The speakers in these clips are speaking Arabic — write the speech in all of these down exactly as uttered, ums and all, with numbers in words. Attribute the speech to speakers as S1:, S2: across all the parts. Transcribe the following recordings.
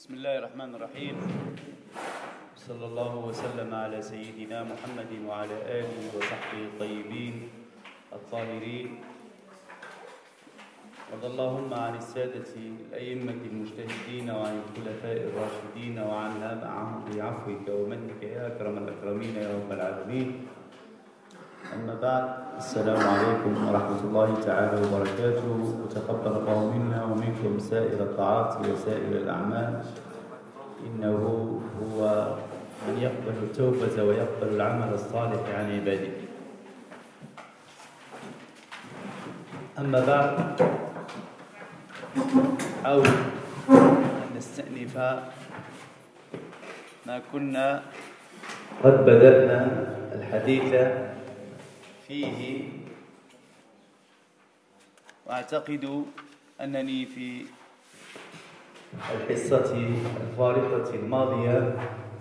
S1: بسم الله الرحمن الرحيم. صلى الله وسلم على سيدنا محمد وعلى آله وصحبه الطيبين الطاهرين. وارض اللهم عن السادة الأئمة المجتهدين وعن الخلفاء الراشدين وعنا معهم بعفوك ومنك يا أكرم الأكرمين يا رب العالمين. أما بعد، السلام عليكم ورحمة الله تعالى وبركاته، وتقبل الله منا ومنكم سائر الطاعات وسائر الأعمال، إنه هو من يقبل التوبة ويقبل العمل الصالح عن عباده. أما بعد، حاول أن نستأنف ما كنا قد بدأنا الحديث فيه، وأعتقد أنني في الحصة الفارقة الماضية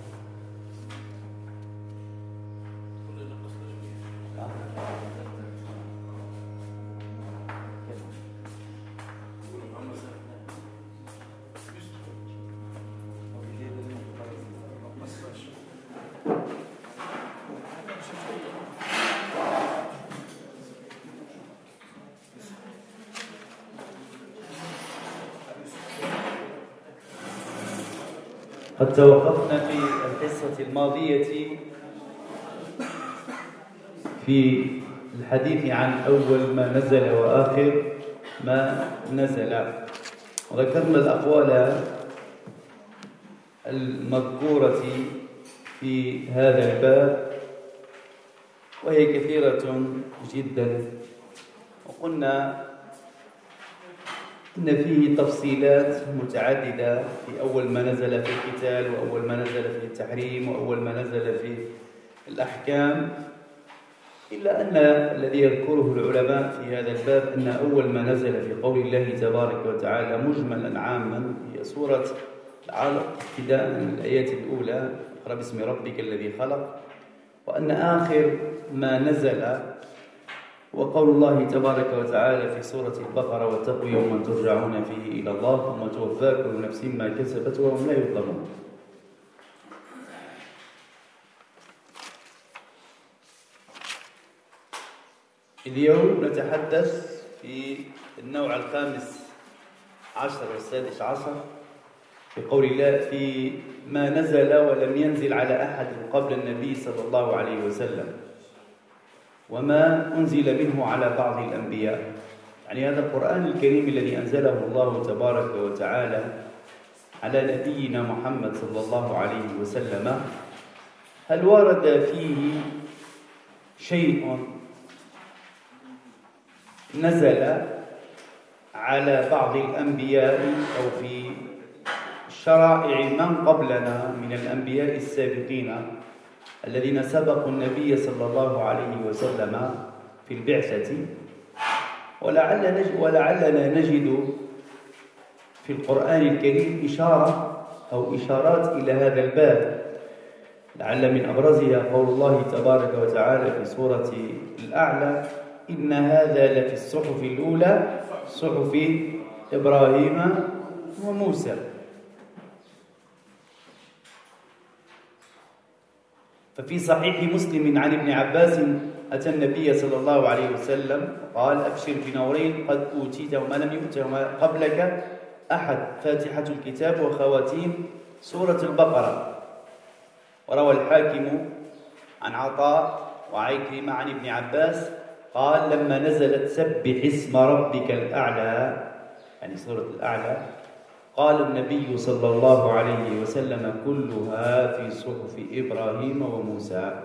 S1: قد توقفنا في الحصة الماضية في الحديث عن أول ما نزل وآخر ما نزل، وذكرنا الأقوال المذكورة في هذا الباب وهي كثيرة جدا، وقلنا إن فيه تفصيلات متعددة في أول ما نزل في القتال، وأول ما نزل في التحريم، وأول ما نزل في الأحكام، إلا أن الذي يذكره العلماء في هذا الباب أن أول ما نزل في قول الله تبارك وتعالى مجملا عاما هي سورة العلق ابتداء من الآيات الأولى، اقرأ باسم ربك الذي خلق، وأن آخر ما نزل وقول الله تبارك وتعالى في سورة البقرة واتقوا يوما ترجعون فيه إلى الله ثم توفى كل نفس ما كسبت وهم لا يظلمون. اليوم نتحدث في النوع الخامس عشر والسادس عشر في قول الله في ما نزل ولم ينزل على أحد قبل النبي صلى الله عليه وسلم، وما أنزل منه على بعض الأنبياء. يعني هذا القرآن الكريم الذي أنزله الله تبارك وتعالى على نبينا محمد صلى الله عليه وسلم، هل ورد فيه شيء نزل على بعض الأنبياء أو في شرائع من قبلنا من الأنبياء السابقين الذين سبقوا النبي صلى الله عليه وسلم في البعثة؟ ولعل نجد ولعلنا نجد في القرآن الكريم إشارة أو إشارات إلى هذا الباب، لعل من أبرزها قول الله تبارك وتعالى في سورة الأعلى إن هذا لفي الصحف الأولى صحف إبراهيم وموسى. ففي صحيح مسلم عن ابن عباس أتى النبي صلى الله عليه وسلم قال أبشر بنورين قد أوتيتهما لم يؤتهما قبلك أحد، فاتحة الكتاب وخواتيم سورة البقرة. وروى الحاكم عن عطاء وعكرمة عن ابن عباس قال لما نزلت سبح اسم ربك الأعلى، يعني سورة الأعلى، قال النبي صلى الله عليه وسلم كلها في صحف إبراهيم وموسى.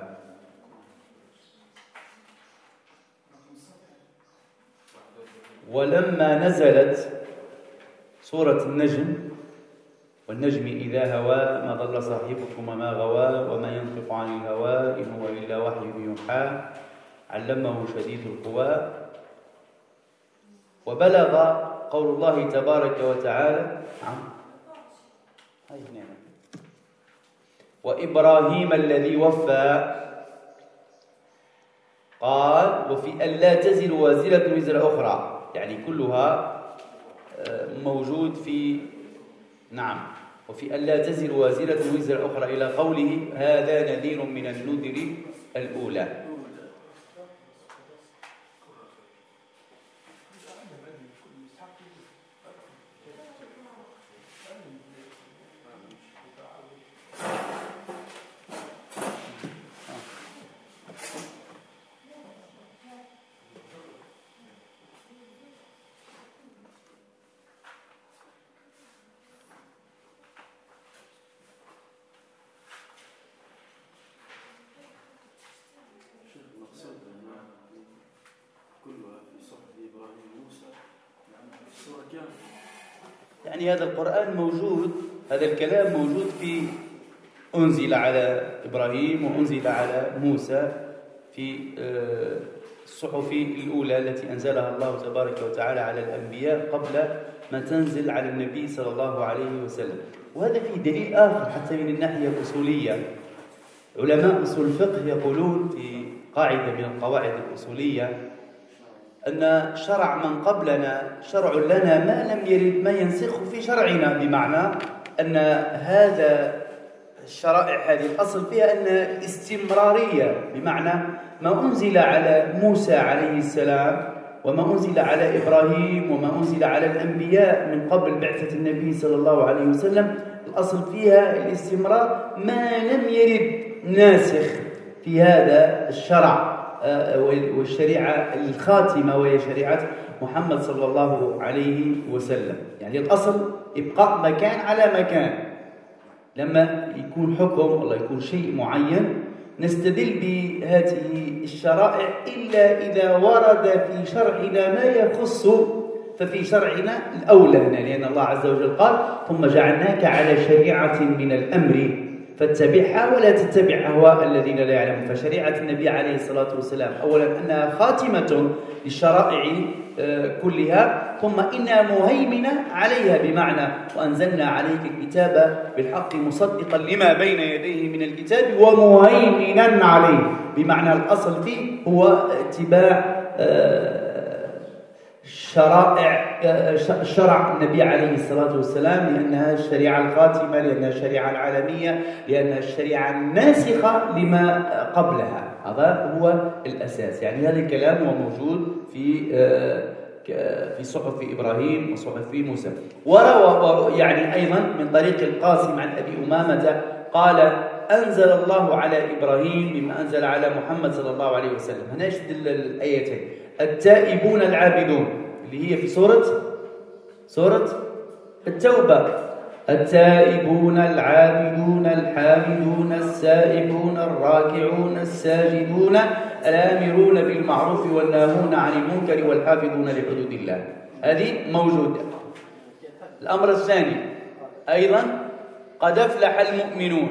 S1: ولما نزلت سورة النجم والنجم إذا هوى ما ضل صاحبكم وما غوى وما ينطق عن الهوى إن هو إلا وحي يوحى علمه شديد القوى، وبلغ قول الله تبارك وتعالى وإبراهيم الذي وفى قال وفي ألا تزر وازرة وزر أخرى، يعني كلها موجود في نعم وفي أن لا تزر وازرة وزر أخرى إلى قوله هذا نذير من النذر الأولى. يعني هذا القرآن موجود، هذا الكلام موجود في أنزل على إبراهيم وأنزل على موسى في الصحف الأولى التي أنزلها الله تبارك وتعالى على الأنبياء قبل ما تنزل على النبي صلى الله عليه وسلم. وهذا فيه دليل آخر حتى من الناحية الأصولية. علماء أصول الفقه يقولون في قاعدة من القواعد الأصولية أن شرع من قبلنا شرع لنا ما لم يرد ما ينسخه في شرعنا، بمعنى أن هذا الشرائع هذه الأصل فيها أن استمرارية، بمعنى ما أنزل على موسى عليه السلام وما أنزل على إبراهيم وما أنزل على الأنبياء من قبل بعثة النبي صلى الله عليه وسلم الأصل فيها الاستمرار، ما لم يرد ناسخ في هذا الشرع والشريعة الخاتمة وهي شريعة محمد صلى الله عليه وسلم. يعني الأصل إبقاء مكان على مكان. لما يكون حكم والله يكون شيء معين نستدل بهذه الشرائع إلا إذا ورد في شرعنا ما يخص، ففي شرعنا الأولى هنا، لأن الله عز وجل قال ثم جعلناك على شريعة من الأمر فاتبعها ولا تتبع أهواء الذين لا يعلمون. فشريعة النبي عليه الصلاة والسلام أولا أنها خاتمة للشرائع كلها، ثم إنها مهيمنة عليها، بمعنى وأنزلنا عليك الكتاب بالحق مصدقا لما بين يديه من الكتاب ومهيمنا عليه، بمعنى الأصل فيه هو اتباع شرائع شرع النبي عليه الصلاة والسلام، لأنها الشريعة الخاتمة، لأنها الشريعة العالمية، لأنها الشريعة الناسخة لما قبلها. هذا هو الأساس. يعني هذا الكلام هو موجود في في صحف إبراهيم وصحف موسى. وروى يعني أيضا من طريق القاسم عن أبي أمامة قال أنزل الله على إبراهيم بما أنزل على محمد صلى الله عليه وسلم. هنا يشد الآيتين التائبون العابدون اللي هي في سورة سورة التوبة، التائبون العابدون الحامدون السائحون الراكعون الساجدون الآمرون بالمعروف والناهون عن المنكر والحافظون لحدود الله. هذه موجودة. الأمر الثاني أيضا قد أفلح المؤمنون،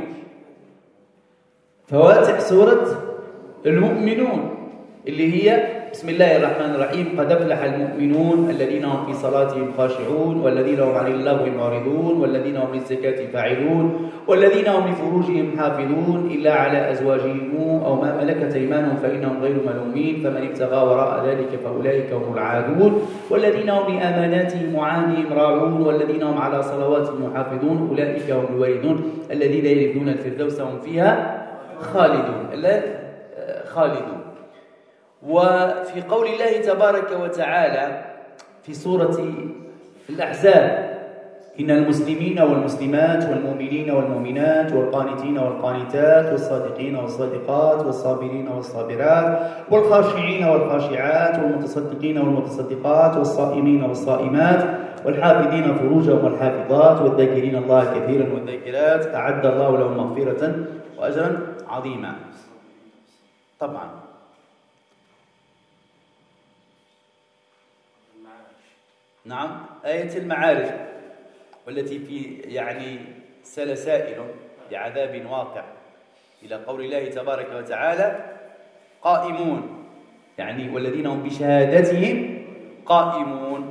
S1: فواتح سورة المؤمنون اللي هي بسم الله الرحمن الرحيم قد أفلح المؤمنون الذين هم في صلاتهم خاشعون والذين هم عن اللغو معرضون والذين هم للزكاة فاعلون والذين هم لفروجهم حافظون إلا على أزواجهم أو ما ملكت أيمانهم فإنهم غير ملومين فمن ابتغى وراء ذلك فأولئك هم العادون والذين هم لأماناتهم وعهدهم راعون والذين هم على صلواتهم يحافظون أولئك هم الوارثون الذين يرثون الفردوس هم فيها خالدون خالدون. وفي قول الله تبارك وتعالى في سورة الأحزاب إن المسلمين والمسلمات والمؤمنين والمؤمنات والقانتين والقانتات والصادقين والصادقات والصابرين والصابرات والخاشعين والخاشعات والمتصدقين والمتصدقات والصائمين والصائمات والحافظين فروجهم والحافظات والذاكرين الله كثيرا والذاكرات أعد الله لهم مغفرة وأجرا عظيما. طبعا نعم آية المعارج والتي في يعني سلسائل بعذاب واقع إلى قول الله تبارك وتعالى قائمون، يعني والذين هم بشهادتهم قائمون.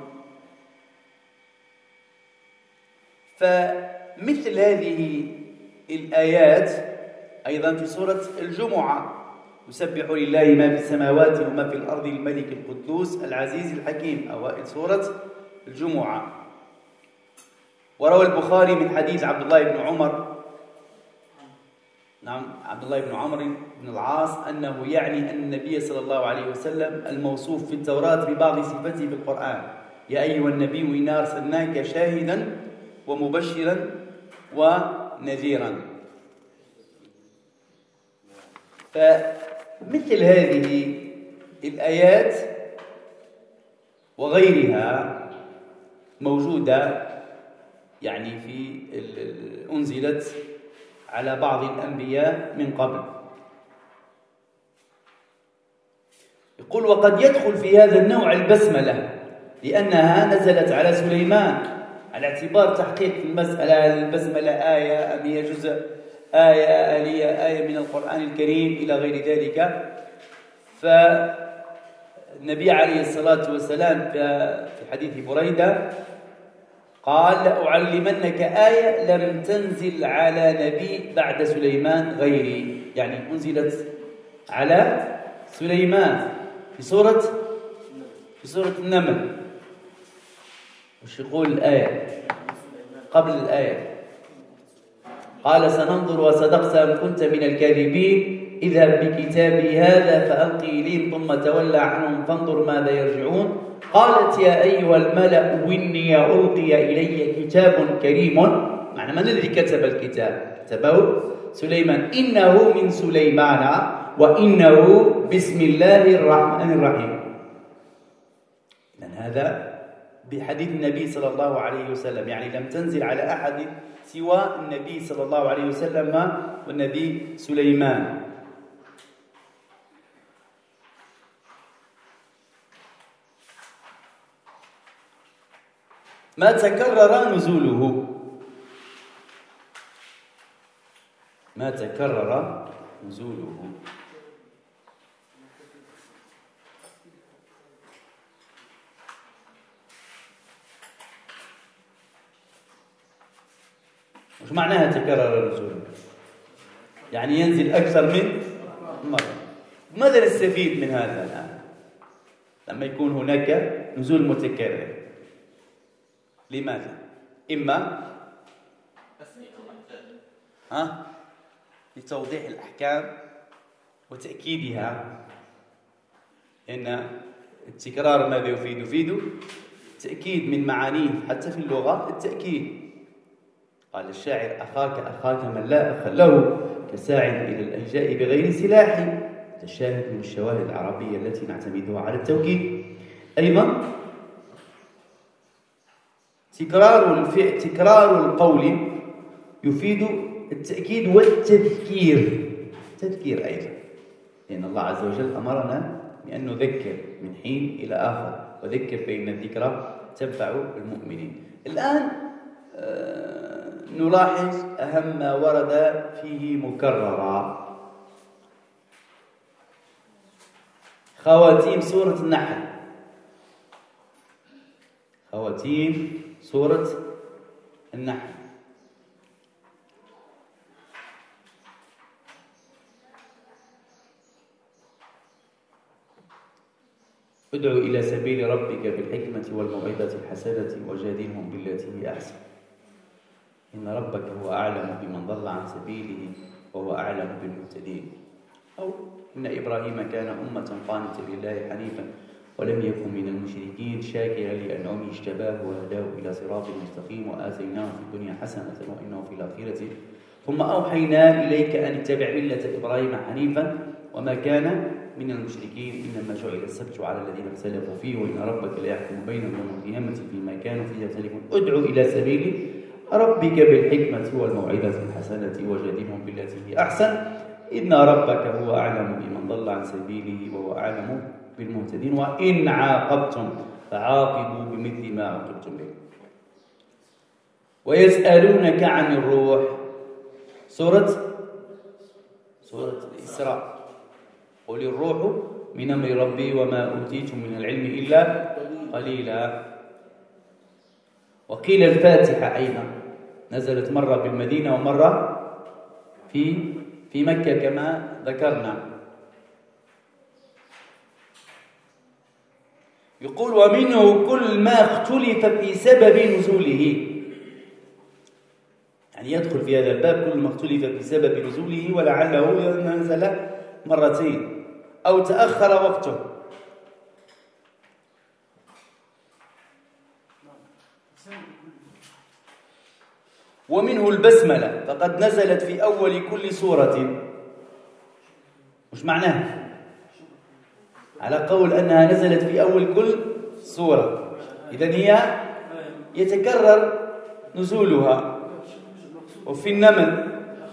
S1: فمثل هذه الآيات أيضا في سورة الجمعة يسبح لله ما في السماوات وما في الأرض الملك القدوس العزيز الحكيم، أوائل سورة الجمعة. وروى البخاري من حديث عبد الله بن عمر، نعم عبد الله بن عمرو بن العاص، أنه يعني أن النبي صلى الله عليه وسلم الموصوف في التوراة ببعض صفاته في القرآن: يا أيها النبي إنا أرسلناك شاهدا ومبشرا ونذيرا. فمثل هذه الآيات وغيرها موجودة يعني في أنزلت على بعض الأنبياء من قبل. يقول: وقد يدخل في هذا النوع البسملة لأنها نزلت على سليمان، على اعتبار تحقيق في المسألة البسملة آية أم هي جزء آية آلية آية من القرآن الكريم إلى غير ذلك. فالنبي عليه الصلاة والسلام في حديث بريدة قال: لأعلمنك آية لم تنزل على نبي بعد سليمان غيري، يعني أنزلت على سليمان في سورة في سورة النمل. وش يقول الآية قبل الآية؟ قال: سننظر وصدقت أم كنت من الكاذبين، اذهب بكتابي هذا فألقي إليهم ثم تولى عنهم فانظر ماذا يرجعون. قالت: يا أيها الملأ إني ألقي إلي كتاب كريم. معنى من الذي كتب الكتاب؟ كتبه سليمان. إنه من سليمان وإنه بسم الله الرحمن الرحيم. لأن هذا بحديث النبي صلى الله عليه وسلم، يعني لم تنزل على أحد سوى النبي صلى الله عليه وسلم والنبي سليمان. ما تكرر نزوله ما تكرر نزوله وش معناها تكرر نزوله؟ يعني ينزل أكثر من مرة. ماذا نستفيد من هذا الآن لما يكون هناك نزول متكرر؟ لماذا؟ إما ها لتوضيح الأحكام وتأكيدها، إن التكرار ماذا يفيد؟ يفيد تأكيد من معانيه، حتى في اللغة التأكيد. قال الشاعر: أخاك أخاك من لا أخ له، كساع إلى الأهجاء بغير سلاح. الشاهد من الشواهد العربية التي نعتمدها على التوكيد. أيضا تكرار الفعل تكرار القول يفيد التأكيد والتذكير. تذكير أيضا، لأن الله عز وجل أمرنا بأن نذكر من حين إلى آخر، وذكر فإن الذكرى تنفع المؤمنين. الآن آه نلاحظ أهم ما ورد فيه مكررا. خواتيم سورة النحل. خواتيم سورة النحل. ادع إلى سبيل ربك بالحكمة والموعظة الحسنة وجادلهم بالتي هي أحسن، إن ربك هو أعلم بمن ضل عن سبيله وهو أعلم بالمهتدين. أو إن إبراهيم كان أمة قانتا لله حنيفا ولم يكن من المشركين شاكرا لأنعمه اجتباه وهداه إلى صراط مستقيم وآتيناه في الدنيا حسنة وإنه في الآخرة. ثم أوحينا إليك أن اتبع ملة إبراهيم حنيفا وما كان من المشركين، إنما جعل السبت على الذين اختلفوا فيه وإن ربك ليحكم بينهم يوم القيامة فيما كانوا فيه يختلفون. ادع إلى سبيل ربك بالحكمة والموعظة الحسنة وجادلهم بالتي هي أحسن، إن ربك هو أعلم بمن ضل عن سبيله وهو أعلم بالمهتدين، وإن عاقبتم فعاقبوا بمثل ما عوقبتم به. ويسألونك عن الروح. سورة سورة الإسراء. قل الروح من أمر ربي وما أوتيتم من العلم إلا قليلا. وقيل الفاتحة أيضا نزلت مرة بالمدينة ومرة في في مكة كما ذكرنا. يقول: ومنه كل ما اختلف في سبب نزوله. يعني يدخل في هذا الباب كل ما اختلف بسبب نزوله ولعله نزل مرتين أو تأخر وقته. ومنه البسملة فقد نزلت في أول كل سورة. مش معناها على قول أنها نزلت في أول كل سورة، إذن هي يتكرر نزولها. وفي النمل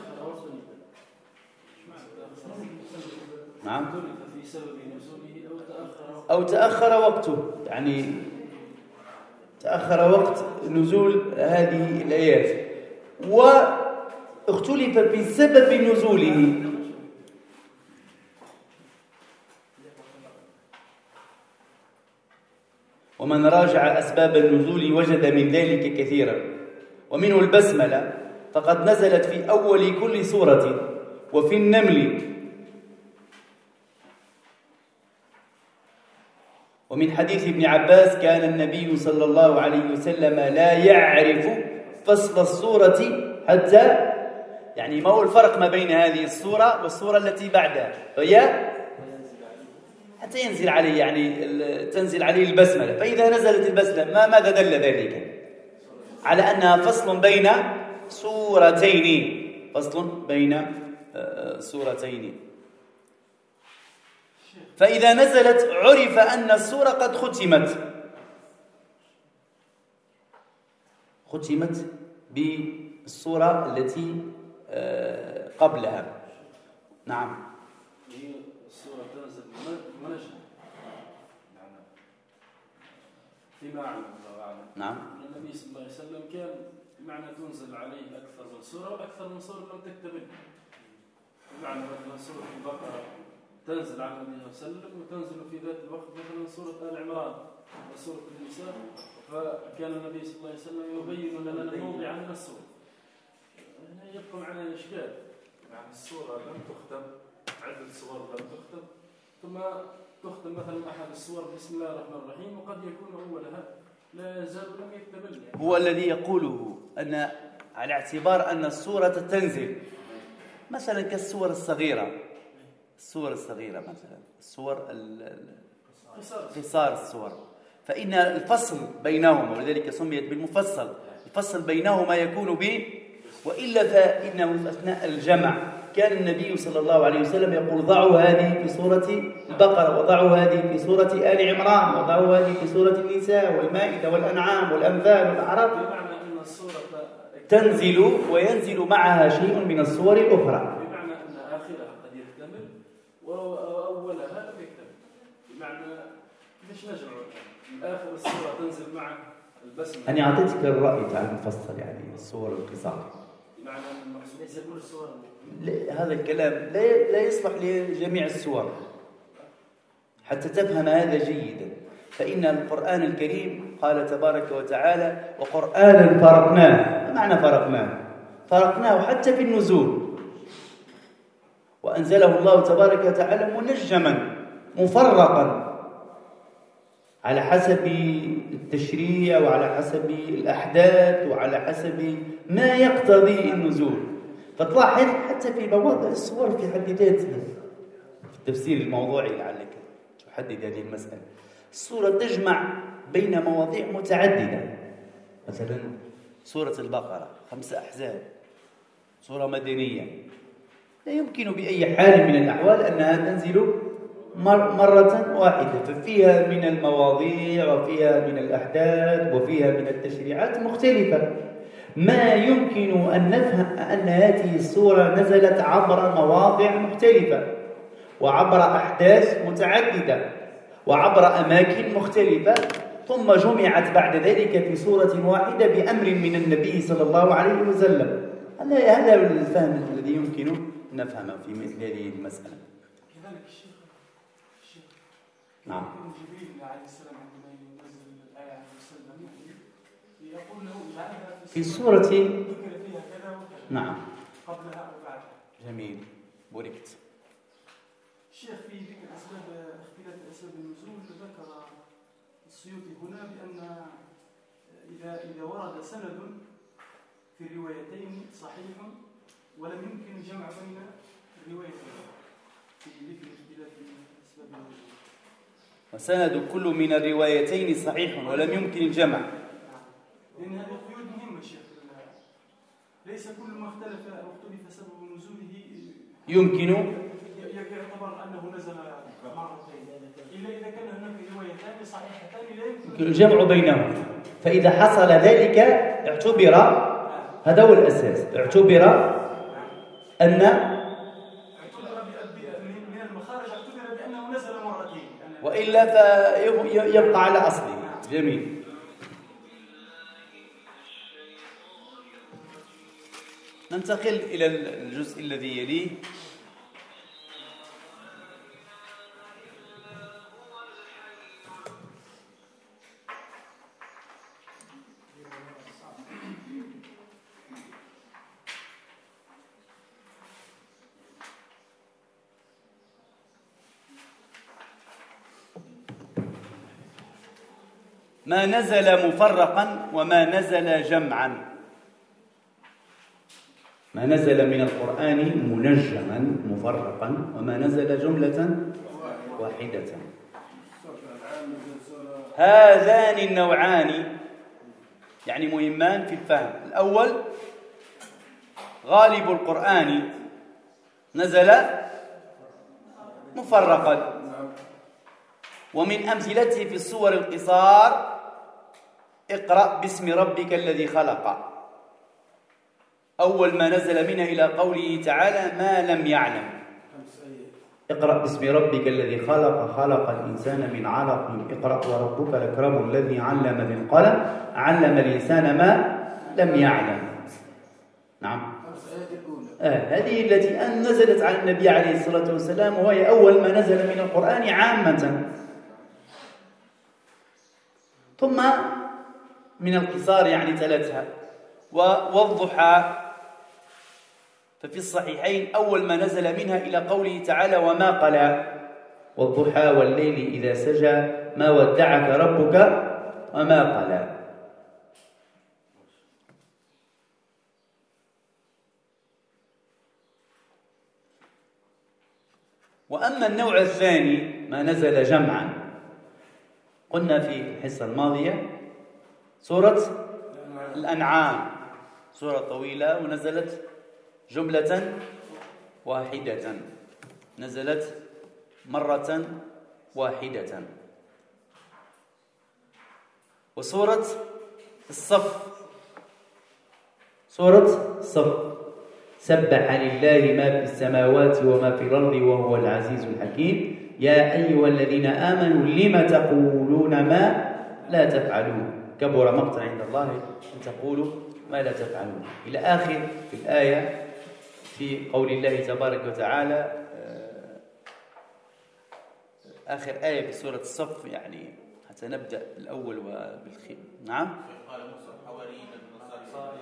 S1: نعم أو تأخر وقته، يعني تأخر وقت نزول هذه الآيات، واختلف بسبب نزوله. ومن راجع أسباب النزول وجد من ذلك كثيرا. ومنه البسملة فقد نزلت في أول كل سورة. وفي النمل. ومن حديث ابن عباس كان النبي صلى الله عليه وسلم لا يعرف فصل السورة حتى، يعني ما هو الفرق ما بين هذه السورة والسورة التي بعدها؟ هي حتى ينزل عليه، يعني تنزل عليه البسملة. فإذا نزلت البسملة ما ماذا دل ذلك؟ على أنها فصل بين سورتين، فصل بين سورتين. فإذا نزلت عرف أن السورة قد ختمت ختمت بالسورة التي قبلها. نعم.
S2: هي السورة تنزل منجم في معنى الله أعلم.
S1: نعم.
S2: النبي صلى الله عليه وسلم كان بمعنى تنزل عليه أكثر من سورة وأكثر من سورة لم تكتمل. بمعنى مثلا سورة البقرة تنزل على النبي صلى الله عليه وسلم وتنزل في ذات الوقت مثلا سورة آل عمران وسورة النساء، فكان النبي صلى الله عليه وسلم يبين لنا الموضع من السورة. هنا يبقى معنا إشكال، يعني السورة لم تختم، عدة سور لم تختم، ثم تختم مثلا أحد السور بسم الله الرحمن الرحيم، وقد يكون أولها لا يزال لم يكتمل.
S1: هو الذي يقوله أن على اعتبار أن السورة تنزل مثلا كالسور الصغيرة، السور الصغيرة مثلا السور قصار السور، فإن الفصل بينهما ولذلك سميت بالمفصل، الفصل بينهما يكون به، وإلا فإنه في أثناء الجمع كان النبي صلى الله عليه وسلم يقول ضعوا هذه في سورة البقرة، وضعوا هذه في سورة آل عمران، وضعوا هذه في سورة النساء والمائدة والأنعام والأنفال والأعراف،
S2: بمعنى أن السورة
S1: تنزل وينزل معها شيء من السور الأخرى،
S2: بمعنى أن آخرها قد يكتمل وأولها لم يكتمل. بمعنى ليش نجمع آخر السورة تنزل مع البسملة؟
S1: أنا أعطيتك الرأي تعال نفصل يعني السور القصار.
S2: بمعنى أن المقصود ليس كل السور.
S1: هذا الكلام لا لا يصلح لجميع السور حتى تفهم هذا جيدا. فإن القرآن الكريم قال تبارك وتعالى وقرآنا فرقناه. ما معنى فرقناه؟ فرقناه حتى في النزول، وأنزله الله تبارك وتعالى منجما مفرقا على حسب التشريع وعلى حسب الأحداث وعلى حسب ما يقتضي النزول. فتلاحظ حتى في مواضع الصور في حد ذاتها، في التفسير الموضوعي لعلك تحدد هذه المسألة، السورة تجمع بين مواضيع متعددة. مثلا سورة البقرة خمسة أحزاب، سورة مدنية، لا يمكن بأي حال من الأحوال أنها تنزل مرة واحدة، ففيها من المواضيع وفيها من الأحداث وفيها من التشريعات مختلفة. ما يمكن أن نفهم أن هذه السورة نزلت عبر مواضع مختلفة وعبر أحداث متعددة وعبر أماكن مختلفة، ثم جمعت بعد ذلك في سورة واحدة بأمر من النبي صلى الله عليه وسلم. هذا الفهم الذي يمكن أن نفهمه في مثل هذه المسألة.
S3: كذلك الشيخ الشيخ
S1: نعم.
S3: جبريل عليه السلام عندما ينزل الآية عليه السلام يقول له جعلها
S1: في سورة
S3: ذكر فيها كذا وكذا.
S1: نعم.
S3: قبلها أو بعدها.
S1: جميل، بوركت.
S3: الشيخ في ذكر أسباب اختلاف أسباب النزول ذكر السيوطي هنا بأن إذا إذا ورد سند في في روايتين صحيح ولم يمكن الجمع بين الروايتين في ذكر اختلاف أسباب الوجود.
S1: وسند كل من الروايتين صحيح ولم يمكن الجمع.
S3: لأن هذه قيود مهمة شيخ، ليس كل ما اختلف أو اختلف سبب نزوله
S1: يمكن
S3: يعتبر أنه نزل مرتين، إلا إذا كان هناك روايتان صحيحتان لا يمكن
S1: الجمع بينهما. فإذا حصل ذلك اعتبر، هذا هو الأساس، اعتبر أن
S3: اعتبر من المخارج اعتبر بأنه نزل مرتين،
S1: وإلا فيبقى على أصله. جميل. ننتقل إلى الجزء الذي يليه. ما نزل مفرقا وما نزل جمعا. ما نزل من القرآن منجما مفرقا وما نزل جملة واحدة. هذان النوعان يعني مهمان في الفهم. الأول غالب القرآن نزل مفرقا، ومن أمثلته في السور القصار اقرأ باسم ربك الذي خلق، أول ما نزل منها إلى قوله تعالى ما لم يعلم. اقرأ باسم ربك الذي خلق خلق الإنسان من علق اقرأ وربك الأكرم الذي علم بالقلم علم الإنسان ما لم يعلم. نعم، آه هذه التي أن نزلت على النبي عليه الصلاة والسلام، وهي أول ما نزل من القرآن عامة. ثم من القصار يعني ثلاثة. والضحى ففي الصحيحين أول ما نزل منها إلى قوله تعالى وما قلى والضحى والليل إذا سجى ما ودعك ربك وما قلى. وأما النوع الثاني ما نزل جمعا، قلنا في الحصة الماضية سورة الأنعام سورة طويلة ونزلت جملة واحدة، نزلت مرة واحدة. وسورة الصف سورة الصف سبح لله ما في السماوات وما في الأرض وهو العزيز الحكيم يا أيها الذين آمنوا لم تقولون ما لا تفعلون كبر مقتا عند الله أن تقولوا ما لا تفعلون إلى آخر في الآية في قول الله تبارك وتعالى. آخر آية في سورة الصف يعني حتى نبدأ بالأول وبالخير. نعم.
S4: قال موسى حواريين النصارى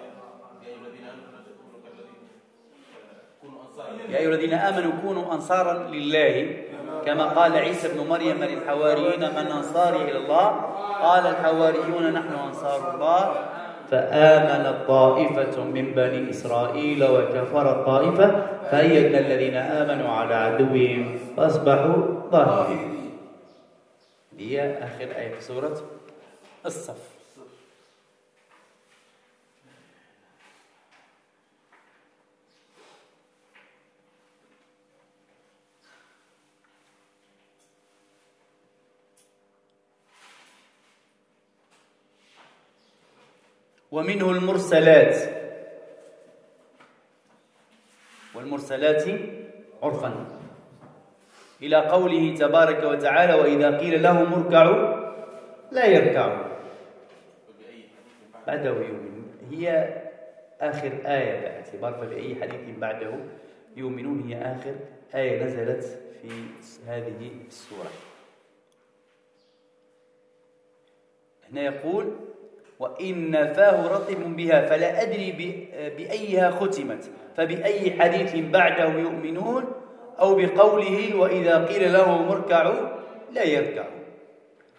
S1: يا أيها الذين آمنوا كونوا أنصارا لله كما قال عيسى ابن مريم للحواريين من أنصاري إلى الله قال الحواريون نحن أنصار الله فآمنت طائفة من بني إسرائيل وكفرت طائفة فأيدنا الذين آمنوا على عدوهم فأصبحوا ظاهرين. هي آخر آية في سورة الصف. ومنه المرسلات، والمرسلات عرفا إلى قوله تبارك وتعالى وإذا قيل لهم اركعوا لا يركعوا بعده يؤمنون. هي آخر آية باعتبار فبأي حديث بعده يؤمنون هي آخر آية نزلت في هذه السورة. هنا يقول وإن نفاه رطب بها فلا أدري بأيها ختمت فبأي حديث بعده يؤمنون أو بقوله وإذا قيل لهم اركعوا لا يركعوا.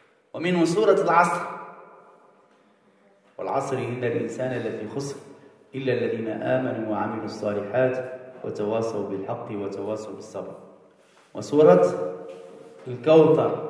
S1: ومنه سورة العصر والعصر إن الإنسان الذي خسر إلا الذين آمنوا وعملوا الصالحات وتواصوا بالحق وتواصوا بالصبر. وسورة الكوثر،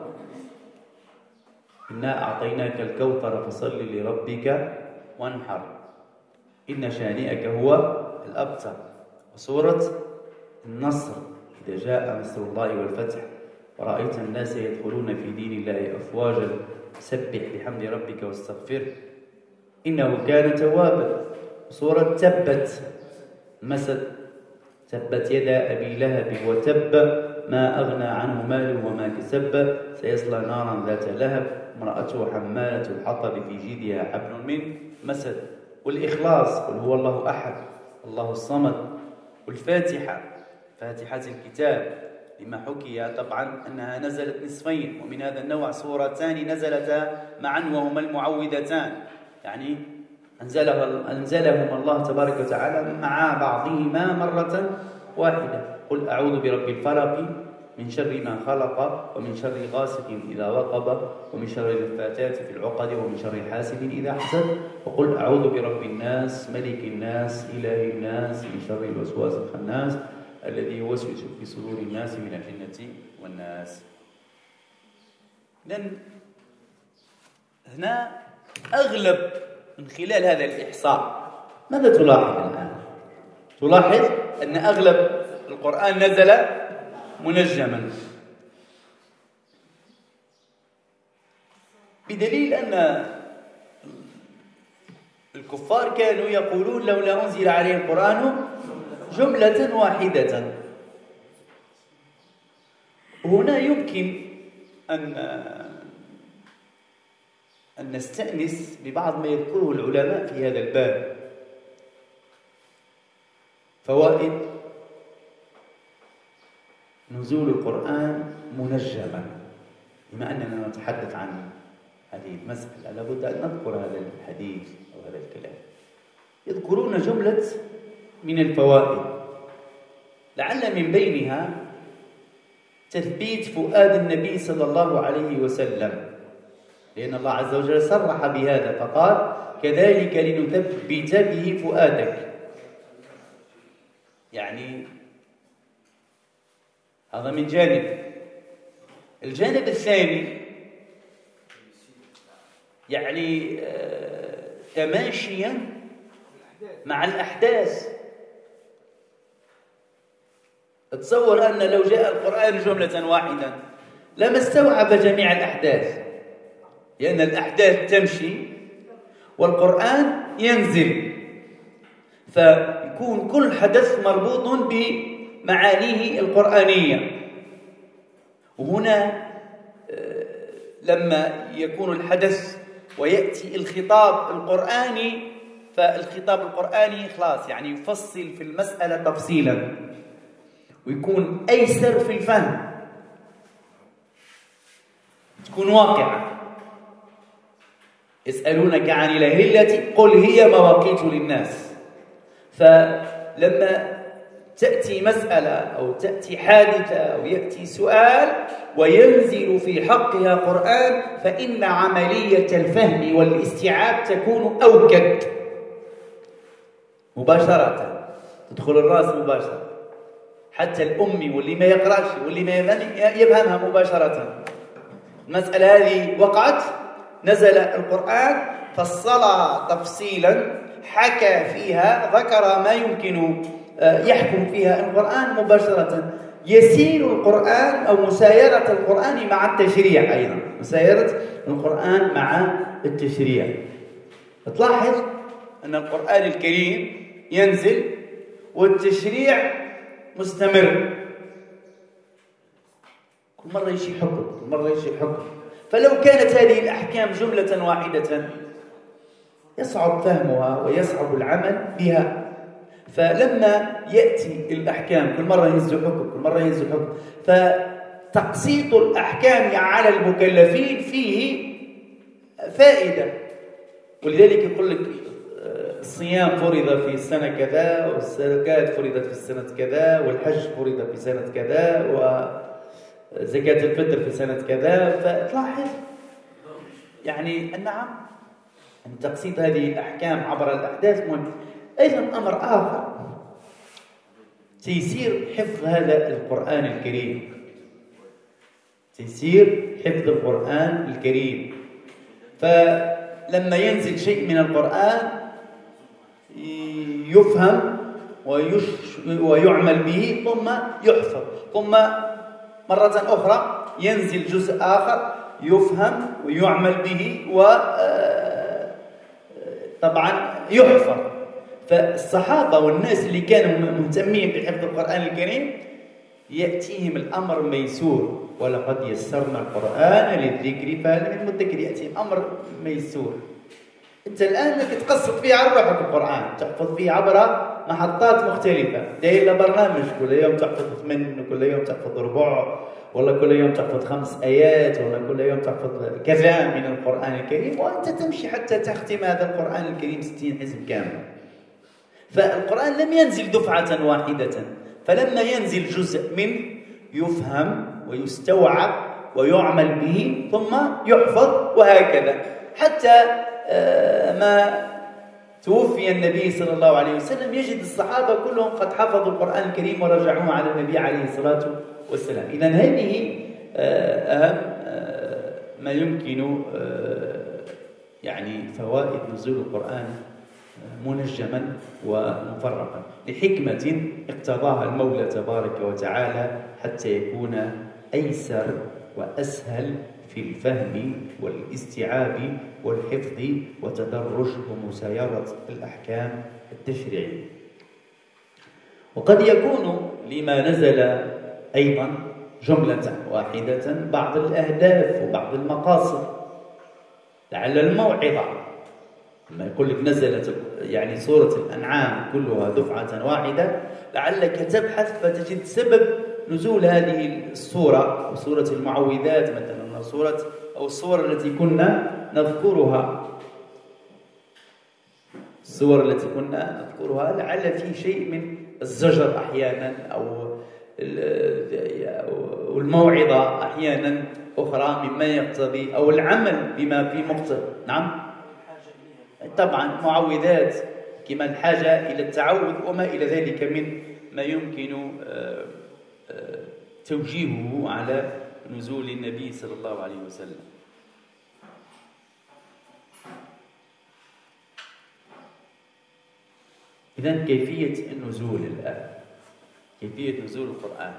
S1: إنا أعطيناك الكوثر فصل لربك وانحر إن شانئك هو الأبتر. وسورة النصر، إذا جاء نصر الله والفتح ورأيت الناس يدخلون في دين الله أفواجا سبح بحمد ربك واستغفره إنه كان توابا. سورة تبت مسد، تبت يدا أبي لهب وتب ما أغنى عنه ماله وما كسب سيصلى نارا ذات لهب امرأته حمالة الحطب في جيدها حبل من مسد. والإخلاص، قل هو الله أحد الله الصمد. والفاتحة، فاتحة الكتاب، لما حكي طبعا أنها نزلت نصفين، ومن هذا النوع سورتان نزلتا معا وهما المعوذتان، يعني أنزله أنزلهما الله تبارك وتعالى مع بعضهما مرة واحدة. قل أعوذ برب الفلق من شر ما خلق ومن شر غاسق إذا وقب ومن شر النفاثات في العقد ومن شر حاسد إذا حسد وقل أعوذ برب الناس ملك الناس إله الناس من شر الوسواس الخناس الذي يوسوس في صدور الناس من الجنة والناس. لأن هنا أغلب من خلال هذا الإحصاء ماذا تلاحظ الآن؟ تلاحظ أن أغلب القرآن نزل منجما، بدليل أن الكفار كانوا يقولون لولا أنزل عليه القرآن جملة واحدة. هنا يمكن أن أن نستأنس ببعض ما يذكره العلماء في هذا الباب. فوائد نزول القرآن منجما، بما أننا نتحدث عن هذه المسألة لابد أن نذكر هذا الحديث أو هذا الكلام. يذكرون جملة من الفوائد، لعل من بينها تثبيت فؤاد النبي صلى الله عليه وسلم، لأن الله عز وجل صرح بهذا فقال كذلك لنثبت به فؤادك. يعني هذا من جانب. الجانب الثاني يعني آه تماشيا مع الأحداث. تصور أن لو جاء القرآن جملة واحدة لما استوعب جميع الأحداث، لأن الأحداث تمشي والقرآن ينزل، فيكون كل حدث مربوط بمعانيه القرآنية. وهنا لما يكون الحدث ويأتي الخطاب القرآني، فالخطاب القرآني خلاص يعني يفصل في المسألة تفصيلا ويكون أيسر في الفهم، تكون واقعة. يسألونك عن الأهلة قل هي مواقيت للناس. فلما تأتي مسألة أو تأتي حادثة أو يأتي سؤال وينزل في حقها قرآن، فإن عملية الفهم والاستيعاب تكون أوكد مباشرة، تدخل الرأس مباشرة. حتى الأمي واللي ما يقرأش واللي ما يفهمها مباشرة. المسألة هذه وقعت، نزل القرآن فصلها تفصيلا، حكى فيها، ذكر ما يمكن يحكم فيها القرآن مباشرة. يسير القرآن أو مسايرة القرآن مع التشريع، أيضا مسايرة القرآن مع التشريع. تلاحظ أن القرآن الكريم ينزل والتشريع مستمر، كل مرة يشي حكم كل مرة يشي حكم. فلو كانت هذه الأحكام جملة واحدة يصعب فهمها ويصعب العمل بها. فلما يأتي الأحكام كل مرة ينزل حكم كل مرة ينزل حكم، فتقسيط الأحكام على المكلفين فيه فائدة. ولذلك يقول لك الصيام فرض في سنة كذا، والزكاة فرضت في سنة كذا، والحج فرض في سنة كذا، وزكاة الفطر في سنة كذا. فتلاحظ يعني نعم أن تقسيط هذه الأحكام عبر الأحداث مهم. أيضا أمر آخر تيسير حفظ هذا القرآن الكريم، تيسير حفظ القرآن الكريم. فلما ينزل شيء من القرآن يفهم ويعمل به ثم يحفظ، ثم مرة أخرى ينزل جزء آخر يفهم ويعمل به وطبعا يحفظ. فالصحابة والناس اللي كانوا مهتمين بحفظ القرآن الكريم يأتيهم الأمر ميسور، ولقد يسرنا القرآن للذكر فهل من مدكر. يأتي الأمر ميسور. أنت الآن انك تقصد فيه على روحك القرآن، تحفظ فيه عبر محطات مختلفة، داير برنامج كل يوم تحفظ ثمن، وكل يوم تحفظ ربع، ولا كل يوم تحفظ خمس آيات، ولا كل يوم تحفظ كذا من القرآن الكريم، وأنت تمشي حتى تختم هذا القرآن الكريم ستين حزب كامل. فالقرآن لم ينزل دفعة واحدة، فلما ينزل جزء منه يفهم ويستوعب ويعمل به ثم يحفظ، وهكذا حتى ما توفي النبي صلى الله عليه وسلم يجد الصحابة كلهم قد حفظوا القرآن الكريم ورجعوه على النبي عليه الصلاة والسلام. إذن هذه أهم ما يمكن يعني فوائد نزول القرآن منجما ومفرقا لحكمة اقتضاها المولى تبارك وتعالى حتى يكون أيسر وأسهل في الفهم والاستيعاب والحفظ وتدرج ومسايرة الأحكام التشريعية. وقد يكون لما نزل أيضا جملة واحدة بعض الأهداف وبعض المقاصد، لعل الموعظة لما يقول لك نزلت يعني سورة الأنعام كلها دفعة واحدة، لعلك تبحث فتجد سبب نزول هذه السورة وسورة المعوذات مثلا، سورة أو السور التي كنا نذكرها السور التي كنا نذكرها لعل في شيء من الزجر أحيانا أو الموعظة أحيانا أخرى مما يقتضي أو العمل بما في مقتضى. نعم طبعا معوذات كما الحاجة إلى التعوذ وما إلى ذلك من ما يمكن توجيهه على نزول النبي صلى الله عليه وسلم. إذن كيفية النزول الآن، كيفية نزول القرآن.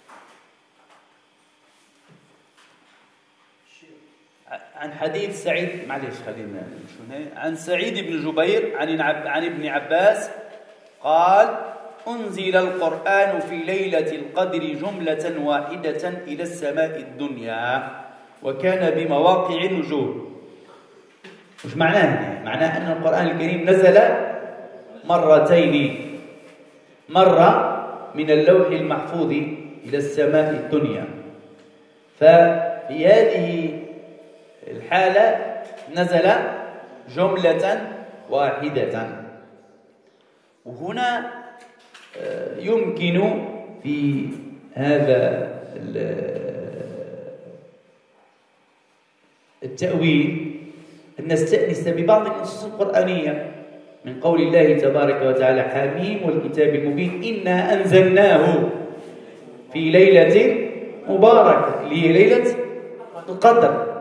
S1: عن حديث سعيد معلش خلينا عن سعيد بن جبير عن عن ابن عباس قال: أنزل القرآن في ليلة القدر جملة واحدة إلى السماء الدنيا وكان بمواقع النجوم. وش معناه؟ معناه أن القرآن الكريم نزل مرتين، مرة من اللوح المحفوظ إلى السماء الدنيا، ففي هذه الحالة نزل جملة واحدة. وهنا يمكن في هذا التأويل أن نستأنس ببعض النصوص القرآنية من قول الله تبارك وتعالى: حميم والكتاب المبين إنا أنزلناه في ليلة مباركة، اللي هي ليلة القدر.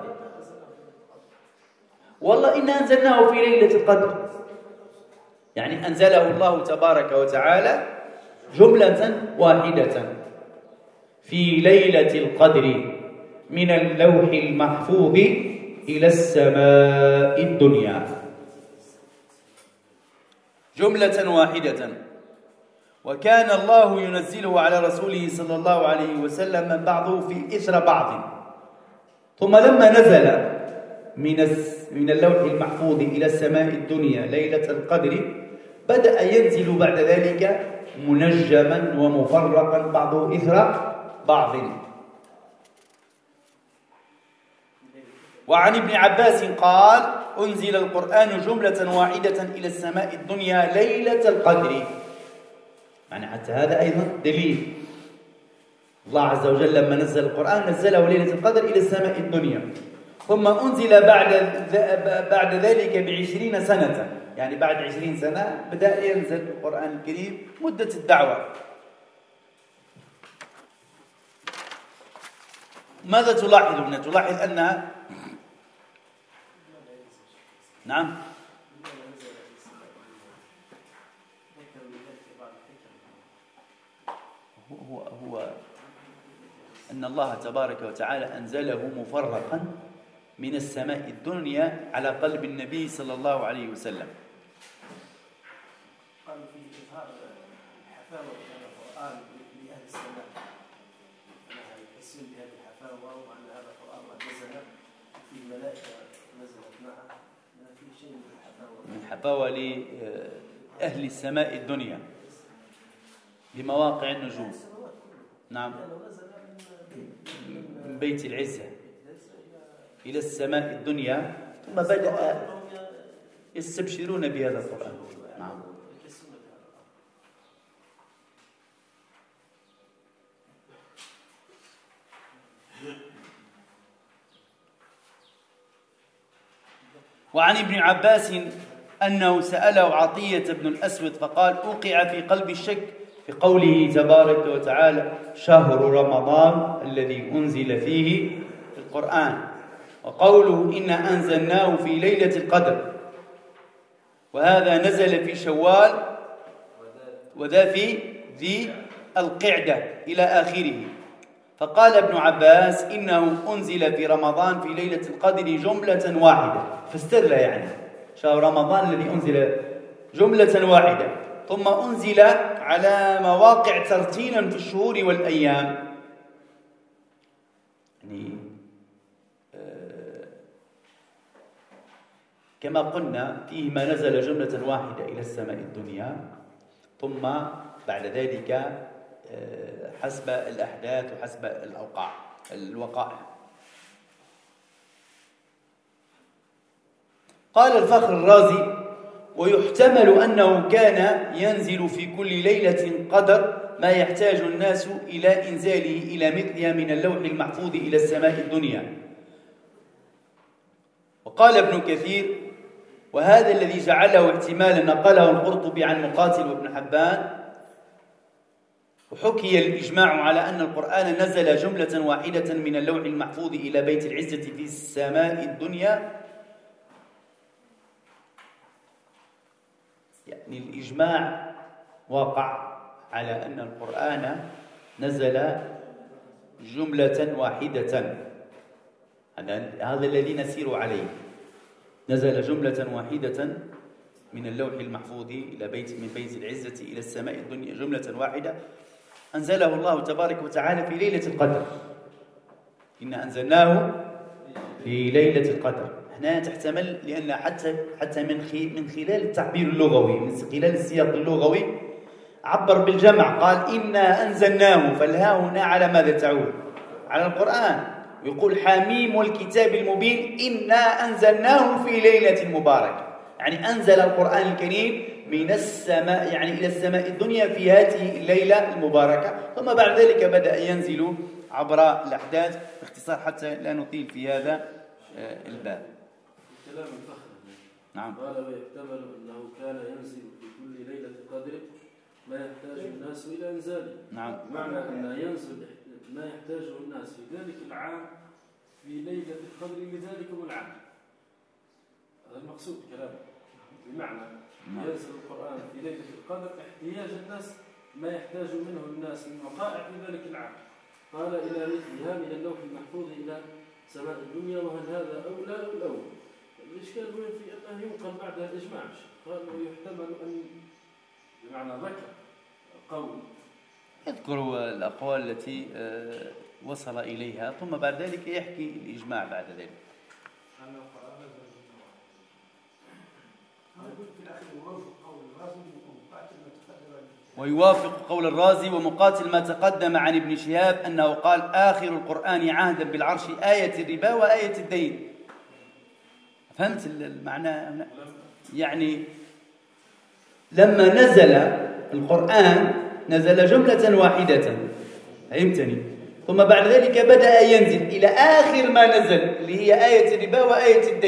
S1: والله إنا أنزلناه في ليلة القدر، يعني أنزله الله تبارك وتعالى جملة واحدة في ليلة القدر من اللوح المحفوظ إلى السماء الدنيا، جملة واحدة. وكان الله ينزله على رسوله صلى الله عليه وسلم بعضه في إثر بعض. ثم لما نزل من من اللوح المحفوظ إلى السماء الدنيا ليلة القدر بدأ ينزل بعد ذلك منجما ومفرقا بعضه إثر بعض. وعن ابن عباس قال: أنزل القرآن جملة واحدة إلى السماء الدنيا ليلة القدر. يعني حتى هذا أيضا دليل. الله عز وجل لما نزل القرآن نزله ليلة القدر إلى السماء الدنيا، ثم أنزل بعد بعد ذلك بعشرين سنة، يعني بعد عشرين سنة بدأ ينزل القرآن الكريم مدة الدعوة. ماذا تلاحظ هنا؟ تلاحظ أنها نعم هو هو أن الله تبارك وتعالى أنزله مفرقا من السماء الدنيا على قلب النبي صلى الله عليه وسلم.
S3: قال في إظهار الحفاوة في القرآن لأهل السماء أنها يحسون بهذه الحفاوة وأن هذا القرآن نزل في الملائكة نزلت معه ما في شيء من الحفاوة
S1: من الحفاوة لأهل السماء الدنيا بمواقع النجوم. نعم من بيت العزة إلى السماء الدنيا ثم بدأ يستبشرون بهذا القرآن. نعم وعن ابن عباس أنه سأله عطية بن الأسود فقال أوقع في قلب الشك في قوله تبارك وتعالى شهر رمضان الذي أنزل فيه القرآن، وقوله إنا أنزلناه في ليلة القدر، وهذا نزل في شوال وذا في ذي القعدة إلى آخره. فقال ابن عباس إنه أنزل في رمضان في ليلة القدر جملة واحدة، فاستدل يعني شهر رمضان الذي أنزل جملة واحدة ثم أنزل على مواقع ترتيلا في الشهور والأيام. يعني آه كما قلنا فيه ما نزل جملة واحدة إلى السماء الدنيا ثم بعد ذلك آه حسب الأحداث وحسب الأوقاع الوقائع. قال الفخر الرازي ويحتمل أنه كان ينزل في كل ليلة قدر ما يحتاج الناس إلى إنزاله إلى مثلها من اللوح المحفوظ إلى السماء الدنيا. وقال ابن كثير وهذا الذي جعله احتمالا نقله القرطبي عن مقاتل وابن حبان، وحكي الإجماع على أن القرآن نزل جملة واحدة من اللوح المحفوظ إلى بيت العزة في السماء الدنيا. يعني الإجماع وقع على أن القرآن نزل جملة واحدة، هذا الذي نسير عليه، نزل جملة واحدة من اللوح المحفوظ إلى بيت من بيت العزة إلى السماء الدنيا، جملة واحدة أنزله الله تبارك وتعالى في ليلة القدر. إنا أنزلناه في ليلة القدر. هنا تحتمل لأن حتى حتى من من خلال التعبير اللغوي، من خلال السياق اللغوي عبر بالجمع، قال إنا أنزلناه، فالهاء هنا على ماذا تعود؟ على القرآن. ويقول حميم والكتاب المبين إنا أنزلناه في ليلة مباركة، يعني أنزل القرآن الكريم من السماء يعني إلى السماء الدنيا في هذه الليلة المباركة، ثم بعد ذلك بدأ ينزل عبر الأحداث باختصار حتى لا نطيل في هذا الباب.
S2: كلام الفخر.
S1: نعم.
S2: قال ويحتمل أنه كان ينزل في كل ليلة قدر ما يحتاج الناس إلى إنزاله.
S1: نعم.
S2: معنى أن ينزل ما يحتاجه الناس في ذلك العام في ليلة القدر لذلكم العام. هذا المقصود كلامه. بمعنى ينزل القرآن في ليلة القدر احتياج الناس ما يحتاج منه الناس من وقائع في ذلك العام. قال إلى مثلها من اللوح المحفوظ إلى سماء الدنيا، وهل هذا أولى أو الأول؟ الإشكال هو في أنه ينقل بعدها الإجماع. قال ويحتمل أن بمعنى ذكر قول
S1: يذكر الأقوال التي وصل إليها ثم بعد ذلك يحكي الإجماع بعد ذلك. ويوافق قول الرازي ومقاتل ما تقدم عن ابن شهاب أنه قال آخر القرآن عهدا بالعرش آية الربا وآية الدين. فهمت المعنى هنا؟ يعني لما نزل القرآن نزل جملة واحدة، فهمتني؟ ثم بعد ذلك بدأ ينزل إلى آخر ما نزل اللي هي آية الربا وآية الدين،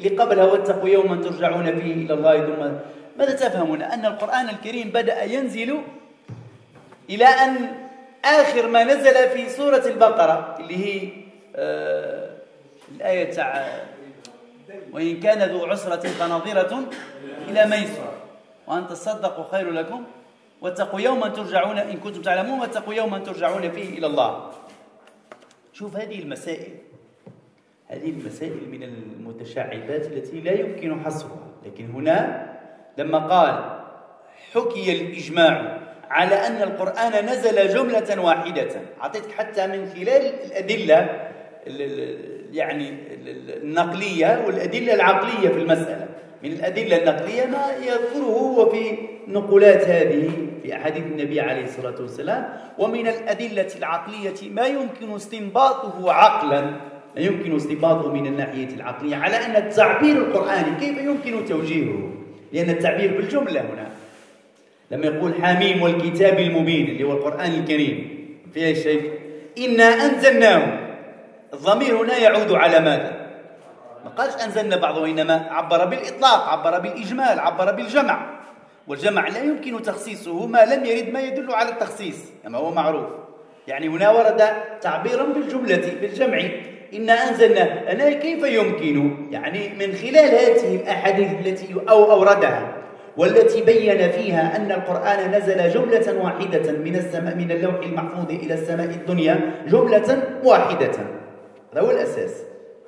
S1: اللي قبلها واتقوا يوما ترجعون فيه إلى الله ثم. ماذا تفهمون؟ أن القرآن الكريم بدأ ينزل إلى أن آخر ما نزل في سورة البقرة اللي هي آه الآية تاع وإن كان ذو عسرة فنظرة إلى ميسرة وأن تصدقوا خير لكم واتقوا يوما ترجعون إن كنتم تعلمون واتقوا يوما ترجعون فيه إلى الله. شوف هذه المسائل هذه المسائل من المتشعبات التي لا يمكن حصرها، لكن هنا لما قال حكي الإجماع على أن القرآن نزل جملة واحدة، أعطيتك حتى من خلال الأدلة يعني النقلية والأدلة العقلية في المسألة. من الأدلة النقلية ما يذكره هو في نقولات هذه في أحاديث النبي عليه الصلاة والسلام، ومن الأدلة العقلية ما يمكن استنباطه عقلا، ما يمكن استنباطه من الناحية العقلية على أن التعبير القرآني كيف يمكن توجيهه، لأن التعبير بالجملة هنا لما يقول حميم والكتاب المبين اللي هو القرآن الكريم فيه شيء إنا أنزلناه، الضمير هنا يعود على ماذا؟ ما قالش أنزلنا بعضه، إنما عبر بالإطلاق، عبر بالإجمال، عبر بالجمع، والجمع لا يمكن تخصيصه ما لم يرد ما يدل على التخصيص كما هو معروف. يعني هنا ورد تعبيرا بالجملة بالجمع إنا أنزلنا، أنا كيف يمكن يعني من خلال هذه الأحاديث التي أو أوردها والتي بين فيها أن القرآن نزل جملة واحدة من السماء من اللوح المحفوظ إلى السماء الدنيا، جملة واحدة، هذا هو الأساس.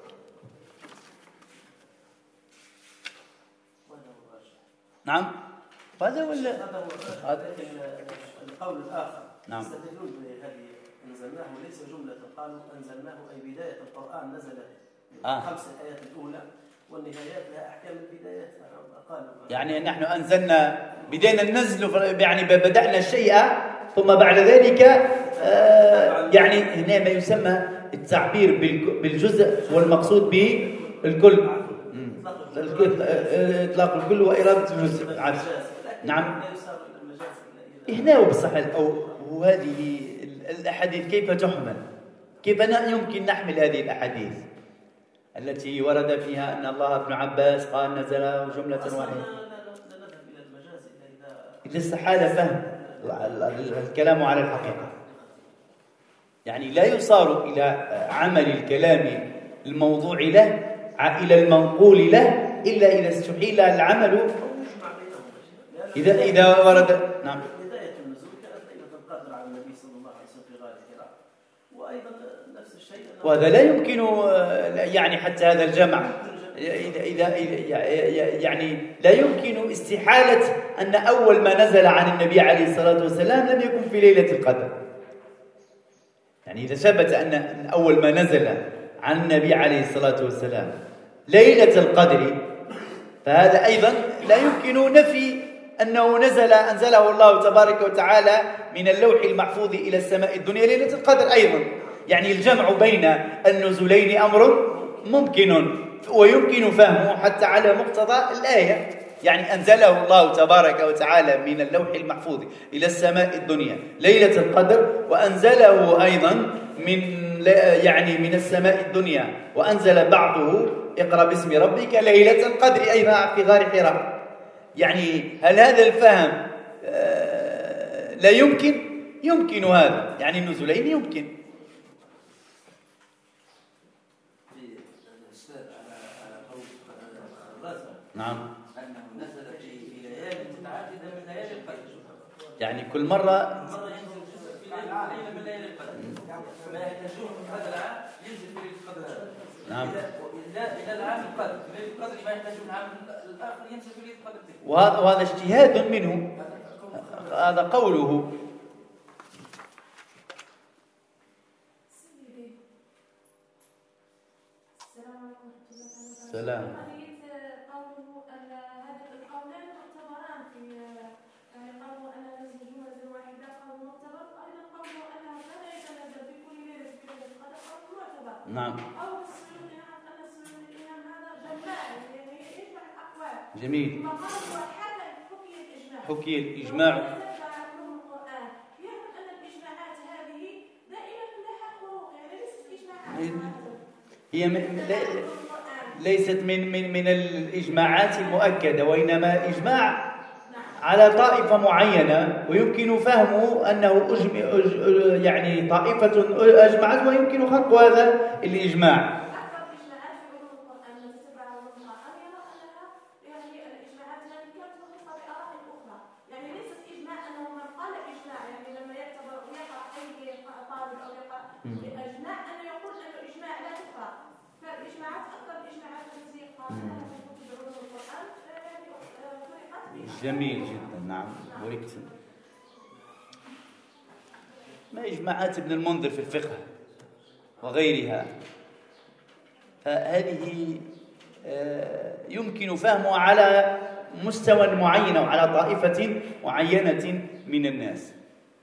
S1: نعم هذا ولا
S3: هذا القول الآخر.
S1: نعم
S3: يستدلون بهذه أنزلناه ليس جملة، قالوا أنزلناه أي بداية القرآن نزل
S1: آه.
S3: خمس الآيات الأولى والنهايات لها أحكام البدايات. قالوا
S1: يعني نحن أنزلنا بدينا النزل يعني بدأنا الشيء ثم بعد ذلك آه يعني هنا ما يسمى التعبير بالجزء والمقصود بالكل، إطلاق الكل وإرادة الجزء. نعم هنا وبصح وهذه الأحاديث كيف تحمل، كيف يمكن نحمل هذه الأحاديث التي ورد فيها أن الله ابن عباس قال نزل جملة واحدة. لسه حالة فهم الكلام على الحقيقة، يعني لا يصار إلى عمل الكلام الموضوع له إلى المنقول له إلا إذا استحيل العمل إذا إذا ورد. نعم
S3: بداية النزول كانت ليلة القدر على النبي صلى الله عليه وسلم في غار حراء، وأيضا نفس الشيء
S1: وهذا لا يمكن يعني حتى هذا الجمع إذا إذا يعني لا يمكن استحالة أن أول ما نزل عن النبي عليه الصلاة والسلام لم يكن في ليلة القدر. يعني إذا ثبت أن أول ما نزل عن النبي عليه الصلاة والسلام ليلة القدر، فهذا أيضا لا يمكن نفي أنه نزل أنزله الله تبارك وتعالى من اللوح المحفوظ إلى السماء الدنيا ليلة القدر أيضا. يعني الجمع بين النزولين أمر ممكن ويمكن فهمه حتى على مقتضى الآية. يعني أنزله الله تبارك وتعالى من اللوح المحفوظ إلى السماء الدنيا ليلة القدر، وأنزله أيضا من يعني من السماء الدنيا وأنزل بعضه اقرأ باسم ربك ليلة القدر أيضا في غار حراء. يعني هل هذا الفهم آه لا يمكن؟ يمكن هذا، يعني النزولين يمكن. نعم
S5: أنه نزل في ليالي متعددة من ليالي القدر،
S1: يعني كل مرة
S5: مرة ينزل جزء في ليلة من ليالي القدر، ما يحتاجون من هذا العام ينزل في ليلة القدر.
S1: نعم
S5: إلى العام القدر في ليلة القدر ما يحتاجون العام الآخر ينزل في ليلة القدر.
S1: وهذا اجتهاد منه، هذا قوله. سلام.
S6: قوله أن هذا القولان معتبران في يعني قوله أن نزل جملة واحدة قول معتبر، أيضا قوله أنه لا يتنزل في كل ليلة في ليلة القدر قول معتبر.
S1: نعم.
S6: أو السيوطي نعرف أن السيوطي الإمام هذا جماع يعني يجمع الأقوال.
S1: جميل.
S6: مقام وحكى حكي الإجماع.
S1: حكي الإجماع.
S6: القرآن يعلم أن الإجماعات هذه دائما لها فروق، يعني ليست إجماعات.
S1: هي م... لا... ليست من من من الإجماعات المؤكدة، وإنما إجماع على طائفة معينة، ويمكن فهمه أنه أجم... أج... يعني طائفة أجمعت ويمكن خلق هذا الإجماع. جميل جدا. نعم وركت ما إجماعات ابن المنذر في الفقه وغيرها، فهذه يمكن فهمها على مستوى معين أو على طائفة معينة من الناس.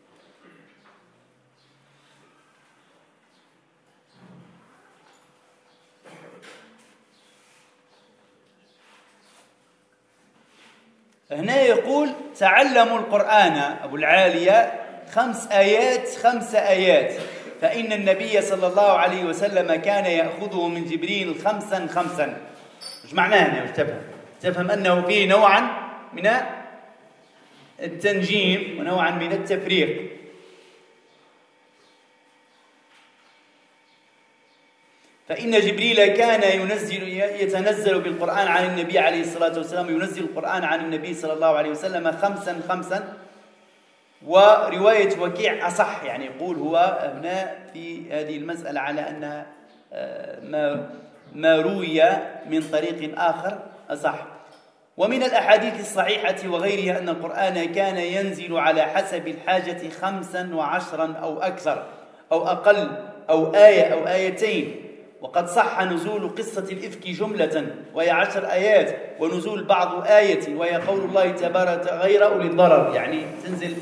S1: هنا يقول تعلموا القرآن أبو العالية خمس آيات خمس آيات، فإن النبي صلى الله عليه وسلم كان يأخذه من جبريل خمسا خمسا. مش معناه هنا؟ مش تفهم تفهم أنه فيه نوعا من التنجيم ونوعا من التفريق. فإن جبريل كان ينزل يتنزل بالقرآن عن النبي عليه الصلاة والسلام، ينزل القرآن عن النبي صلى الله عليه وسلم خمسا خمسا. ورواية وكيع أصح، يعني يقول هو هنا في هذه المسألة على أن ما ما روي من طريق آخر أصح. ومن الأحاديث الصحيحة وغيرها أن القرآن كان ينزل على حسب الحاجة خمسا وعشرا أو أكثر أو أقل، أو آية أو آيتين. وقد صح نزول قصة الإفك جملة وهي عشر آيات، ونزول بعض آية وهي قول الله تبارك غير أولي الضرر، يعني تنزل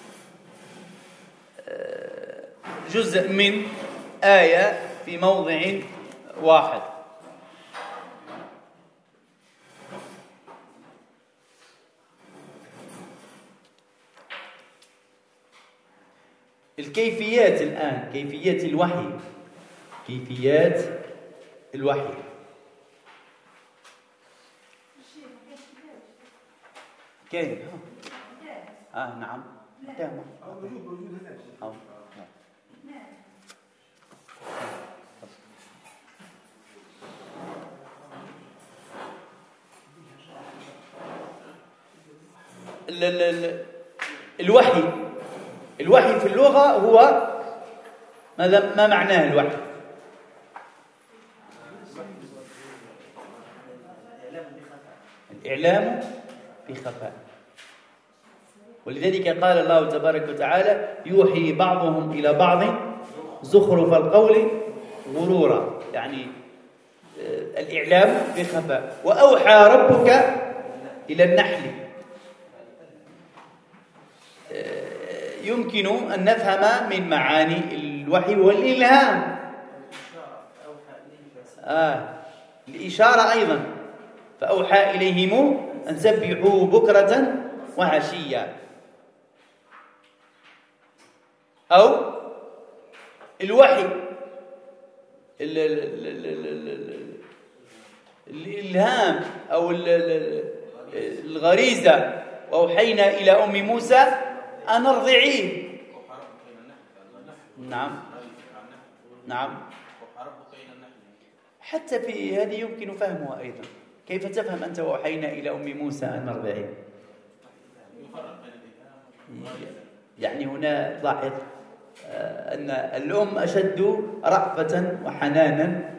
S1: جزء من آية في موضع واحد. الكيفيات الآن، كيفيات الوحي، كيفيات الوحي. كيف؟ آه نعم. آه. ال ال الوحي الوحي في اللغة هو ماذا؟ ما معناه الوحي؟ الإعلام بخفاء. ولذلك قال الله تبارك وتعالى يوحي بعضهم إلى بعض زخرف القول غرورا، يعني الإعلام بخفاء. وأوحى ربك إلى النحل. يمكن أن نفهم من معاني الوحي والإلهام آه. الإشارة أيضا، فأوحى إليهم أن سبحوا بكرة وعشيا. أو الوحي الإلهام أو الغريزة، وأوحينا إلى أم موسى أن ارضعيه. نعم نعم. حتى في هذه يمكن فهمها أيضا. كيف تفهم أنت وأوحينا إلى أم موسى أن ارضعيه؟ يعني هنا لاحظ أن الأم أشد رأفة وحنانا،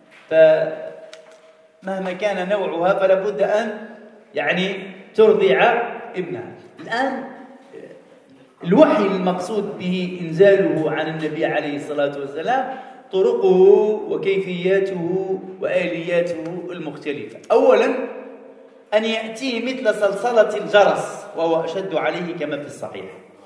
S1: فمهما كان نوعها فلا بد أن يعني ترضع ابنها. الآن الوحي المقصود به إنزاله عن النبي عليه الصلاة والسلام طرقه وكيفياته وآلياته المختلفة. أولا أن يأتيه مثل صلصلة الجرس، وهو أشد عليه كما في الصحيح.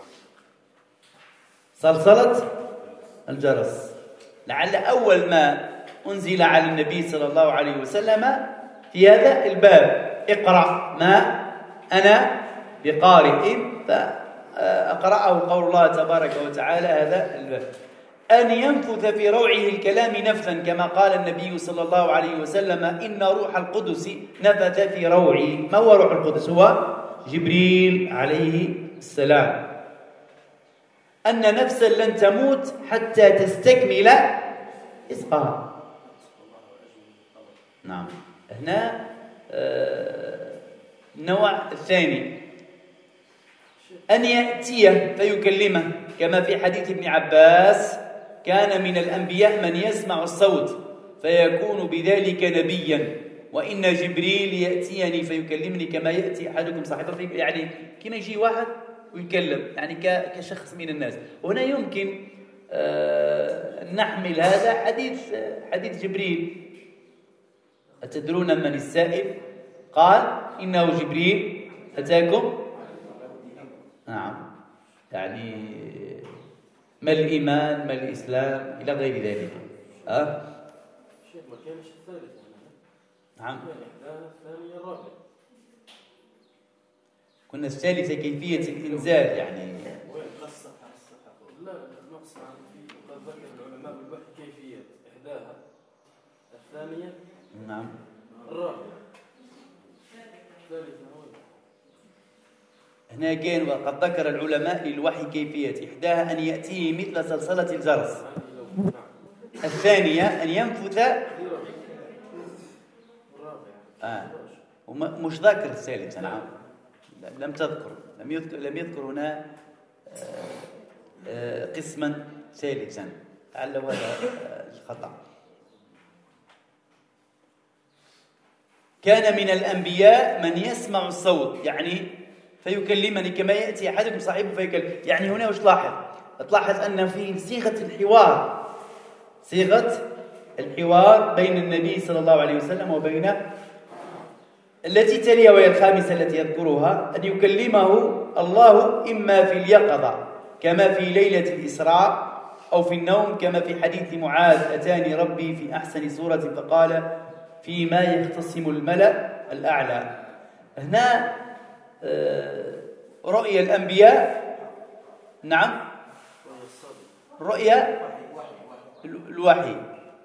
S1: صلصلة الجرس لعل أول ما أنزل على النبي صلى الله عليه وسلم في هذا الباب اقرأ ما أنا بقارئ، فأقرأه قول الله تبارك وتعالى هذا الباب. أن ينفث في روعه الكلام نفثا كما قال النبي صلى الله عليه وسلم إن روح القدس نفث في روعي. ما هو روح القدس؟ هو جبريل عليه السلام. أن نفسا لن تموت حتى تستكمل رزقها. نعم. هنا النوع الثاني أن يأتيه فيكلمه كما في حديث ابن عباس كان من الأنبياء من يسمع الصوت فيكون بذلك نبيا وإن جبريل يأتيني فيكلمني كما يأتي أحدكم صاحبه، يعني كما يجي واحد ويكلم يعني كشخص من الناس. وهنا يمكن نحمل هذا حديث حديث جبريل أتدرون من السائل؟ قال إنه جبريل أتاكم. نعم، يعني ما الإيمان ما الإسلام إلى غير ذلك. أه؟
S2: شيخ ما كانش الثالث.
S1: نعم.
S2: الثانية الرابعة.
S1: كنا الثالثة كيفية الإنزال يعني.
S2: لا نقص عن في قد ذكر العلماء بالبحث كيفية إحداها الثانية.
S1: نعم.
S2: الرابعة. الثالثة هو.
S1: هنا كان وقد ذكر العلماء للوحي كيفية إحداها أن يأتيه مثل صلصلة الجرس. الثانية أن ينفث. آه. ومش ذاكر الثالث. نعم. لم تذكر لم يذكر لم يذكر هنا آه آه قسما ثالثا لعل هذا الخطأ. كان من الأنبياء من يسمع الصوت يعني فيكلمني كما يأتي أحدكم صاحبه فيكلم. يعني هنا وش تلاحظ؟ تلاحظ أن في صيغة الحوار صيغة الحوار بين النبي صلى الله عليه وسلم وبين التي تليها وهي الخامسة التي يذكرها أن يكلمه الله إما في اليقظة كما في ليلة الإسراء أو في النوم كما في حديث معاذ أتاني ربي في أحسن صورة فقال فيما يختصم الملأ الأعلى. هنا رؤيا الأنبياء. نعم، رؤيا الوحي.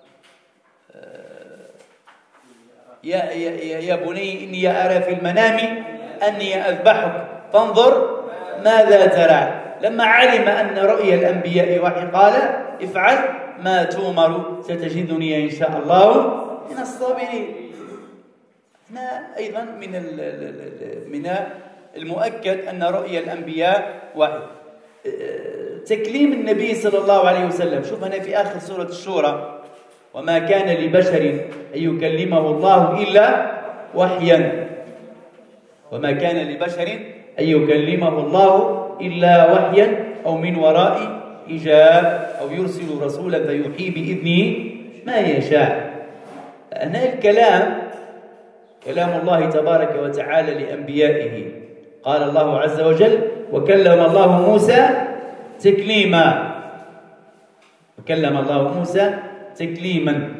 S1: يا, يا, يا بني إني أرى في المنام أني أذبحك فانظر ماذا ترى. لما علم أن رؤيا الأنبياء وحي قال افعل ما تؤمر ستجدني إن شاء الله من الصابرين. هنا أيضا من من المؤكد أن رؤيا الأنبياء وحي. تكليم النبي صلى الله عليه وسلم. شوف هنا في آخر سورة الشورى وما كان لبشر أن يكلمه الله إلا وحيا. وما كان لبشر أن يكلمه الله إلا وحيا أو من وراء حجاب أو يرسل رسولا فيوحي بإذنه ما يشاء. هنا الكلام كلام الله تبارك وتعالى لأنبيائه. قال الله عز وجل وكلم الله موسى تكليما. وكلم الله موسى تكليما.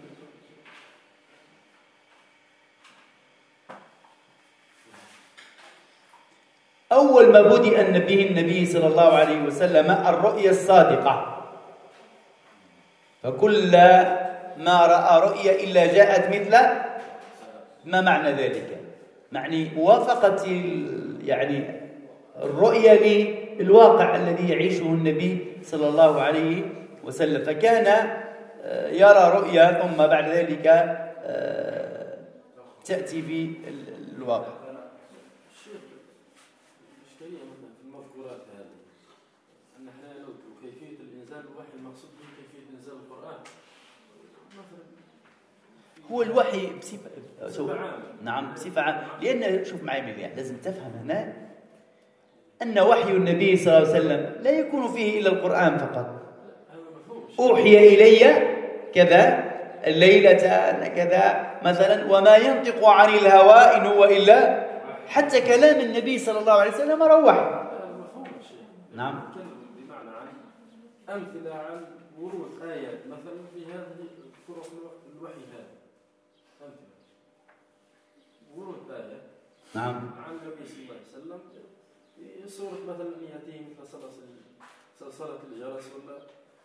S1: أول ما بدأ به النبي صلى الله عليه وسلم الرؤيا الصادقة. فكل ما رأى رؤيا إلا جاءت مثل. ما معنى ذلك؟ معني موافقة يعني الرؤيا للواقع الذي يعيشه النبي صلى الله عليه وسلم. فكان يرى رؤيا ثم بعد ذلك تأتي بالواقع.
S2: الإشكالية مثلا في المذكورات هذه أن احنا لو كيفية الإنزال الوحي المقصود به كيفية إنزال القرآن مثلا
S1: هو الوحي بصفة عامة. نعم بصفة عامة. لأن شوف معي مليح لازم تفهم هنا أن وحي النبي صلى الله عليه وسلم لا يكون فيه إلا القرآن فقط. أوحي إلي كذا الليلة كذا مثلا وما ينطق عن الهوى إن هو إلا. حتى كلام النبي صلى الله عليه وسلم روح. نعم.
S2: بمعنى عن أمثلة عن ورود آيات مثلا في هذه طرق الوحي هذا. أمثلة ورود آية.
S1: نعم.
S2: عن النبي صلى الله عليه وسلم في صورة مثلا يأتيه مثل صلصلة الجرس ولا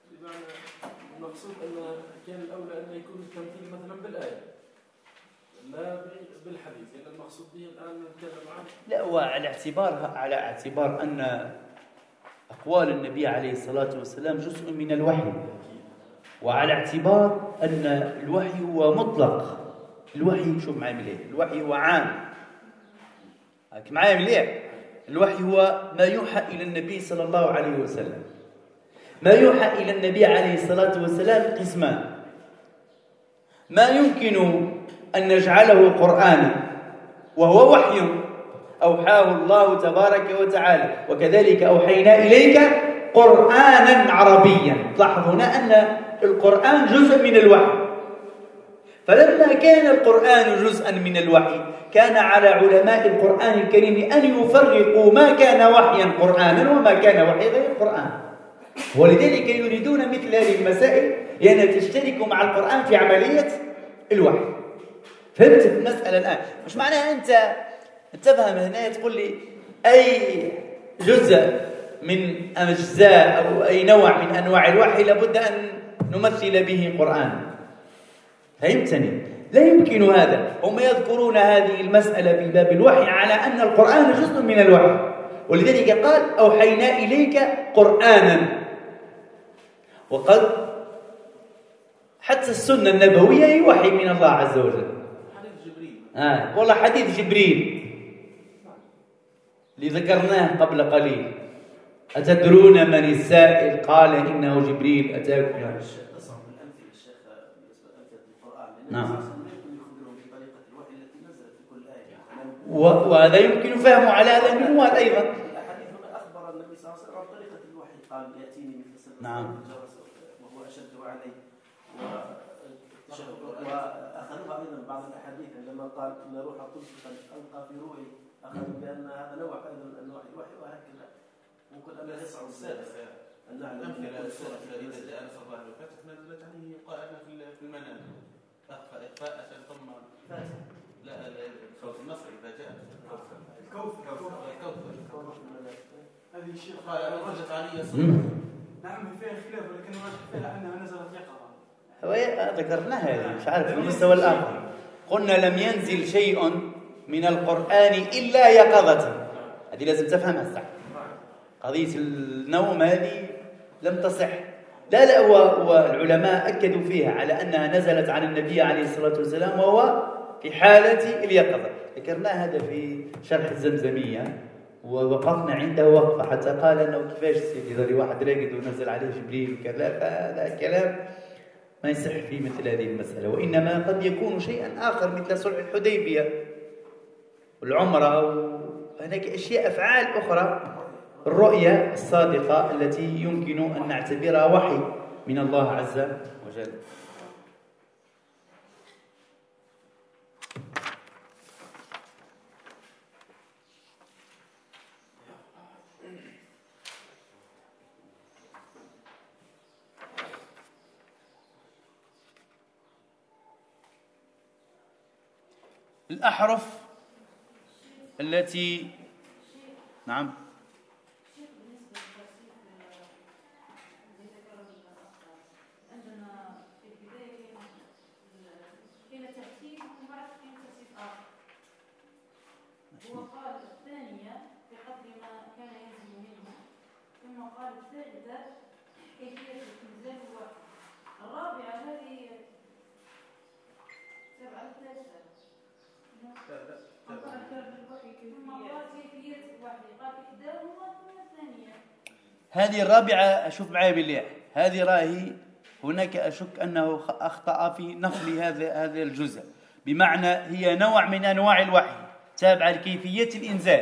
S2: بمعنى المقصود أن كان الأولى أن يكون التمثيل مثلا بالآية لا بالحديث، لأن المقصود به الآن نتكلم عنه.
S1: لا، وعلى اعتبار على اعتبار أن أقوال النبي عليه الصلاة والسلام جزء من الوحي، وعلى اعتبار أن الوحي هو مطلق. الوحي شوف معي مليح، الوحي هو عام. هاك معي مليح. الوحي هو ما يوحى إلى النبي صلى الله عليه وسلم. ما يوحى إلى النبي عليه الصلاة والسلام قسمان: ما يمكن أن نجعله قرآنا وهو وحي أوحاه الله تبارك وتعالى، وكذلك أوحينا إليك قرآنا عربيا. لاحظ هنا أن القرآن جزء من الوحي، فلما كان القرآن جزءا من الوحي كان على علماء القرآن الكريم أن يفرقوا ما كان وحيا قرآنا وما كان وحي غير قرآن، ولذلك يريدون مثل هذه المسائل لأنها تشترك مع القرآن في عملية الوحي. فهمت المسألة الآن؟ مش معناها أنت تفهم هنا تقول لي أي جزء من أجزاء أو أي نوع من أنواع الوحي لابد أن نمثل به قرآن. فهمتني؟ لا يمكن هذا. هم يذكرون هذه المسألة في باب الوحي على أن القرآن جزء من الوحي، ولذلك قال أوحينا إليك قرآنا. وقد حتى السنة النبوية هي وحي من الله عز وجل.
S4: حديث جبريل
S1: آه والله حديث جبريل اللي ذكرناه قبل قليل: أتدرون من السائل؟ قال إنه جبريل أتاكم.
S3: قصة من الأمثلة الشيخ بالنسبة لأمثلة القرآن،
S1: نعم.
S3: يخبرهم بطريقة الوحي التي نزلت في كل آية،
S1: وهذا يمكن فهمه على هذا المنوال أيضا.
S3: الأحاديث هنا أخبر النبي صلى الله عليه وسلم عن طريقة الوحي، قال يأتيني مثل سلسلة
S1: نعم.
S3: الجرس وهو أشد عليه، وأخذوها أيضا بعض الأحاديث عندما قال إن روح القدس قد ألقى في روحي، أخذوا بأن هذا نوع أيضا من أنواع الوحي، وهكذا ممكن أن يصعب السادس أن نعلم
S4: أمثلة السورة إذا جاء نصر الله والفتح نزلت عليه قائمة في المنام أخفى إخفاء ثم لا صوت النصر إذا جاء
S7: الكوثر
S4: الكوثر
S7: هذه الشيء
S4: قال رجت علي الصدر.
S7: نعم فيها خلاف، ولكن الراجح فيها أنها نزلت يقظة.
S1: ذكرناها هذه مش عارف المستوى الآخر. قلنا لم ينزل شيء من القرآن إلا يقظة. هذه لازم تفهمها صح. قضية النوم هذه لم تصح. لا لا والعلماء أكدوا فيها على أنها نزلت عن النبي عليه الصلاة والسلام وهو في حالة اليقظة. ذكرنا هذا في شرح الزمزمية ووقفنا عنده وقفة حتى قال أنه كيفاش سيدي ذلك واحد راقد ونزل عليه جبريل وكذا. فهذا كلام ما يصح في مثل هذه المسألة، وإنما قد يكون شيئا آخر مثل صلح الحديبية والعمرة، وهناك أشياء أفعال أخرى. الرؤية الصادقة التي يمكن أن نعتبرها وحي من الله عز وجل. الأحرف التي نعم
S6: هو قال الثانية بقدر ما كان ينزل منه، ثم قال الثالثة كيفية الإنزال الوحي، الرابعة هذه سبعة الثالثة ثم قال كيفية الوحي، قال إحداهما ثم الثانية.
S1: هذه الرابعة أشوف معي بالله، هذه راهي هناك أشك أنه أخطأ في نقل هذا هذا الجزء، بمعنى هي نوع من أنواع الوحي تابعة لكيفية الإنزال.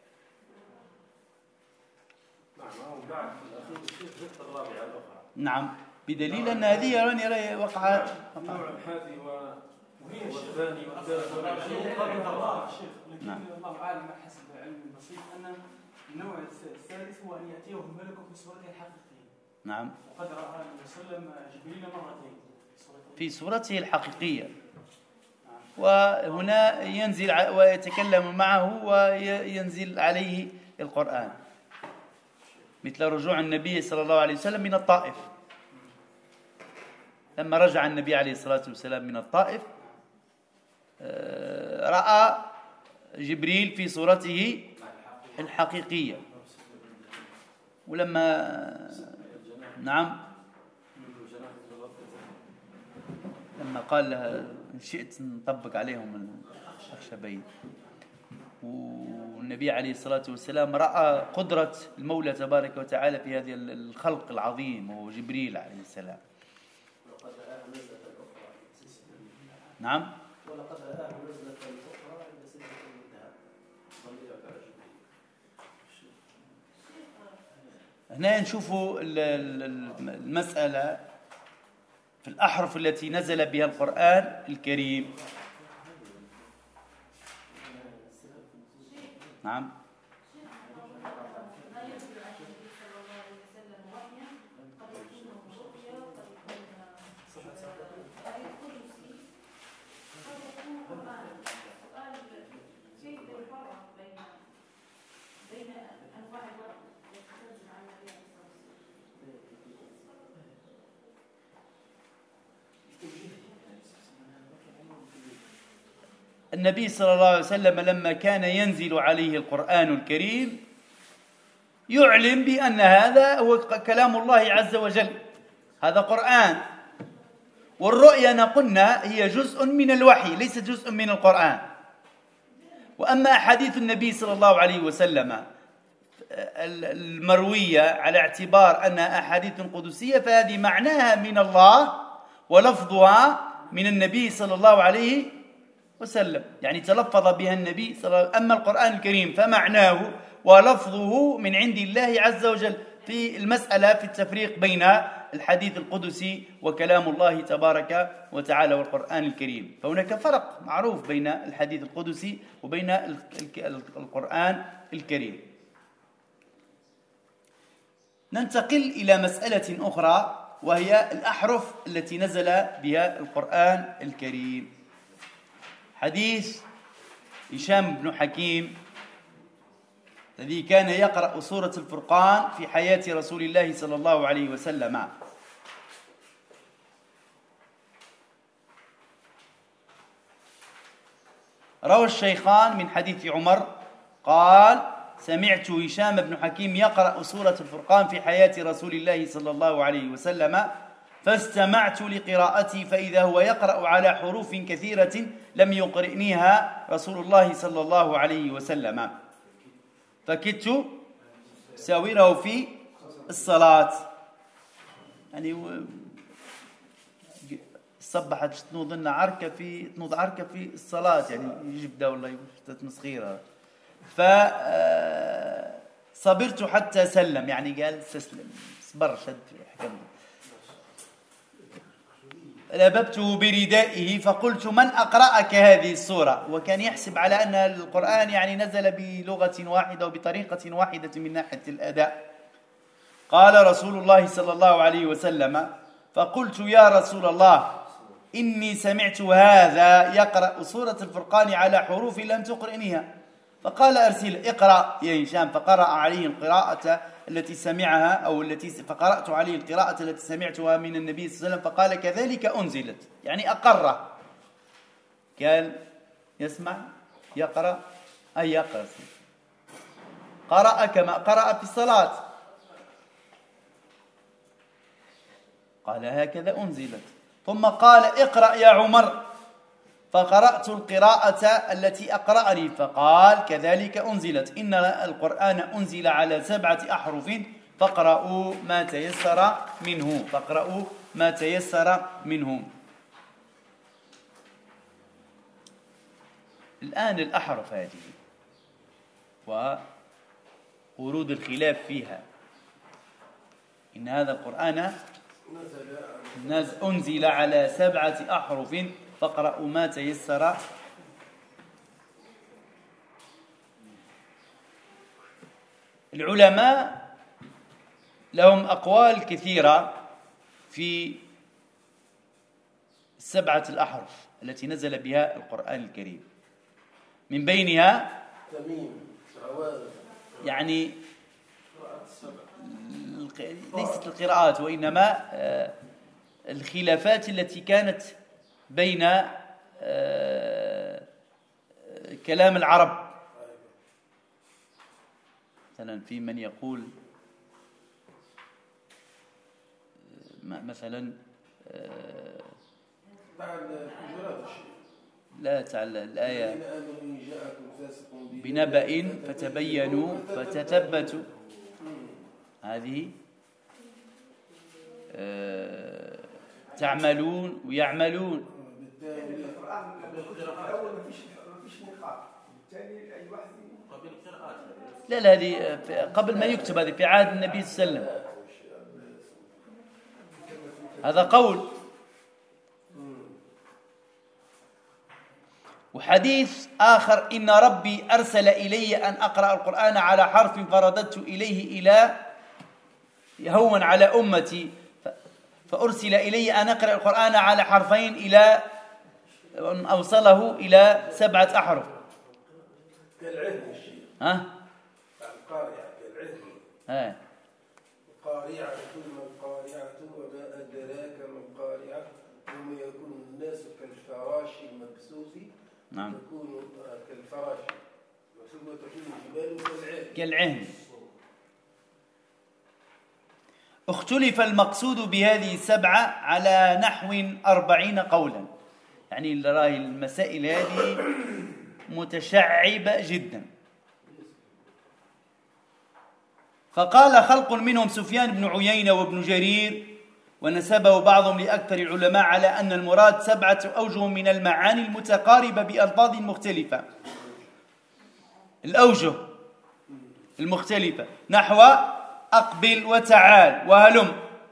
S1: نعم بدليل أن هذه راني وقع
S2: النوع الحادي والثاني والثالث
S7: شيخ، لكن الله أعلم حسب علم البسيط أن النوع الثالث هو أن يأتيه الملك في صورته الحقيقية.
S1: نعم.
S7: وقد رأى النبي صلى الله عليه وسلم جبريل مرتين
S1: في صورته الحقيقية، وهنا ينزل ويتكلم معه وينزل عليه القرآن، مثل رجوع النبي صلى الله عليه وسلم من الطائف لما رجع النبي عليه الصلاة والسلام من الطائف رأى جبريل في صورته الحقيقية، ولما نعم لما قال لها إن شئت نطبق عليهم الخشبين، والنبي عليه الصلاة والسلام رأى قدرة المولى تبارك وتعالى في هذا الخلق العظيم وهو جبريل عليه السلام. نعم.
S3: ولقد رآه نزلة أخرى عند سدرة المنتهى.
S1: هنا نشوفوا المسألة في الأحرف التي نزل بها القرآن الكريم. نعم. النبي صلى الله عليه وسلم لما كان ينزل عليه القرآن الكريم يعلم بأن هذا هو كلام الله عز وجل، هذا قرآن، والرؤيا قلنا هي جزء من الوحي ليس جزء من القرآن. وأما أحاديث النبي صلى الله عليه وسلم المروية على اعتبار أنها أحاديث قدسية فهذه معناها من الله ولفظها من النبي صلى الله عليه وسلم، يعني تلفظ بها النبي صلى الله عليه وسلم. أما القرآن الكريم فمعناه ولفظه من عند الله عز وجل. في المسألة في التفريق بين الحديث القدسي وكلام الله تبارك وتعالى والقرآن الكريم، فهناك فرق معروف بين الحديث القدسي وبين القرآن الكريم. ننتقل إلى مسألة أخرى وهي الأحرف التي نزل بها القرآن الكريم. حديث هشام بن حكيم الذي كان يقرأ سورة الفرقان في حياة رسول الله صلى الله عليه وسلم. روى الشيخان من حديث عمر قال: سمعت هشام بن حكيم يقرأ سورة الفرقان في حياة رسول الله صلى الله عليه وسلم، فاستمعت لقراءتي فإذا هو يقرأ على حروف كثيرة لم يقرئنيها رسول الله صلى الله عليه وسلم، فكدت ساوره في الصلاة. يعني صبحت تنوض عركة في تنوض عركة في الصلاة، يعني يجيب ده والله تمسخيرها. فصبرت حتى سلم، يعني قال استسلم، صبر شد حكم. لببته بردائه فقلت: من أقرأك هذه السورة؟ وكان يحسب على أن القرآن يعني نزل بلغة واحدة وبطريقة واحدة من ناحية الأداء. قال رسول الله صلى الله عليه وسلم: فقلت: يا رسول الله إني سمعت هذا يقرأ سورة الفرقان على حروف لم تقرئنيها. فقال: أرسل اقرأ يا هشام. فقرأ عليه القراءة التي سمعها أو التي فقرأت عليه القراءة التي سمعتها من النبي صلى الله عليه وسلم، فقال: كذلك أنزلت، يعني أقر. قال: يسمع يقرأ أي يقرأ، قرأ كما قرأ في الصلاة. قال: هكذا أنزلت. ثم قال: اقرأ يا عمر. فقرأت القراءة التي أقرأني، فقال: كذلك أنزلت، إن القرآن أنزل على سبعة أحرف فاقرأوا ما تيسر منه فاقرأوا ما تيسر منه. الآن الأحرف هذه وورود الخلاف فيها، إن هذا القرآن أنزل على سبعة أحرف فاقرأوا ما تيسر. العلماء لهم أقوال كثيرة في السبعة الأحرف التي نزل بها القرآن الكريم، من بينها يعني ليست القراءات وإنما الخلافات التي كانت بين كلام العرب. مثلا في من يقول مثلا لا تعالى الآية بنبأ فتبينوا فتثبتوا، هذه تعملون ويعملون. لا لا هذه قبل ما يكتب، هذه في عهد النبي صلى الله عليه وسلم، هذا قول. وحديث آخر إن ربي أرسل إلي أن أقرأ القرآن على حرف فرددت إليه إلى هون على أمتي، فأرسل إلي أن أقرأ القرآن على حرفين إلى أن أوصله إلى سبعة أحرف.
S8: كالعهد الشيء
S1: ها؟
S8: القارعة كالعهد.
S1: ها.
S8: القارعة ثم القارعة وما أدراك ما القارعة ثم يكون الناس كالفراش المبثوث.
S1: نعم.
S8: تكون كالفراش ثم تكون الجبال كالعهد.
S1: كالعهد. اختلف المقصود بهذه السبعة على نحو أربعين قولا، يعني رأي المسائل هذه متشعبة جدا. فقال خلق منهم سفيان بن عيينة وابن جرير، ونسبه بعضهم لأكثر العلماء على أن المراد سبعة أوجه من المعاني المتقاربة بألفاظ مختلفة. الأوجه المختلفة نحو أقبل وتعال وهلم.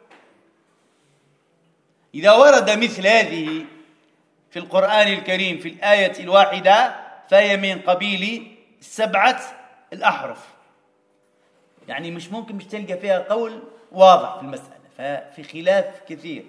S1: إذا ورد مثل هذه في القرآن الكريم في الآية الواحدة فهي من قبيل السبعة الأحرف، يعني مش ممكن مش تلقى فيها قول واضح في المسألة، ففي خلاف كثير.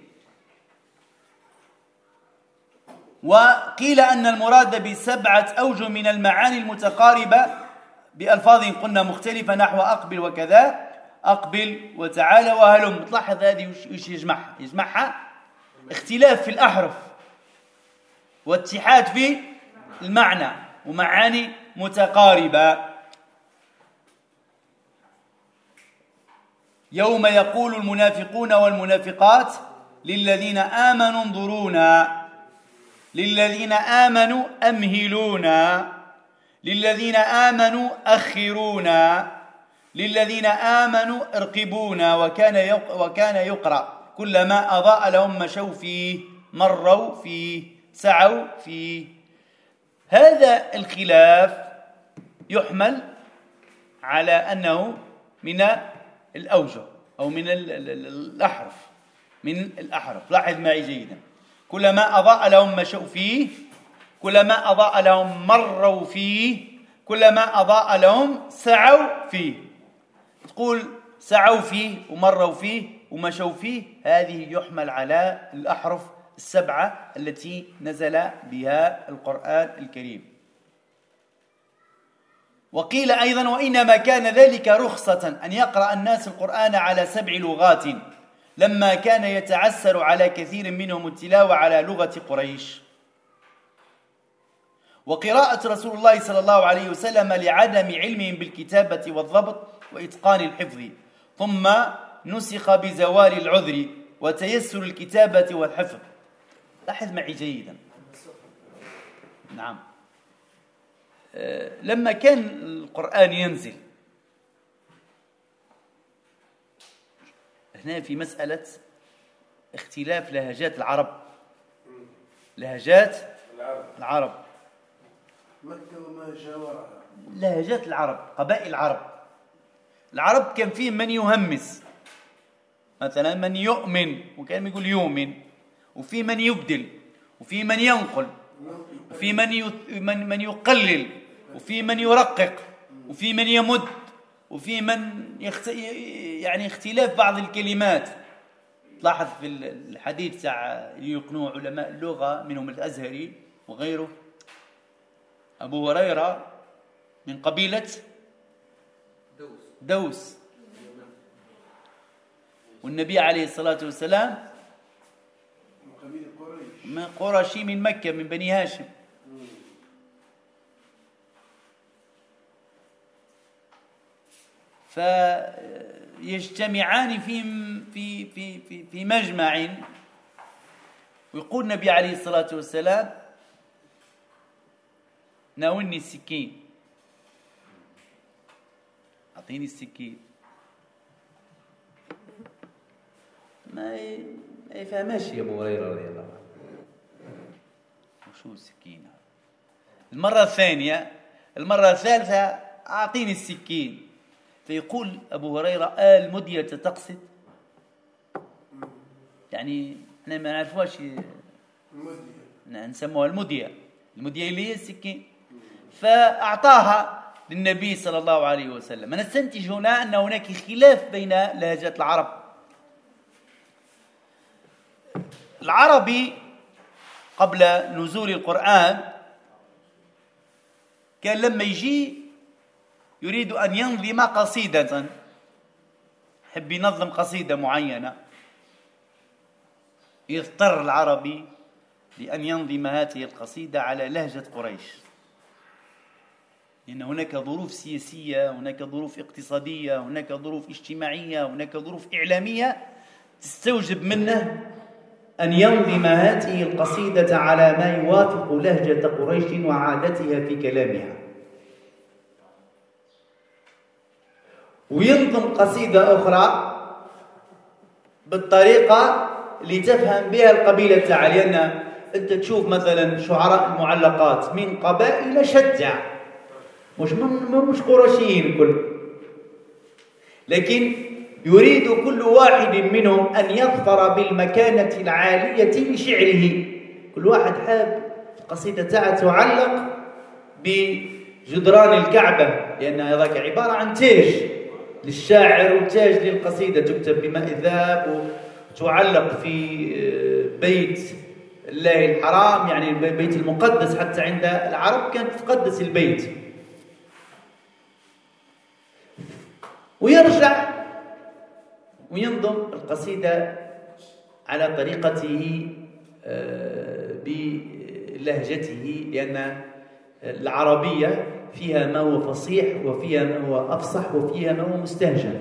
S1: وقيل أن المراد بسبعة أوجه من المعاني المتقاربة بألفاظ قلنا مختلفة نحو أقبل وكذا، أقبل وتعالى وهلم. تلاحظ هذه وش يجمعها؟ يجمعها اختلاف في الأحرف واتحاد في المعنى ومعاني متقاربة. يوم يقول المنافقون والمنافقات للذين آمنوا انظرونا، للذين آمنوا أمهلونا، للذين آمنوا أخرونا، للذين آمنوا ارقبونا. وكان وكان يقرأ كلما أضاء لهم مشوا فيه مروا فيه سعوا فيه. هذا الخلاف يحمل على أنه من الأوجه أو من الأحرف، من الأحرف. لاحظ معي جيدا، كلما أضاء لهم مشوا فيه، كلما أضاء لهم مروا فيه، كلما أضاء لهم سعوا فيه. تقول سعوا فيه ومروا فيه ومشوا فيه، هذه يحمل على الأحرف السبعة التي نزل بها القرآن الكريم. وقيل أيضا وإنما كان ذلك رخصة أن يقرأ الناس القرآن على سبع لغات، لما كان يتعسر على كثير منهم التلاوة على لغة قريش. وقراءة رسول الله صلى الله عليه وسلم لعدم علمهم بالكتابة والضبط وإتقان الحفظ، ثم نسخ بزوال العذر وتيسر الكتابة والحفظ. لاحظ معي جيدا. نعم. أه لما كان القرآن ينزل هنا في مسألة اختلاف لهجات العرب، لهجات العرب
S8: مكة وما جاورها،
S1: لهجات العرب، قبائل العرب. العرب كان فيه من يهمس، مثلا من يؤمن وكان يقول يؤمن، وفي من يبدل، وفي من ينقل، وفي من من من يقلل، وفي من يرقق، وفي من يمد، وفي من يخت... يعني اختلاف بعض الكلمات. تلاحظ في الحديث تاع يقنوا علماء اللغة منهم الأزهري وغيره، أبو هريرة من قبيلة دوس، والنبي عليه الصلاة والسلام قرشي من مكة من بني هاشم. فيجتمعان في في في في في مجمع، ويقول النبي عليه الصلاة والسلام: ناولني السكين، أعطيني السكين. ما ما يفهمش يا أبو هريرة رضي الله عنه وشو السكين. المرة الثانية، المرة الثالثة: أعطيني السكين. فيقول أبو هريرة: آه المدية تقصد؟ يعني احنا ما نعرفوش نسموها المدية، المدية اللي هي السكين. فأعطاها للنبي صلى الله عليه وسلم. نستنتج هنا أن هناك خلاف بين لهجات العرب. العربي قبل نزول القرآن كان لما يجي يريد أن ينظم قصيدة، يحب ينظم قصيدة معينة، يضطر العربي لأن ينظم هذه القصيدة على لهجة قريش، لأن هناك ظروف سياسية، هناك ظروف اقتصادية، هناك ظروف اجتماعية، هناك ظروف إعلامية تستوجب منه أن ينظم هذه القصيدة على ما يوافق لهجة قريش وعادتها في كلامها، وينظم قصيدة أخرى بالطريقة اللي تفهم بها القبيلة تاعها. لأن أنت تشوف مثلا شعراء المعلقات من قبائل شتى، مش مش قرشيين كل، لكن يريد كل واحد منهم أن يظفر بالمكانة العالية لشعره. كل واحد حاب القصيدة تاعها تعلق بجدران الكعبة، لأن هذاك عبارة عن تاج للشاعر وتاج للقصيدة، تكتب بماء الذهب وتعلق في بيت الله الحرام، يعني البيت المقدس. حتى عند العرب كانت تقدس البيت. ويرجع وينظم القصيدة على طريقته بلهجته، لأن العربية فيها ما هو فصيح وفيها ما هو أفصح وفيها ما هو مستهجن.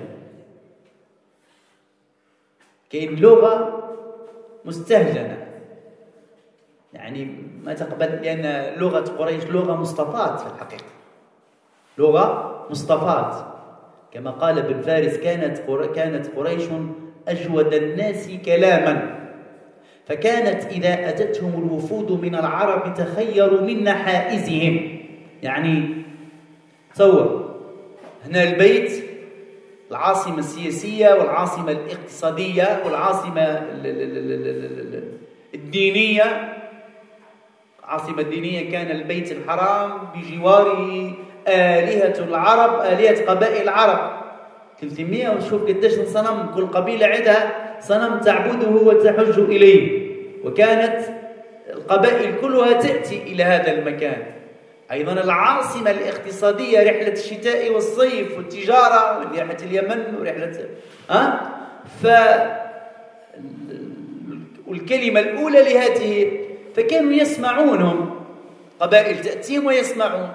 S1: كاين لغة مستهجنة يعني ما تقبل، لأن لغة قريش لغة مصطفاة في الحقيقة، لغة مصطفاة. كما قال ابن فارس: كانت كانت قريش أجود الناس كلاما، فكانت إذا أتتهم الوفود من العرب تخيروا من نحائزهم. يعني تصور هنا البيت العاصمة السياسية والعاصمة الاقتصادية والعاصمة الدينية. العاصمة الدينية كان البيت الحرام، بجواره آلهة العرب، آلهة قبائل العرب ثلاثمئة، وشوف قديش صنم، كل قبيلة عندها صنم تعبده وتحج إليه، وكانت القبائل كلها تأتي إلى هذا المكان. أيضا العاصمة الاقتصادية، رحلة الشتاء والصيف والتجارة، ورحلة اليمن ورحلة ها ف والكلمة الأولى لهذه، فكانوا يسمعونهم، قبائل تأتيهم ويسمعون،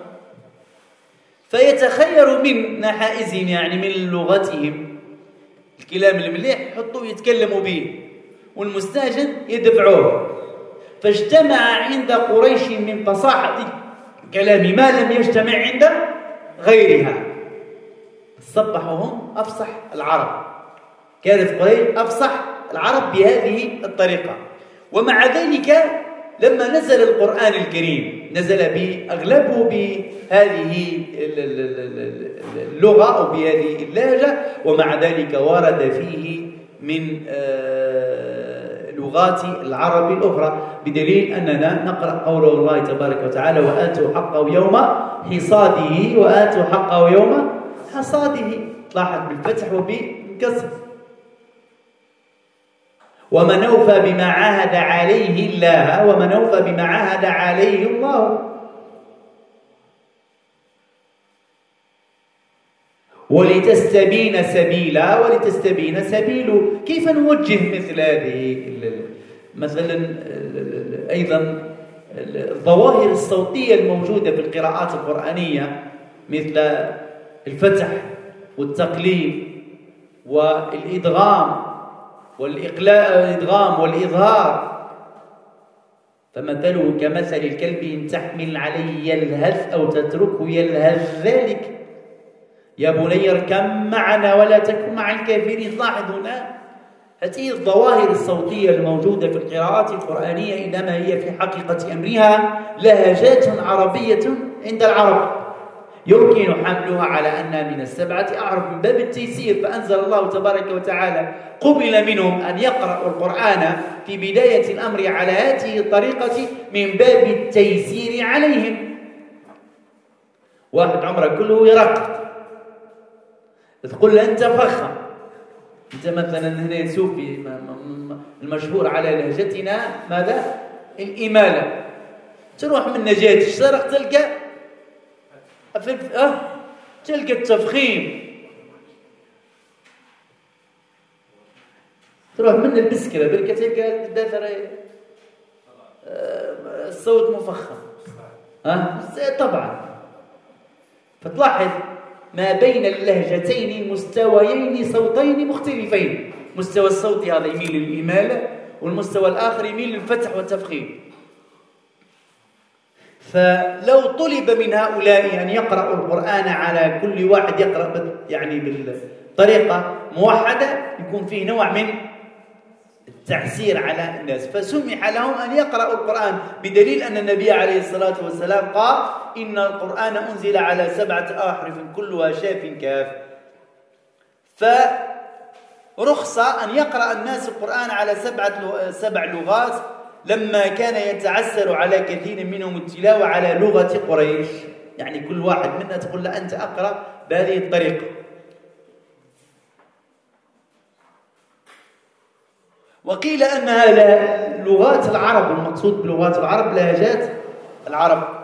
S1: فيتخيروا من نحائزهم يعني من لغتهم الكلام المليح يحطوا يتكلموا به، والمستهجن يدفعوه. فاجتمع عند قريش من فصاحة كلام ما لم يجتمع عند غيرها. صبحوا هم أفصح العرب، كانت قريش أفصح العرب بهذه الطريقة. ومع ذلك لما نزل القرآن الكريم نزل بأغلبه بهذه اللغة أو بهذه اللهجة، ومع ذلك ورد فيه من لغات العرب الأخرى، بدليل أننا نقرأ قول الله تبارك وتعالى: وآتوا حقه يوم حصاده، وآتوا حقه يوم حصاده، تلاحظ بالفتح وبالكسر. ومن أوفى بما عاهد عليه الله، ومن أوفى بما عاهد عليه الله. ولتستبين سبيلا ولتستبين سبيل. كيف نوجه مثل هذه مثلا أيضا الظواهر الصوتية الموجودة في القراءات القرآنية مثل الفتح والتقليب والإدغام والإقلاء الإدغام والإظهار. فمثله كمثل الكلب إن تحمل عليه يلهث أو تتركه يلهث ذلك. يا بني اركب معنا ولا تكن مع الكافرين. لاحظ هنا هذه الظواهر الصوتية الموجودة في القراءات القرآنية إنما هي في حقيقة أمرها لهجات عربية عند العرب يمكن حملها على أنها من السبعة أعرف من باب التيسير. فأنزل الله تبارك وتعالى قبل منهم أن يقرأوا القرآن في بداية الأمر على هذه الطريقة من باب التيسير عليهم. واحد عمره كله يرقق تقول له أنت فخم. أنت مثلا هنا سوفي المشهور على لهجتنا ماذا؟ الإمالة. تروح من نجاة الشرق تلقى أه تلقى التفخيم. تروح من البسكرة بركة تلقى الدثرة الصوت مفخم. ها أه؟ طبعا. فتلاحظ ما بين اللهجتين مستويين صوتين مختلفين. مستوى الصوت هذا يميل للإمالة والمستوى الآخر يميل للفتح والتفخيم. فلو طلب من هؤلاء أن يقرأوا القرآن على كل واحد يقرأ يعني بالطريقة موحدة يكون فيه نوع من التعسير على الناس. فسمح لهم أن يقرأوا القرآن بدليل أن النبي عليه الصلاة والسلام قال إن القرآن أنزل على سبعة أحرف كلها شاف كاف. فرخصة أن يقرأ الناس القرآن على سبعة سبع لغات لما كان يتعسر على كثير منهم التلاوة على لغة قريش. يعني كل واحد منا تقول له أنت أقرأ بهذه الطريقة. وقيل أنها لغات العرب. المقصود بلغات العرب لهجات العرب.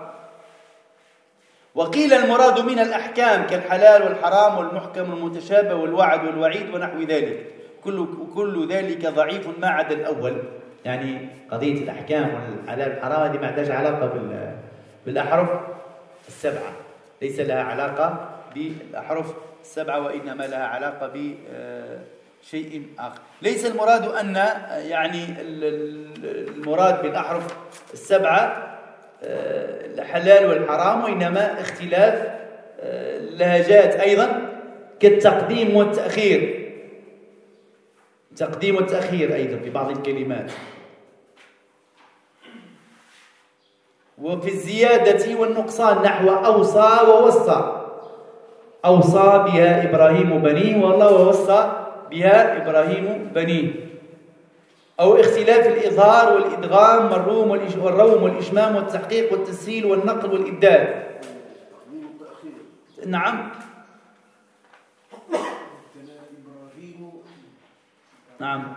S1: وقيل المراد من الأحكام كالحلال والحرام والمحكم والمتشابه والوعد والوعيد ونحو ذلك. كل كل ذلك ضعيف ما عدا الأول. يعني قضية الأحكام والحلال والحرام هذه ما عندهاش علاقة بالأحرف السبعة. ليس لها علاقة بالأحرف السبعة وإنما لها علاقة بشيء آخر. ليس المراد أن يعني المراد بالأحرف السبعة الحلال والحرام وإنما اختلاف اللهجات أيضا كالتقديم والتأخير. تقديم والتأخير أيضا في بعض الكلمات. وفي الزيادة والنقصان نحو أوصى ووصى. أوصى بها إبراهيم بنيه والله ووصى بها إبراهيم بنيه. أو اختلاف الإظهار والإدغام والروم والروم والإشمام والتحقيق والتسهيل والنقل والإبدال. نعم نعم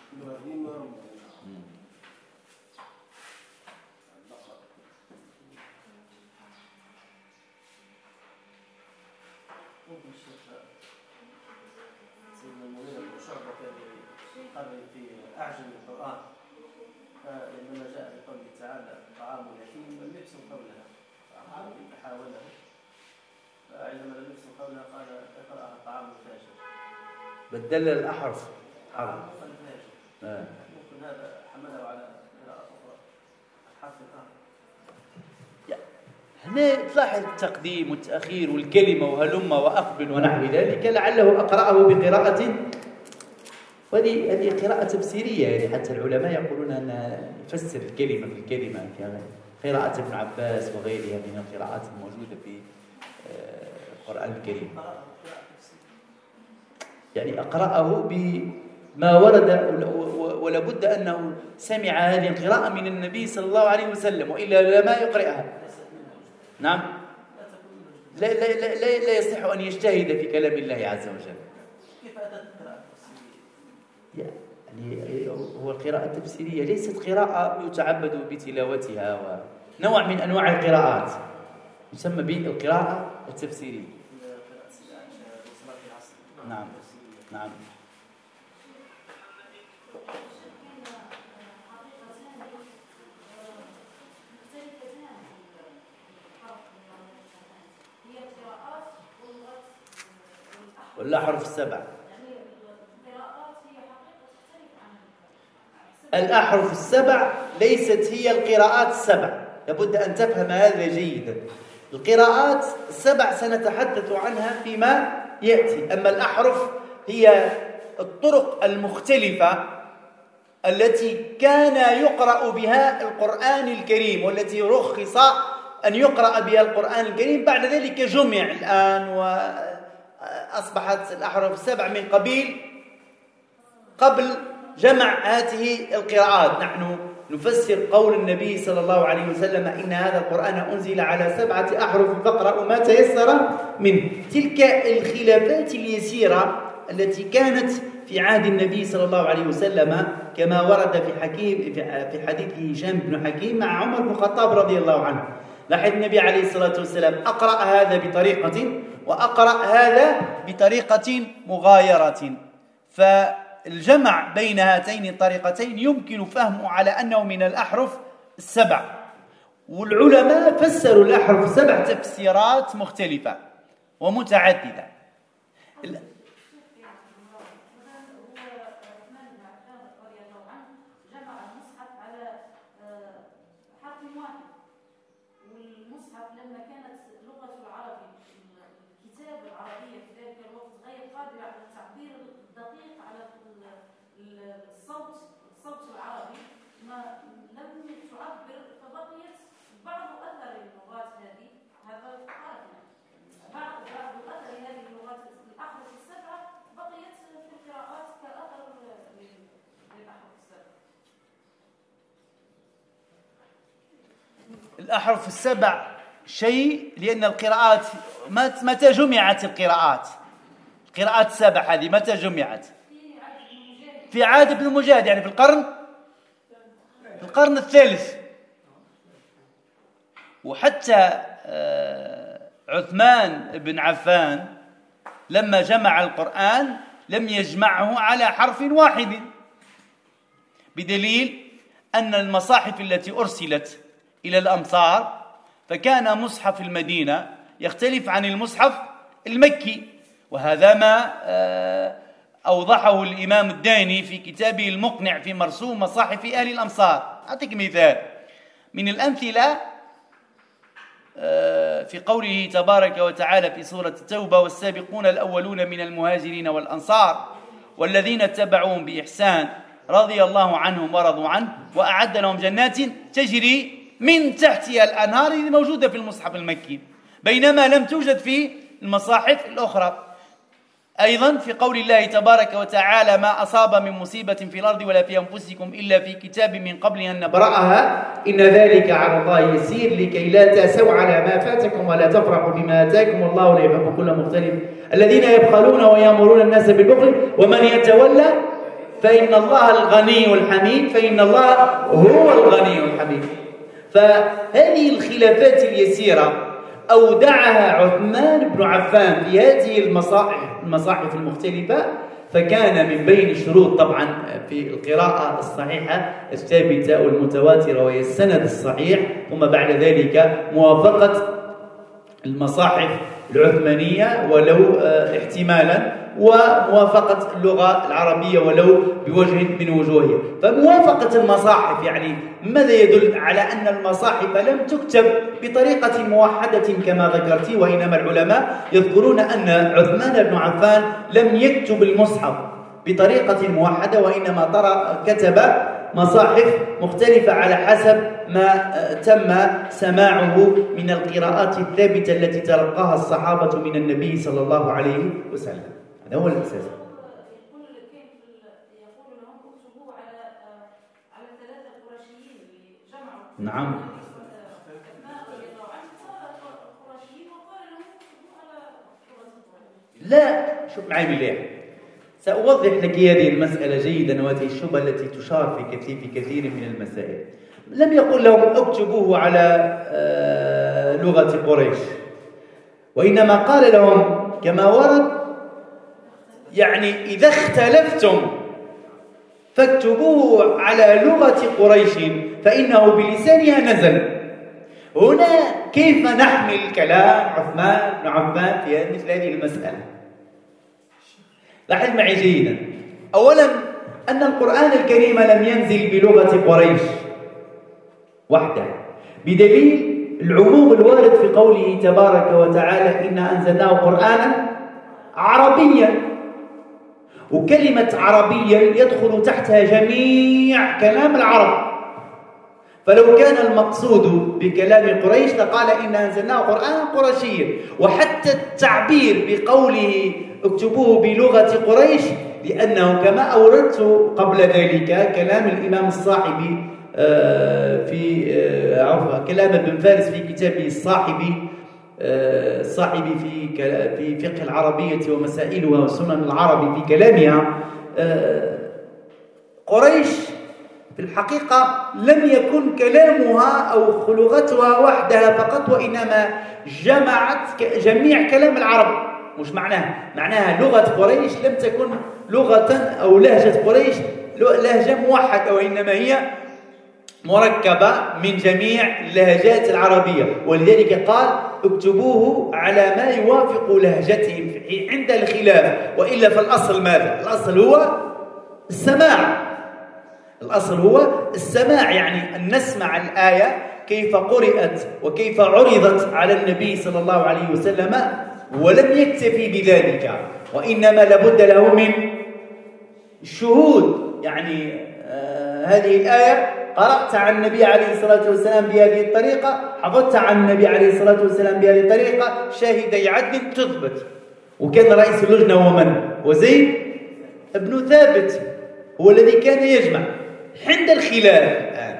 S3: أعجم القرآن لما جاء في قوله تعالى طعام اليتيم لم يحسن قولها فحاوله فعندما لم يحسن قولها قال اقرأها طعام الفاجر
S1: بدل الأحرف
S3: طعام الفاجر. ممكن هذا حمله على قراءة أخرى الحرف الآخر.
S1: هنا تلاحظ التقديم والتأخير والكلمة وهلم وأقبل ونحو ذلك. لعله أقرأه بقراءة وهذه هذه قراءة تفسيرية. يعني حتى العلماء يقولون أن يفسر الكلمة بالكلمة كقراءة ابن عباس وغيرها من القراءات الموجودة في القرآن الكريم. يعني أقرأه بما ورد ولابد أنه سمع هذه القراءة من النبي صلى الله عليه وسلم وإلا ما يقرأها. نعم لا, لا, لا, لا, لا يصح أن يجتهد في كلام الله عز وجل. يعني هو القراءة التفسيرية ليست قراءة يتعبد بتلاوتها ونوع من أنواع القراءات يسمى بالقراءة التفسيرية. نعم نعم والأحرف السبع.
S6: يعني القراءات هي حقيقة تختلف عن
S1: الأحرف السبع ليست هي القراءات السبع، لابد أن تفهم هذا جيدا. القراءات السبع سنتحدث عنها فيما يأتي، أما الأحرف هي الطرق المختلفة التي كان يقرأ بها القرآن الكريم، والتي رخص أن يقرأ بها القرآن الكريم، بعد ذلك جمع الآن وأصبحت الأحرف السبع من قبيل قبل جمع هذه القراءات. نحن نفسر قول النبي صلى الله عليه وسلم: إن هذا القرآن أنزل على سبعة أحرف فاقرأوا ما تيسر منه. تلك الخلافات اليسيرة التي كانت في عهد النبي صلى الله عليه وسلم، كما ورد في حكيم في حديث هشام بن حكيم مع عمر بن الخطاب رضي الله عنه. لاحظ النبي عليه الصلاة والسلام أقرأ هذا بطريقة وأقرأ هذا بطريقة مغايرة، فالجمع بين هاتين الطريقتين يمكن فهمه على أنه من الأحرف السبع. والعلماء فسروا الأحرف السبع تفسيرات مختلفة ومتعددة. الأحرف السبع شيء، لأن القراءات متى جمعت القراءات القراءات السبع هذه متى جمعت؟ في عهد ابن المجاهد، يعني في القرن في القرن الثالث. وحتى عثمان بن عفان لما جمع القرآن لم يجمعه على حرف واحد، بدليل أن المصاحف التي أرسلت إلى الأمصار فكان مصحف المدينة يختلف عن المصحف المكي، وهذا ما أوضحه الإمام الداني في كتابه المقنع في مرسوم مصاحف أهل الأمصار. أعطيك مثال من الأمثلة في قوله تبارك وتعالى في سورة التوبة: والسابقون الأولون من المهاجرين والأنصار والذين اتبعوهم بإحسان رضي الله عنهم ورضوا عنه وأعد لهم جنات تجري من تحتها الأنهار، موجودة في المصحف المكي بينما لم توجد في المصاحف الأخرى. أيضا في قول الله تبارك وتعالى: ما أصاب من مصيبة في الأرض ولا في أنفسكم إلا في كتاب من قبل أن نبرأها إن ذلك على الله يسير لكي لا تأسوا على ما فاتكم ولا تفرحوا بما آتاكم والله لا يحب كل مختلف الذين يبخلون ويأمرون الناس بالبخل ومن يتولى فإن الله الغني الحميد فإن الله هو الغني الحميد. فهذه الخلافات اليسيرة أودعها عثمان بن عفان في هذه المصاحف المصاحف المختلفة، فكان من بين الشروط طبعا في القراءة الصحيحة الثابتة والمتواترة وهي السند الصحيح، ثم بعد ذلك موافقة المصاحف العثمانية ولو احتمالا وموافقة اللغة العربية ولو بوجه من وجوهها. فموافقة المصاحف يعني ماذا يدل؟ على أن المصاحف لم تكتب بطريقة موحدة كما ذكرت، وإنما العلماء يذكرون أن عثمان بن عفان لم يكتب المصحف بطريقة موحدة، وإنما ترى كتب مصاحف مختلفة على حسب ما تم سماعه من القراءات الثابتة التي تلقاها الصحابة من النبي صلى الله عليه وسلم. هذا هو الأساس. نعم. لا، شوف معي مليح، سأوضح لك هذه المسألة جيدا وهذه الشبهة التي تشار في كثير في كثير من المسائل. لم يقل لهم اكتبوه على لغة قريش، وإنما قال لهم كما ورد يعني إذا اختلفتم فاكتبوه على لغة قريش فإنه بلسانها نزل. هنا كيف نحمل كلام عثمان بن عفان في مثل هذه المسألة؟
S9: لاحظ معي جيدا. أولا أن القرآن الكريم لم ينزل بلغة قريش وحده، بدليل العموم الوارد في قوله تبارك وتعالى إنا أنزلناه قرآنا عربيا، وكلمة عربيا يدخل تحتها جميع كلام العرب. فلو كان المقصود بكلام قريش لقال إنا أنزلناه قرآنا قرشيا. وحتى التعبير بقوله اكتبوه بلغة قريش، لأنه كما أوردت قبل ذلك كلام الإمام الصاحبي في عفوا كلام ابن فارس في كتابه الصاحبي الصاحبي في في فقه العربية ومسائلها وسنن العرب في كلامها، قريش في الحقيقة لم يكن كلامها أو لغتها وحدها فقط، وإنما جمعت جميع كلام العرب. مش معناها معناها لغة قريش لم تكن لغة أو لهجة قريش لهجة موحدة، وإنما هي مركبة من جميع اللهجات العربية. ولذلك قال اكتبوه على ما يوافق لهجتهم عند الخلاف، وإلا فالأصل ماذا؟ الأصل هو السماع. الأصل هو السماع، يعني أن نسمع الآية كيف قرأت وكيف عرضت على النبي صلى الله عليه وسلم، ولم يكتفي بذلك، وإنما لابد له من الشهود. يعني آه هذه الآية قرأت عن النبي عليه الصلاة والسلام بهذه الطريقة، حفظت عن النبي عليه الصلاة والسلام بهذه الطريقة، شاهدي عدل تثبت. وكان رئيس اللجنة هو من؟ وزيد بن ثابت، هو الذي كان يجمع عند الخلاف. الآن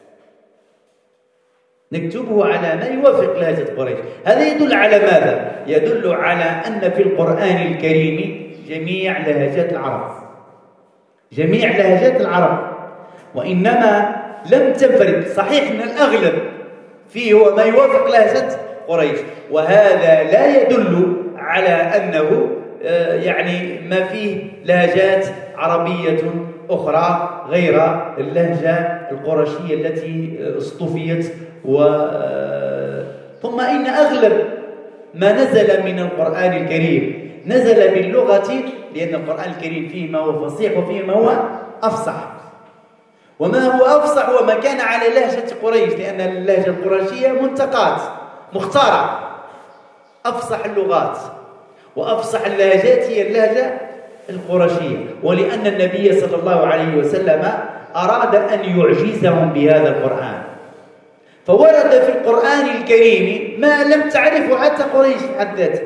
S9: نكتبه على ما يوافق لهجة قريش. هذا يدل على ماذا؟ يدل على أن في القرآن الكريم جميع لهجات العرب، جميع لهجات العرب، وإنما لم تنفرد. صحيح من الأغلب فيه هو ما يوافق لهجة قريش، وهذا لا يدل على أنه يعني ما فيه لهجات عربية أخرى غير اللهجة القرشية التي اصطفيت. و ثم إن أغلب ما نزل من القرآن الكريم نزل باللغة، لأن القرآن الكريم فيه ما هو فصيح وفيه ما هو أفصح، وما هو أفصح هو ما كان على لهجة قريش، لأن اللهجة القرشية منتقات مختارة. أفصح اللغات وأفصح اللهجات هي اللهجة القرشية، ولأن النبي صلى الله عليه وسلم أراد أن يعجزهم بهذا القرآن، فورد في القرآن الكريم ما لم تعرفه حتى قريش في حد ذاته،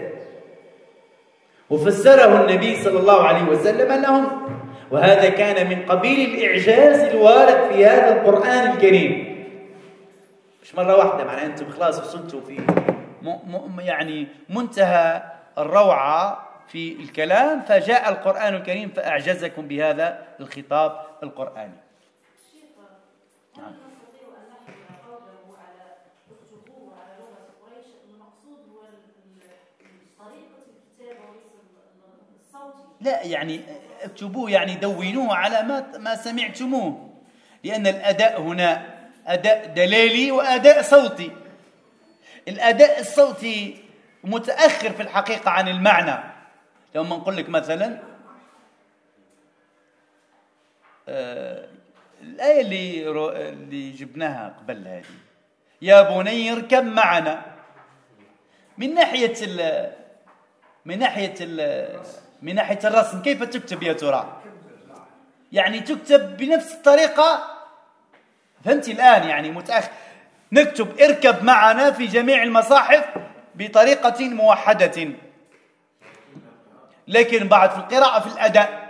S9: وفسره النبي صلى الله عليه وسلم لهم. وهذا كان من قبيل الإعجاز الوارد في هذا القرآن الكريم. مش مرة واحدة، معناها أنتم خلاص وصلتوا في م م يعني منتهى الروعة في الكلام، فجاء القرآن الكريم فأعجزكم بهذا الخطاب القرآني. نعم. لا، يعني اكتبوه يعني دونوه على ما ما سمعتموه، لأن الأداء هنا أداء دلالي وأداء صوتي. الأداء الصوتي متأخر في الحقيقة عن المعنى. لما نقول لك مثلا آه الآية اللي اللي جبناها قبل هذه، يا بني اركب معنا، من ناحية ال من ناحية ال من ناحية الرسم كيف تكتب يا ترى؟ يعني تكتب بنفس الطريقة. فهمتي الآن؟ يعني متأخر. نكتب اركب معنا في جميع المصاحف بطريقة موحدة، لكن بعد في القراءة في الأداء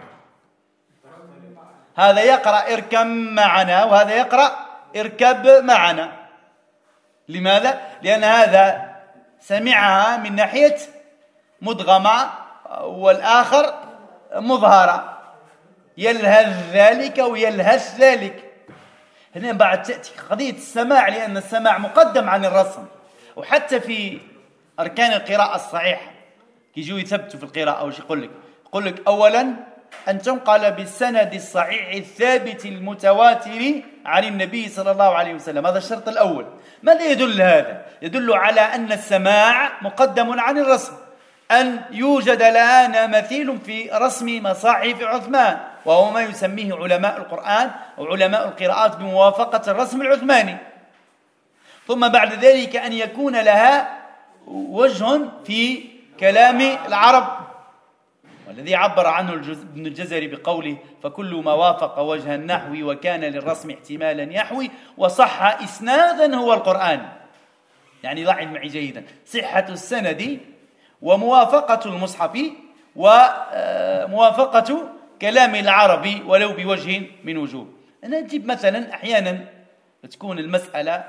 S9: هذا يقرأ اركب معنا وهذا يقرأ اركب معنا. لماذا؟ لأن هذا سمعها من ناحية مدغمة والآخر مظهرة، يلهث ذلك ويلهث ذلك. هنا بعد تأتي قضية السماع، لأن السماع مقدم عن الرسم. وحتى في أركان القراءة الصحيحة يجوا يثبتوا في القراءة، وش يقول لك؟ يقول لك أولا أن تنقل بالسند الصحيح الثابت المتواتر عن النبي صلى الله عليه وسلم، هذا الشرط الأول. ماذا يدل هذا؟ يدل على أن السماع مقدم عن الرسم، أن يوجد الآن مثيل في رسم مصاحف عثمان، وهو ما يسميه علماء القرآن وعلماء القراءات بموافقة الرسم العثماني. ثم بعد ذلك أن يكون لها وجه في كلام العرب، والذي عبر عنه ابن الجزري بقوله: فكل ما وافق وجه النحو وكان للرسم احتمالا يحوي وصح إسنادا هو القرآن. يعني لاحظ معي جيدا: صحة السند وموافقة المصحف وموافقة كلام العرب ولو بوجه من وجوه. أنا أجيب مثلا أحيانا تكون المسألة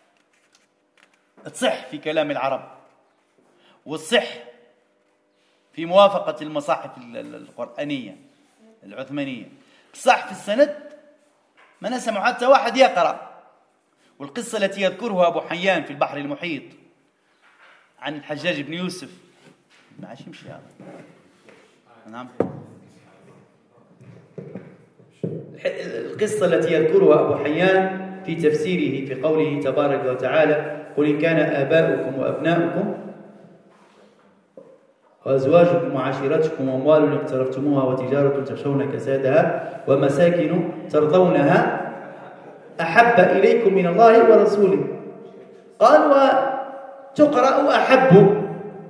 S9: تصح في كلام العرب والصح في موافقة المصاحف القرآنية العثمانية، صح في السند ما نسمع حتى واحد يقرأ. والقصة التي يذكرها أبو حيان في البحر المحيط عن الحجاج بن يوسف، ما عاش يمشي هذا. نعم، القصة التي يذكرها أبو حيان في تفسيره في قوله تبارك وتعالى: قل إن كان آباؤكم وأبناؤكم وأزواجكم وعشيرتكم وأموال اقترفتموها وتجارة تخشون كسادها ومساكن ترضونها أحب إليكم من الله ورسوله. قال: وتقرأ أحب.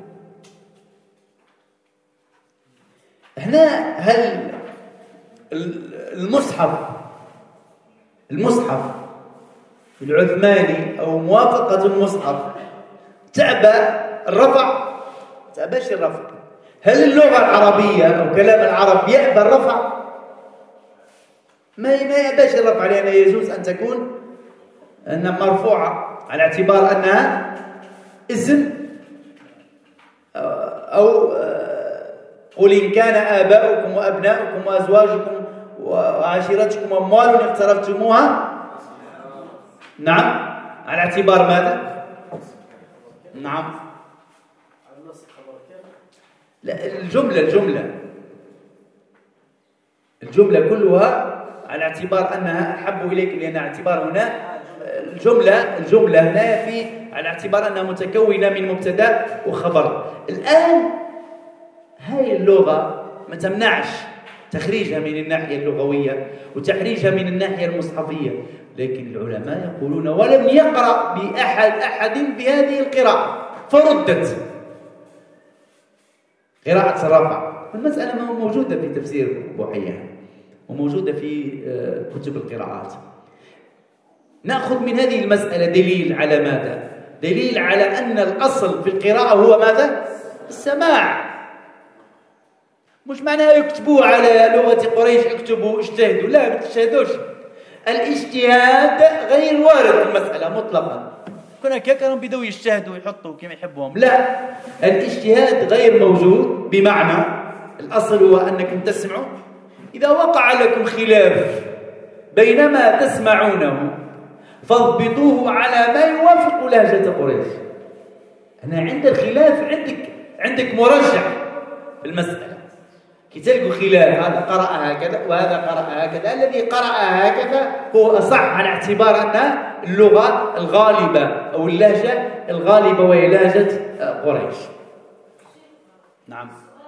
S9: هنا هل المصحف المصحف العثماني أو موافقة المصحف تعبى الرفع؟ تعباش الرفع. هل اللغة العربية أو كلام العرب يأبى الرفع؟ ما ما يأباش الرفع، لأن يجوز أن تكون أنها مرفوعة على اعتبار أنها اسم، أو قل إن كان آباؤكم وأبناؤكم وأزواجكم وعشيرتكم وأموال اقترفتموها. نعم، على اعتبار ماذا؟ نعم، لا، الجملة الجملة الجملة كلها على اعتبار أنها أحب إليك، لأن اعتبار هنا الجملة الجملة هنا في على اعتبار أنها متكونة من مبتدأ وخبر. الآن هاي اللغة ما تمنعش تخريجها من الناحية اللغوية وتخريجها من الناحية المصحفية، لكن العلماء يقولون: ولم يقرأ بأحد أحد بهذه القراءة فردت قراءة الرفع. المسألة موجودة في تفسير أبو حيان وموجودة في كتب القراءات. نأخذ من هذه المسألة دليل على ماذا؟ دليل على أن الأصل في القراءة هو ماذا؟ السماع. مش معناها يكتبوا على لغة قريش اكتبوا اجتهدوا، لا، ما تجتهدوش. الاجتهاد غير وارد في المسألة مطلقا. كنا كانوا بدوا يجتهدوا ويحطوا كما يحبهم، لا، الاجتهاد غير موجود. بمعنى الأصل هو أنكم تسمعوا، إذا وقع لكم خلاف بينما تسمعونه فاضبطوه على ما يوافق لهجة قريش. هنا عند الخلاف عندك عندك مرجح في المسألة. كي تلقوا خلاف، هذا قرأ هكذا وهذا قرأ هكذا، الذي قرأ هكذا هو أصح على اعتبار أن اللغة الغالبة أو اللهجة الغالبة وهي لهجة قريش. نعم.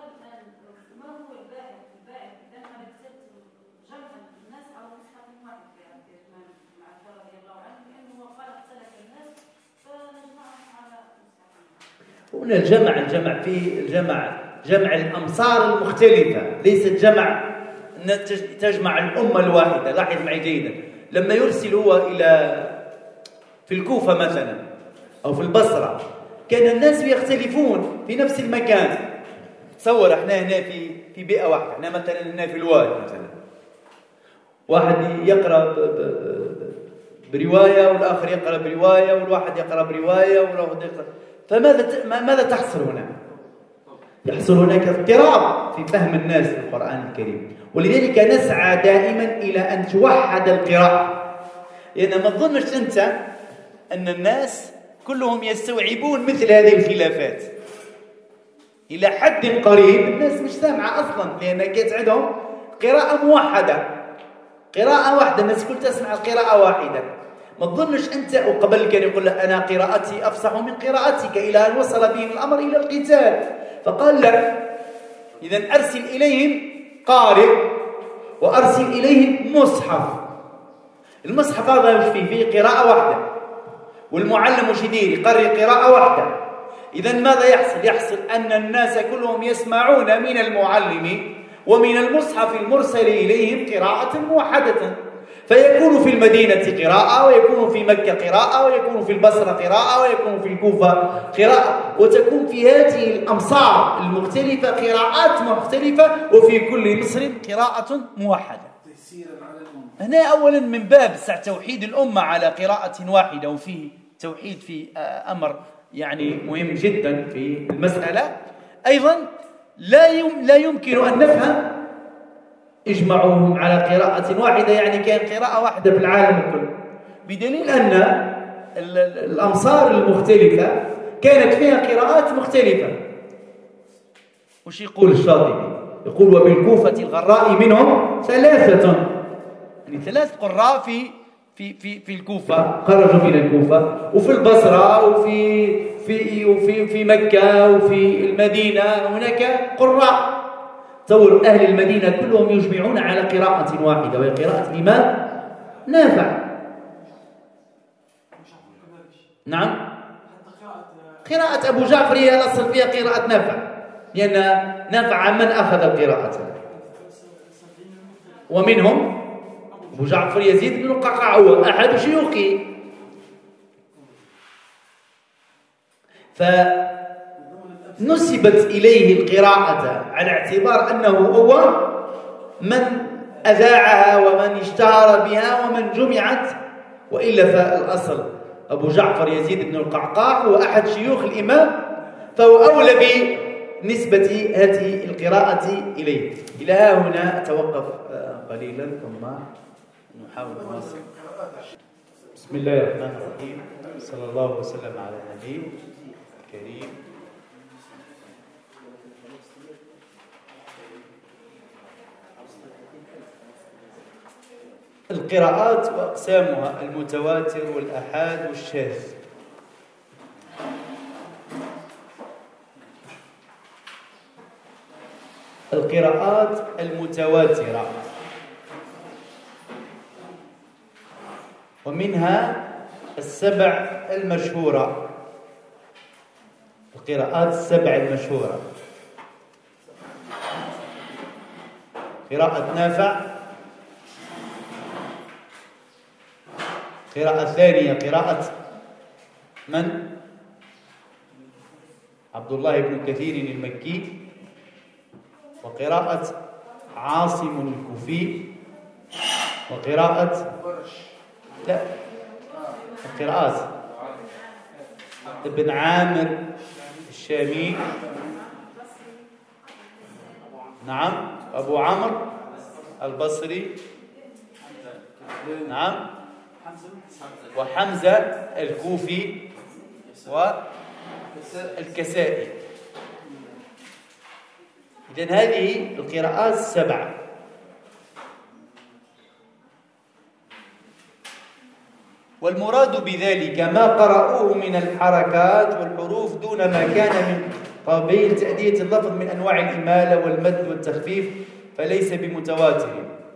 S9: هنا الجمع الجمع في الجمع جمع الأمصار المختلفة، ليست جمع تجمع الأمة الواحدة. لاحظ معي جيدا، لما يرسل هو إلى في الكوفة مثلا أو في البصرة كان الناس يختلفون في نفس المكان. تصور احنا هنا في في بيئة واحدة، احنا مثلا هنا في الوادي مثلا، واحد يقرأ برواية والآخر يقرأ برواية والواحد يقرأ برواية والواحد يقرأ، فماذا ماذا تحصل هنا؟ يحصل هناك اضطراب في فهم الناس للقرآن الكريم. ولذلك نسعى دائما إلى أن توحد القراءة، لأن ما تظنش أنت أن الناس كلهم يستوعبون مثل هذه الخلافات. إلى حد قريب الناس مش سامعة أصلا، لأن كانت عندهم قراءة موحدة، قراءة واحدة، الناس كل تسمع قراءة واحدة. ما تظنش أنت، وقبل كان يقول أنا قراءتي أفصح من قراءتك، إلى أن وصل بهم الأمر إلى القتال. فقال لا، إذن أرسل إليهم قارئ وأرسل إليهم مصحف. المصحف هذا مش فيه فيه قراءة واحدة، والمعلم وش يدير؟ يقرر قراءة واحدة. إذن ماذا يحصل؟ يحصل أن الناس كلهم يسمعون من المعلم ومن المصحف المرسل إليهم قراءة موحدة، فيكون في المدينة قراءة، ويكون في مكة قراءة، ويكون في البصرة قراءة، ويكون في الكوفة قراءة، وتكون في هذه الأمصار المختلفة قراءات مختلفة، وفي كل مصر قراءة موحدة. هنا أولا من باب سع توحيد الأمة على قراءة واحدة، وفيه توحيد في أمر يعني مهم جدا في المسألة. أيضا لا لا يمكن أن نفهم اجمعوهم على قراءة واحدة، يعني كان قراءة واحدة في العالم كله، بدليل أن الأمصار المختلفة كانت فيها قراءات مختلفة. وش يقول الشاطبي؟ يقول وبالكوفة الغراء منهم ثلاثة، يعني ثلاث قراء في في في في الكوفة خرجوا من الكوفة، وفي البصرة، وفي في وفي في مكة، وفي المدينة هناك قراء. تصور أهل المدينة كلهم يجمعون على قراءة واحدة، وهي قراءة الإمام نافع. نعم، قراءة أبو جعفر هي الأصل فيها قراءة نافع، لأن نافع من أخذ القراءة، ومنهم أبو جعفر يزيد بن القعقاع هو أحد شيوخه. فنسبت إليه القراءة على اعتبار أنه هو من أذاعها ومن اشتهر بها ومن جمعت، وإلا فالأصل أبو جعفر يزيد بن القعقاع هو أحد شيوخ الإمام، فهو أولى بنسبة هذه القراءة إليه. إلى هنا أتوقف قليلا ثم نحاول نواصل. بسم الله الرحمن الرحيم، صلى الله وسلم على النبي الكريم. القراءات وأقسامها المتواتر والآحاد والشاذ. القراءات المتواترة ومنها السبع المشهورة، القراءات السبع المشهورة: قراءة نافع، قراءة ثانية قراءة من؟ عبد الله بن كثير المكي، وقراءة عاصم الكوفي، وقراءة لا القراءات ابن عامر الشامي، نعم، أبو عمرو البصري، نعم، وحمزة الكوفي، والكسائي. إذن هذه القراءات السبعة. والمراد بذلك ما قرأوه من الحركات والحروف دون ما كان من قبيل تأدية اللفظ من أنواع الإمالة والمد والتخفيف، فليس بمتواتر.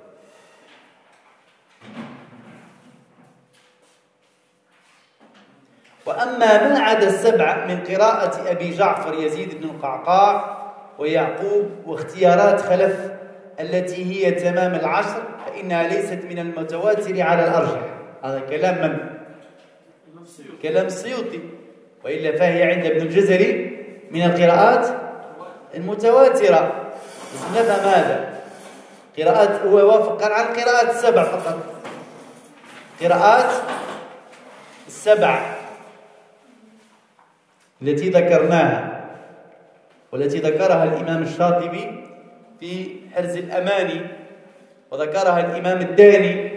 S9: وأما ما عدا السبع من قراءة أبي جعفر يزيد بن القعقاع ويعقوب واختيارات خلف التي هي تمام العشر، فإنها ليست من المتواتر على الأرجح. هذا كلام من؟ كلام السيوطي، وإلا فهي عند ابن الجزري من القراءات المتواترة. بس نفهم هذا قراءات، هو وافق على القراءات السبع فقط، قراءات السبع التي ذكرناها والتي ذكرها الإمام الشاطبي في حرز الأماني، وذكرها الإمام الداني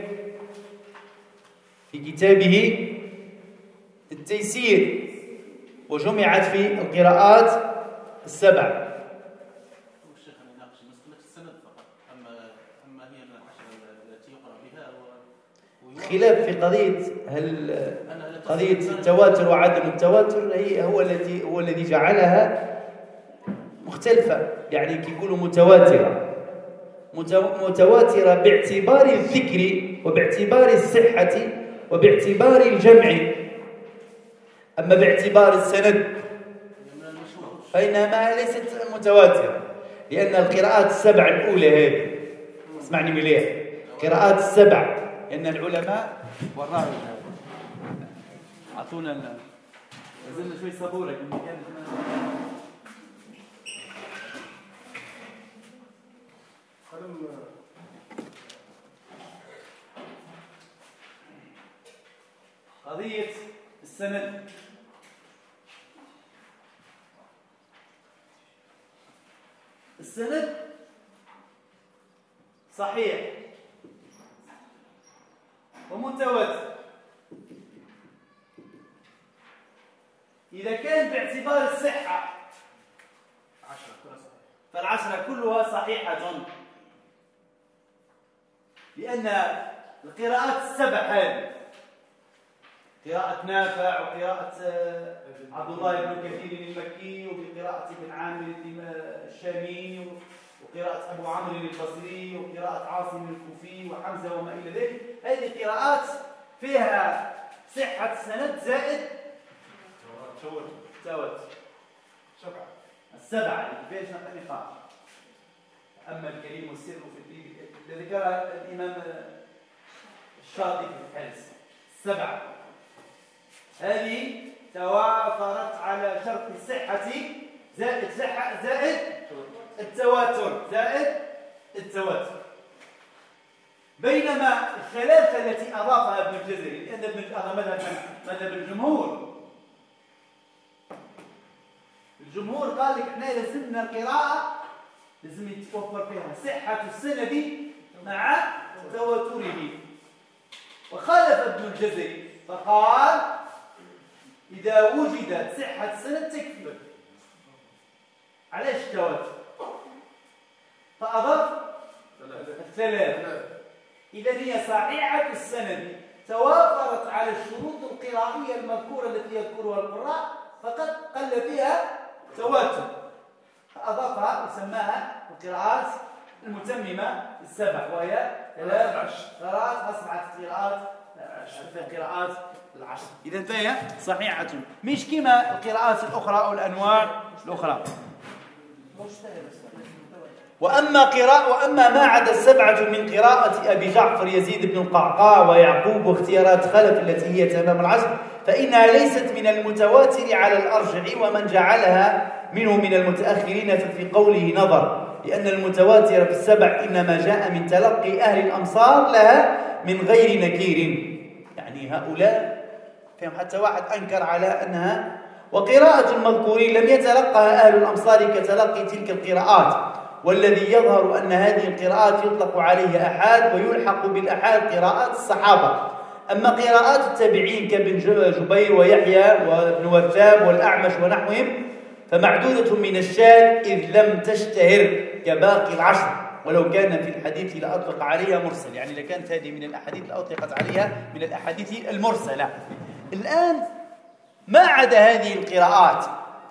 S9: في كتابه التيسير، وجمعت في القراءات السبع.
S4: الشيخ يناقش مسألة السند فقط، أما أما هي من العشر التي يقرأ بها
S9: خلاف في قضية هل قضية التواتر وعدم التواتر هي هو الذي هو الذي جعلها مختلفة، يعني كيقولوا متواترة، متواترة باعتبار الذكر وباعتبار الصحة وباعتبار الجمع. أما باعتبار السند فإنها ليست متواترة، لأن القراءات السبع الأولى هذه، اسمعني مليح، قراءات السبع، لأن العلماء وراء أعطونا لازلنا شوي صبورة قضية السند. السند صحيح ومتواتر إذا كان باعتبار الصحة فالعشرة كلها صحيحة، لأن القراءات السبع هذه، قراءة نافع وقراءة عبد الله بن كثير المكي وبقراءة ابن عامر الشامي وقراءة أبو عمرو البصري وقراءة عاصم الكوفي وحمزة وما إلى ذلك، هذه قراءات فيها صحة السند زائد تواتر سبعة السبعة اللي فيها نقاش. أما الكريم والسر في الدين الذي ذكر الإمام الشاطبي في الحديث السبعة هذه توافرت على شرط الصحة زائد صحة زائد التواتر زائد التواتر، بينما الثلاثة التي أضافها ابن الجزري، لأن ابن مذهب مذهب الجمهور الجمهور قال لك احنا لازمنا القراءة لازم يتوفر فيها صحة السند مع تواتره، وخالف ابن الجزري فقال إذا وجدت صحة السند تكفي. علاش التواتر؟ فأضاف الثلاث. إذا هي صحيحة السند توافرت على الشروط القرائية المذكورة التي يذكرها القراء، فقد قل فيها تواتر، فأضافها وسماها القراءات المتممة السبع، وهي ثلاث قراءات أصبحت قراءات قراءات العشر. إذا فهي صحيحة مش كما القراءات الأخرى أو الأنواع الأخرى. وأما قراءة وأما ما عدا السبعة من قراءة أبي جعفر يزيد بن القعقاع ويعقوب واختيارات خلف التي هي تمام العشر فإنها ليست من المتواتر على الأرجح، ومن جعلها منه من المتأخرين ففي قوله نظر، لأن المتواتر في السبع إنما جاء من تلقي أهل الأمصار لها من غير نكير، يعني هؤلاء فهم حتى واحد أنكر على أنها. وقراءة المذكورين لم يتلقها أهل الأمصار كتلقي تلك القراءات، والذي يظهر أن هذه القراءات يطلق عليها أحاد ويلحق بالأحاد قراءات الصحابة. أما قراءات التابعين كابن جبير ويحيى وابن وثاب والأعمش ونحوهم فمعدودة من الشاذ إذ لم تشتهر كباقي العشر، ولو كان في الحديث لأطلق عليها مرسل، يعني لكانت هذه من الأحاديث لأطلقت عليها من الأحاديث المرسلة. الآن ما عدا هذه القراءات،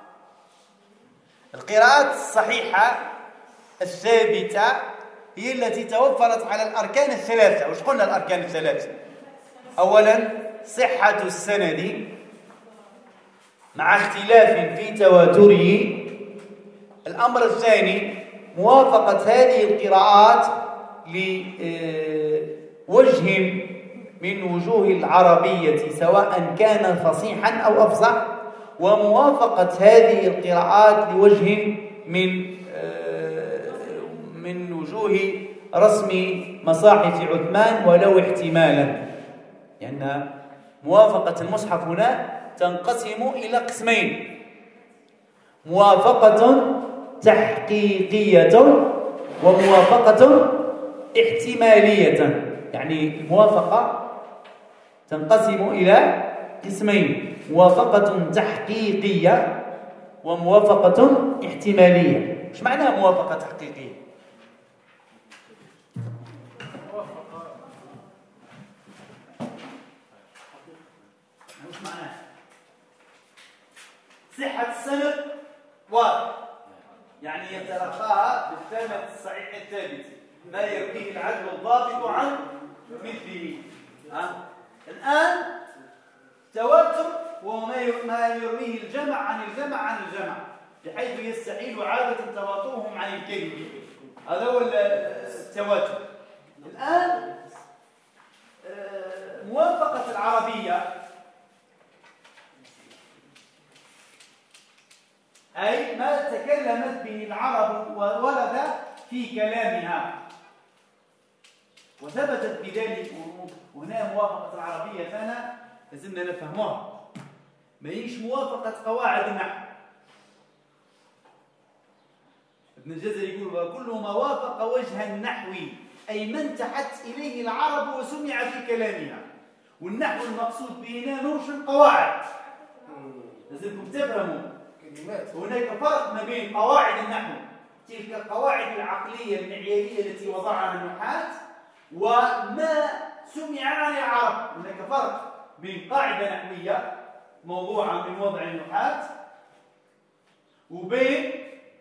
S9: القراءات الصحيحة الثابتة هي التي توفرت على الأركان الثلاثة. وش قلنا الأركان الثلاثة؟ أولا صحة السند مع اختلاف في تواتره. الأمر الثاني موافقة هذه القراءات لوجه من وجوه العربية سواء كان فصيحا أو أفصح، وموافقة هذه القراءات لوجه من من وجوه رسم مصاحف عثمان ولو احتمالا، لأن موافقة المصحف هنا تنقسم إلى قسمين: موافقة تحقيقية وموافقة احتمالية. يعني الموافقة تنقسم إلى قسمين: موافقة تحقيقية وموافقة احتمالية. ايش معناها موافقة تحقيقية؟ ايش معناها؟ صحة السند واضح، يعني يتلقاها بالثمن الصحيح الثابت ما يرويه العدل الضابط عن مثله. ها؟ الآن تواتر هو ما يرويه الجمع عن الجمع عن الجمع بحيث يستحيل عادة تواترهم عن الكذب. هذا هو التواتر. الآن موافقة العربية أي ما تكلمت به العرب وورد في كلامها وثبتت بذلك. وهنا موافقة العربية فأنا لازمنا نفهمها، ما هيش موافقة قواعد النحو. ابن الجزري يقول كل ما وافق وجه النحو أي ما انتحت إليه العرب وسمع في كلامها. والنحو المقصود به هنا نرش القواعد، لازمكم تفهموا كلمات. هناك فرق ما بين قواعد النحو، تلك القواعد العقلية المعيارية التي وضعها النحاة، وما سمع عن العرب. هناك فرق بين قاعدة نحوية موضوعة من وضع النحاة وبين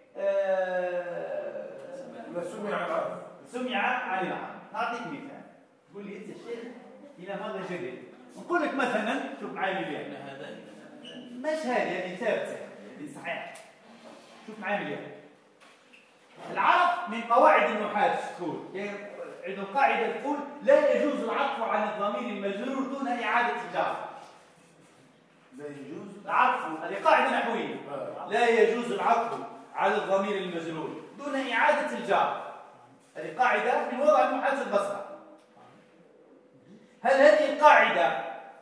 S9: آه
S8: ما سمع عن العرب
S9: سمع عن العرب. نعطيك مثال، تقول لي انت الشيخ الى ماذا جديد؟ نقول لك مثلا شوف معي مليان مش هذه هذه ثابته هذه صحيح. شوف معي مليان العرب من قواعد النحاة تقول عندهم قاعده تقول لا يجوز العطف عن الضمير المجرور دون اعاده الجار.
S8: لا يجوز
S9: العطف، هذه قاعده نحويه، لا يجوز العطف على الضمير المجرور دون اعاده الجار. هذه قاعده من وضع النحاة البصره. هل هذه القاعدة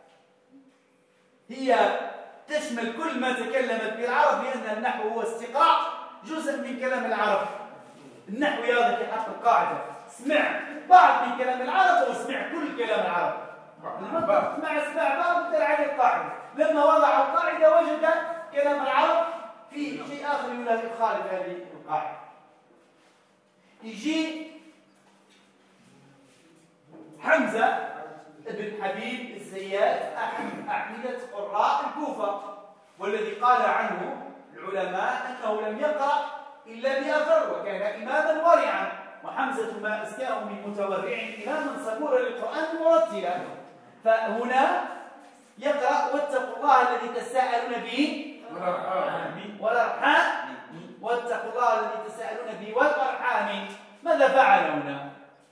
S9: هي تشمل كل ما تكلمت به العرب؟ لأن النحو هو استقراء جزء من كلام العرب. النحو هذا في حق القاعدة اسمع بعض من كلام العرب واسمع كل كلام العرب. اسمع اسمع بعض مثل عليه القاعدة. لما وضع القاعدة وجد كلام العرب في شيء آخر يخالف هذه القاعدة. يجي حمزة ابن حبيب الزيات أحد أعمدة قراء الكوفة، والذي قال عنه العلماء أنه لم يقرأ إلا بأثر وكان إماما ورعا. وحمزة ما أزكاه من متورع إماما صبورا للقرآن مرتلا. فهنا يقرأ واتقوا الله الذي تساءلون به والأرحام واتقوا الله الذي تساءلون به والأرحام. ماذا فعل هنا؟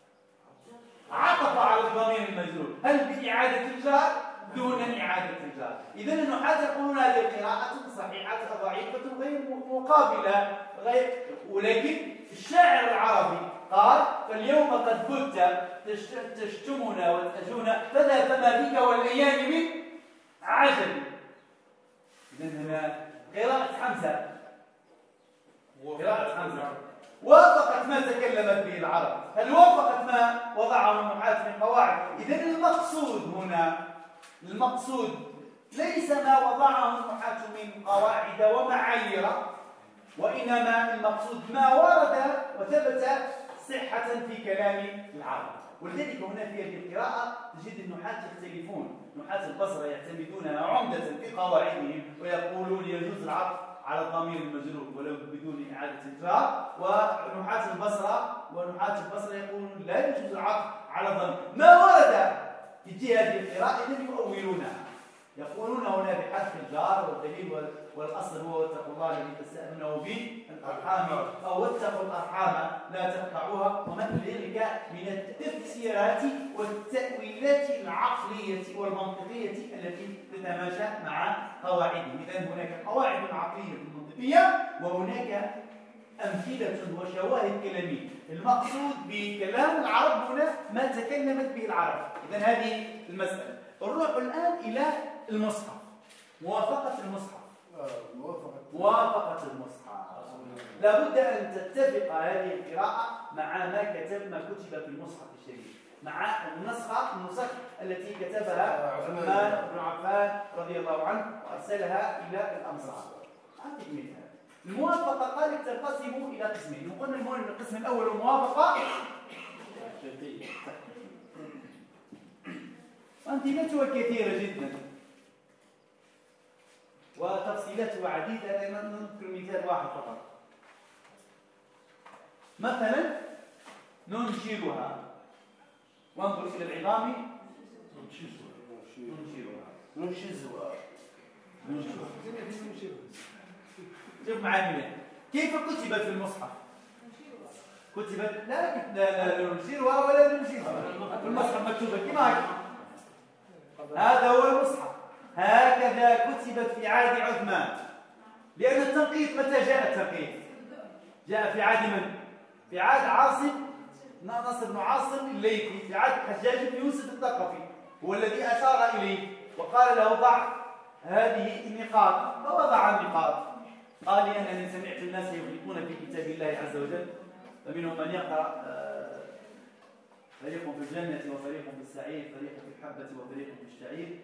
S9: عطف على الضمير المجرور. هل بإعادة الجار؟ دون إعادة الجار. إذن النحاة يقولون هذه القراءة صحيحة ضعيفة غير مقابلة غير. ولكن الشاعر العربي قال فاليوم قد كنت تشتمنا وتأجونا فلا فما بك والأيام من عجل. إذن هنا قراءة حمزة قراءة حمزة وافقت ما تكلمت به العرب. هل وافقت ما وضعه النحاة من قواعد؟ إذن المقصود هنا المقصود ليس ما وضعه النحاة من قواعد ومعايير، وإنما المقصود ما ورد وثبت صحة في كلام العرب. ولذلك هنا في هذه القراءة تجد النحاة يختلفون. نحاة البصرة يعتمدونها عمدة في قواعدهم ويقولون يجوز العطف على الضمير المجرور ولو بدون إعادة الجار، ونحاة البصرة ونحاة البصرة يقولون لا يجوز العطف على الضمير. ما ورد في هذه القراءة إذن يؤولونها، يقولون هنا بحذف الجار والدليل والأصل هو واتقوا الله الذي تساءلونه به الأرحام أو واتقوا الأرحام لا تقطعوها. ومن ذلك من التفسيرات والتأويلات العقلية والمنطقية التي تتماشى مع قواعدهم. إذن هناك قواعد عقلية منطقية وهناك أمثلة وشواهد كلامية. المقصود بكلام العرب هنا ما تكلمت به العرب. إذن هذه المسألة. نروح الآن إلى المصحف، موافقة المصحف. موافقة المصحف لابد أن تتفق هذه القراءة مع ما كتب ما كتب في المصحف الشريف، مع النسخة النسخ التي كتبها عثمان بن عفان رضي الله عنه وأرسلها إلى الأمصار. أعطيك مثال. الموافقة قالت تنقسم إلى قسمين. قلنا القسم الأول الموافقة وأمثلتها كثيرة جدا وتفصيلاتها عديدة. أنا نذكر مثال واحد فقط. مثلا ننشرها، وانظر إلى العظام ننشرها ننشزها ننشزها. شوف معايا كيف كتبت في المصحف؟ كتبت لا لا لا ننشرها ولا ننشزها، في المصحف مكتوبة كما هكذا. هذا هو المصحف، هكذا كتبت في عهد عثمان. لأن التنقيط متى جاء التنقيط؟ جاء في عهد من؟ في عهد عاصم نصر بن عاصم الليثي، في عهد حجاج بن يوسف الثقفي، هو الذي أشار إليه وقال له ضع هذه النقاط، فوضع النقاط. قال لي أنني سمعت الناس يغلقون في كتاب الله عز وجل، فمنهم من يقرأ فريق في الجنة وفريق في السعير، فريق في الحبة وفريق في الشعير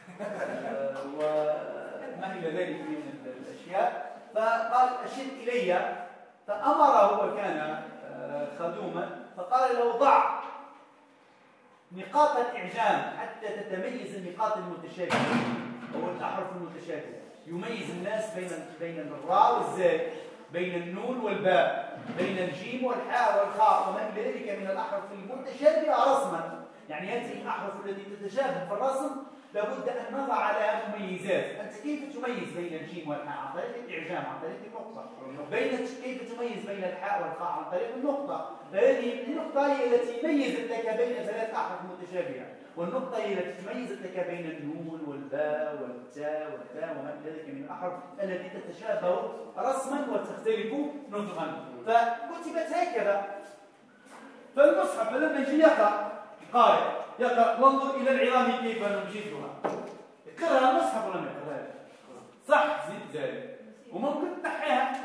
S9: وما إلى ذلك من الأشياء. فقال أشر إلي، فأمره وكان خدوما، فقال له ضع نقاط الإعجام حتى تتميز النقاط المتشابهة أو الأحرف المتشابهة، يميز الناس بين بين الراء والزاي، بين النون والباء، بين الجيم والحاء والخاء وما إلى ذلك من الأحرف المتشابهة رسما. يعني هذه الأحرف التي تتشابه في الرسم لابد أن نضع لها مميزات. أنت كيف تميز بين الجيم والحاء؟ عن طريق الإعجام، عن طريق النقطة. بين كيف تميز بين الحاء والخاء؟ عن طريق النقطة. فهذه النقطة هي التي ميزت لك بين ثلاث أحرف متشابهة، والنقطة هي التي ميزت لك بين النون والباء والتاء والتاء وما إلى ذلك من الأحرف التي تتشابه رسما وتختلف نطقا. فكتبت هكذا. فالمصحف لما يجي يقرأ قارئ يقرأ وانظر إلى العظام كيف ننشزها، يقرأ المصحف ولا ما يقرأها؟ صح، زيد زاد وممكن تنحيها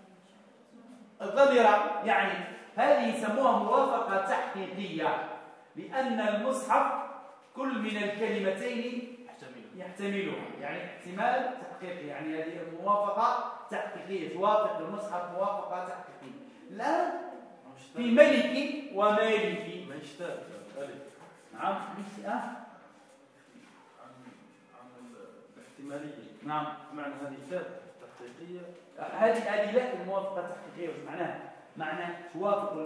S9: الظليرة. يعني هذه يسموها موافقة تحقيقية، لأن المصحف كل من الكلمتين يحتملها، يعني احتمال تحقيقي، يعني هذه موافقة تحقيقية، توافق المصحف موافقة تحقيقية. الآن في ملك ومالك
S2: ما يشتاق
S9: نعم مش اه
S2: عن عن الاحتمالية.
S9: نعم
S2: معنى هذه تاء تحقيقية،
S9: هذه هذه لا الموافقة التحقيقية وش معناها؟ معنى توافق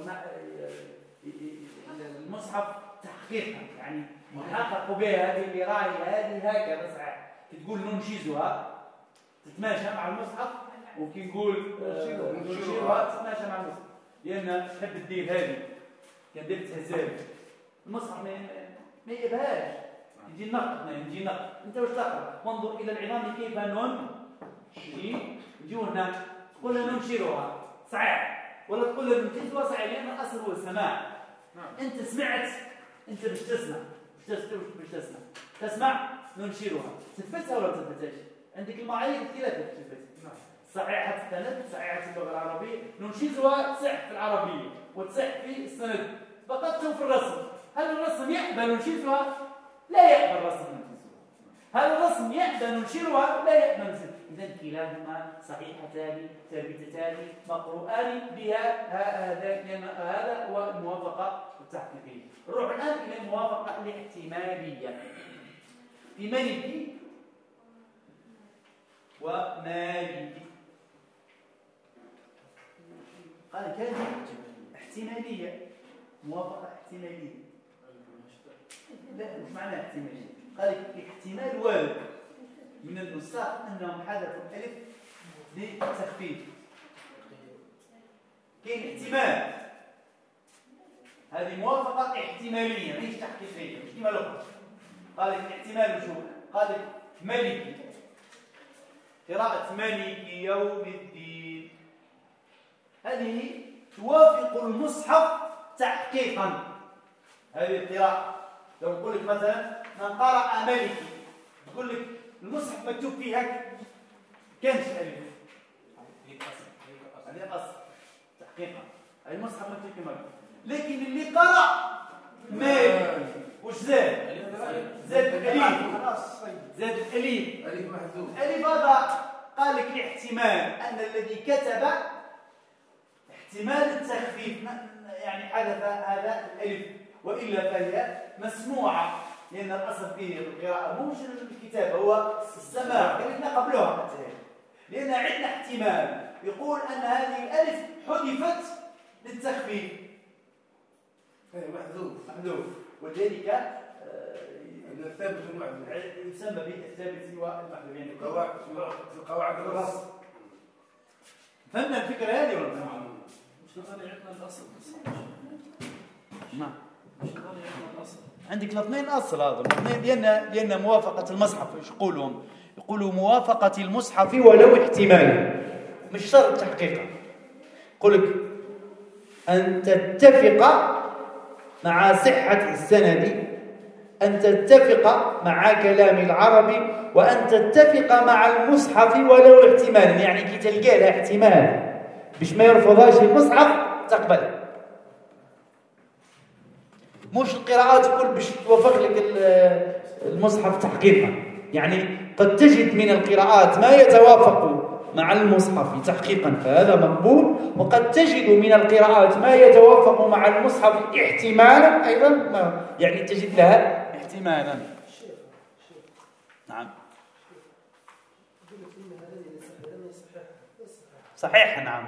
S9: المصحف تحقيقا، يعني نحقق بها هذه اللي راهي هذه هكذا صحيح. تقول ننشزها تتماشى مع المصحف، وكي نقول ننشرها تتماشى مع المصحف، لأن تحب تدير هذه كان درت هزال المصحف ما يبهاش، يجي النقط يجي نقط. انت واش تقرا؟ وانظر الى العظام كيف نون يجي يجيو هنا تقول لنا ننشرها صحيح، ولا تقول لنا ننشزها صحيح، لان الاصل هو السماع. انت سمعت، انت باش تسمع باش تسمع تسمع ننشرها، تثبتها ولا ما تثبتهاش؟ عندك المعايير الثلاثه تثبتها، صحيحه السند، صحيحه اللغه العربيه، ننشزها تصح في العربيه وتصح في السند، فقط شوف الرسم، هل الرسم يقبل ننشرها؟ لا يقبل الرسم ننشرها. هل الرسم يقبل ننشرها؟ لا يقبل ننشرها. إذن كلاهما صحيحتان ثابتتان مقروءان بها هذا، لأن هذا هو الموافقة التحقيقية. نروح الآن إلى الموافقة الاحتمالية. في مالك ومالك قال كان احتمالية، موافقة احتمالية. لا مش معنى احتمالية، قال احتمال وارد من النساخ أنهم حذفوا الألف للتخفيف. كاين احتمال، هذه موافقة احتمالية مش تحقيقية، مش كما الأخرى. قال الاحتمال شو؟ قال ملكي، قراءة ملك يوم الدين، هذه توافق المصحف تحقيقا. هذه القراءة لو نقول لك مثلا من قرأ ملكي، تقول لك المصحف مكتوب فيه هكذا كانش ألف، هذه الأصل تحقيقا، هذه المصحف مكتوب فيه ملك. لكن اللي قرأ مالك وش زاد؟ زاد الأليف، زاد الأليف،
S8: ألف محذوف،
S9: أليف. هذا قال لك الاحتمال أن الذي كتب احتمال التخفيف، يعني حدث هذا الألف، وإلا فهي مسموعة، لأن الأصل فيه القراءة مو مش الكتابة، هو السماع كلمة قبلها حتى، لأن عندنا احتمال يقول أن هذه الألف حذفت للتخفيف
S8: محذوف
S9: محذوف، ولذلك
S8: الثابت والمحذوف
S9: يسمى بالثابت والمحذوف، يعني
S8: قواعد في قواعد الرص.
S9: فهمنا الفكرة هذه ولا لا؟
S2: مش طريقتنا الأصل.
S9: نعم.
S2: مش طريقتنا الأصل.
S9: عندك الاثنين أصل، هذا الاثنين لأن لأن موافقة المصحف ايش يقولون؟ يقولوا موافقة المصحف ولو احتمالا، مش شرط تحقيقا. يقول لك أن تتفق مع صحة السند، أن تتفق مع كلام العرب، وأن تتفق مع المصحف ولو احتمالا، يعني كي تلقى لها احتمال باش ما يرفضهاش المصحف تقبل. مش القراءات كل باش توافق لك المصحف تحقيقا، يعني قد تجد من القراءات ما يتوافق مع المصحف تحقيقا فهذا مقبول، وقد تجد من القراءات ما يتوافق مع المصحف احتمالا أيضا، ما يعني تجد لها احتمالا. نعم صحيح. نعم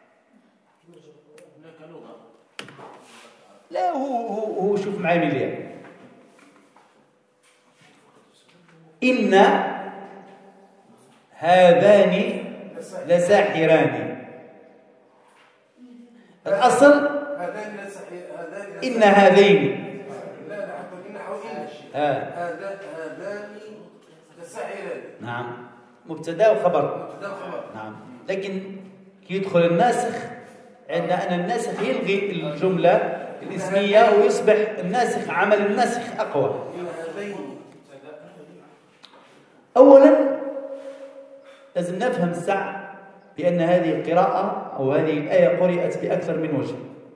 S9: لا هو هو هو شوف معي مليان. إن هذان لساحران، الأصل إن هذين،
S8: لا لا حتى في نحو إن
S9: هذا
S8: هذان لساحران.
S9: نعم مبتدا وخبر.
S8: مبتدا وخبر.
S9: نعم لكن كي يدخل الناسخ عندنا أن الناسخ يلغي الجملة الاسمية ويصبح الناسخ عمل الناسخ أقوى. أولا لازم نفهم الساعة بأن هذه القراءة أو هذه الآية قرأت بأكثر من وجه،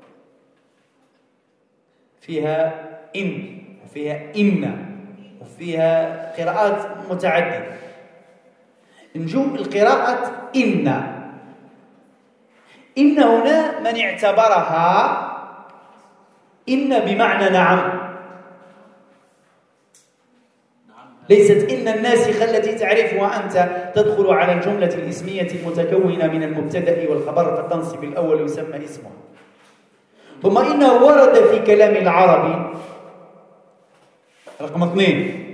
S9: فيها إن وفيها إن وفيها قراءات متعددة. نجوم القراءة إن، إن هنا من اعتبرها إن بمعنى نعم، ليست إن الناسخة التي تعرفها أنت تدخل على الجملة الإسمية المتكونة من المبتدأ والخبر فتنصب الأول ويسمى اسمه. ثم إنه ورد في كلام العربي رقم اثنين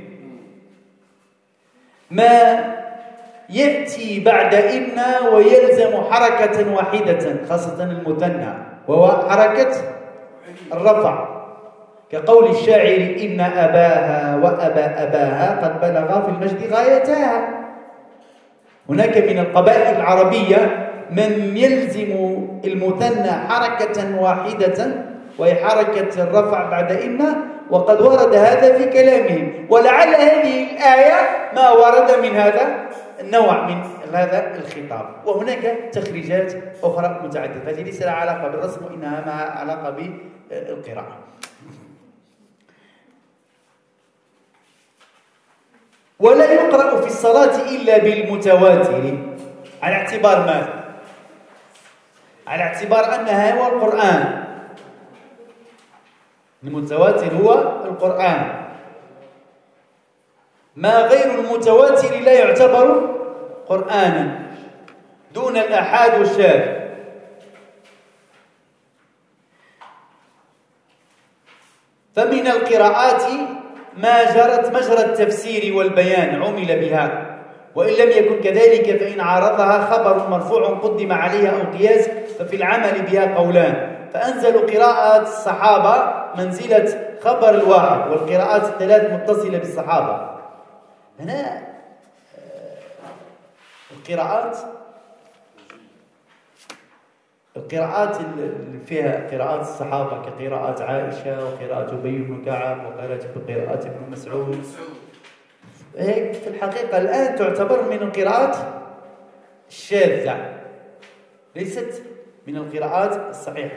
S9: ما يأتي بعد إن ويلزم حركة واحدة خاصة المثنى وهو حركة الرفع، كقول الشاعر إن أباها وأبا أباها قد بلغا في المجد غايتها. هناك من القبائل العربية من يلزم المثنى حركة واحدة وهي حركة الرفع بعد إن، وقد ورد هذا في كلامهم، ولعل هذه الآية ما ورد من هذا النوع من هذا الخطاب. وهناك تخريجات أخرى متعددة، هذه ليس لها علاقة بالرسم وإنها معها علاقة بالقراءة. ولا يقرأ في الصلاة إلا بالمتواتر، على اعتبار ماذا؟ على اعتبار أنها هو القرآن، المتواتر هو القرآن، ما غير المتواتر لا يعتبر قرآنا دون الآحاد والشاذ. فمن القراءات ما جرت مجرى التفسير والبيان عمل بها، وإن لم يكن كذلك فإن عارضها خبر مرفوع قدم عليها أو قياس ففي العمل بها قولان. فأنزل قراءات الصحابة منزلة خبر الواحد، والقراءات الثلاث متصلة بالصحابة. هنا القراءات القراءات اللي فيها قراءات الصحابة كقراءات عائشة وقراءة أبي بن كعب وقراءة ابن مسعود، هيك في الحقيقة الآن تعتبر من القراءات الشاذة، ليست من القراءات الصحيحة.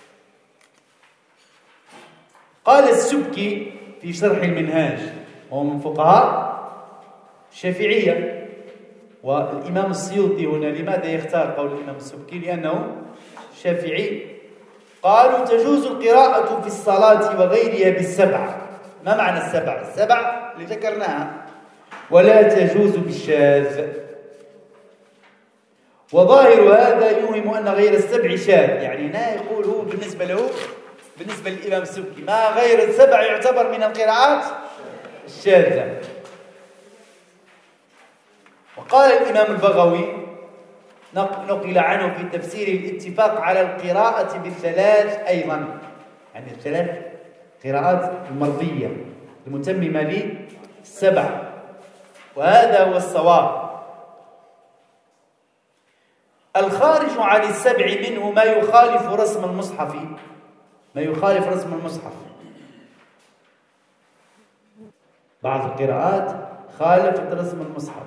S9: قال السبكي في شرح المنهاج، وهو من فقهاء الشافعية، والإمام السيوطي هنا لماذا يختار قول الإمام السبكي؟ لأنه شافعي. قالوا تجوز القراءة في الصلاة وغيرها بالسبع. ما معنى السبع؟ السبع اللي ذكرناها. ولا تجوز بالشاذ. وظاهر هذا يوهم أن غير السبع شاذ. يعني هنا يقول هو بالنسبة له، بالنسبة للإمام السبكي، ما غير السبع يعتبر من القراءات الشاذة. وقال الإمام البغوي نقل عنه في تفسير الاتفاق على القراءة بالثلاث أيضا، يعني الثلاث قراءات المرضية المتممة للسبع، وهذا هو الصواب. الخارج عن السبع منه ما يخالف رسم المصحف، ما يخالف رسم المصحف. بعض القراءات خالفت رسم المصحف،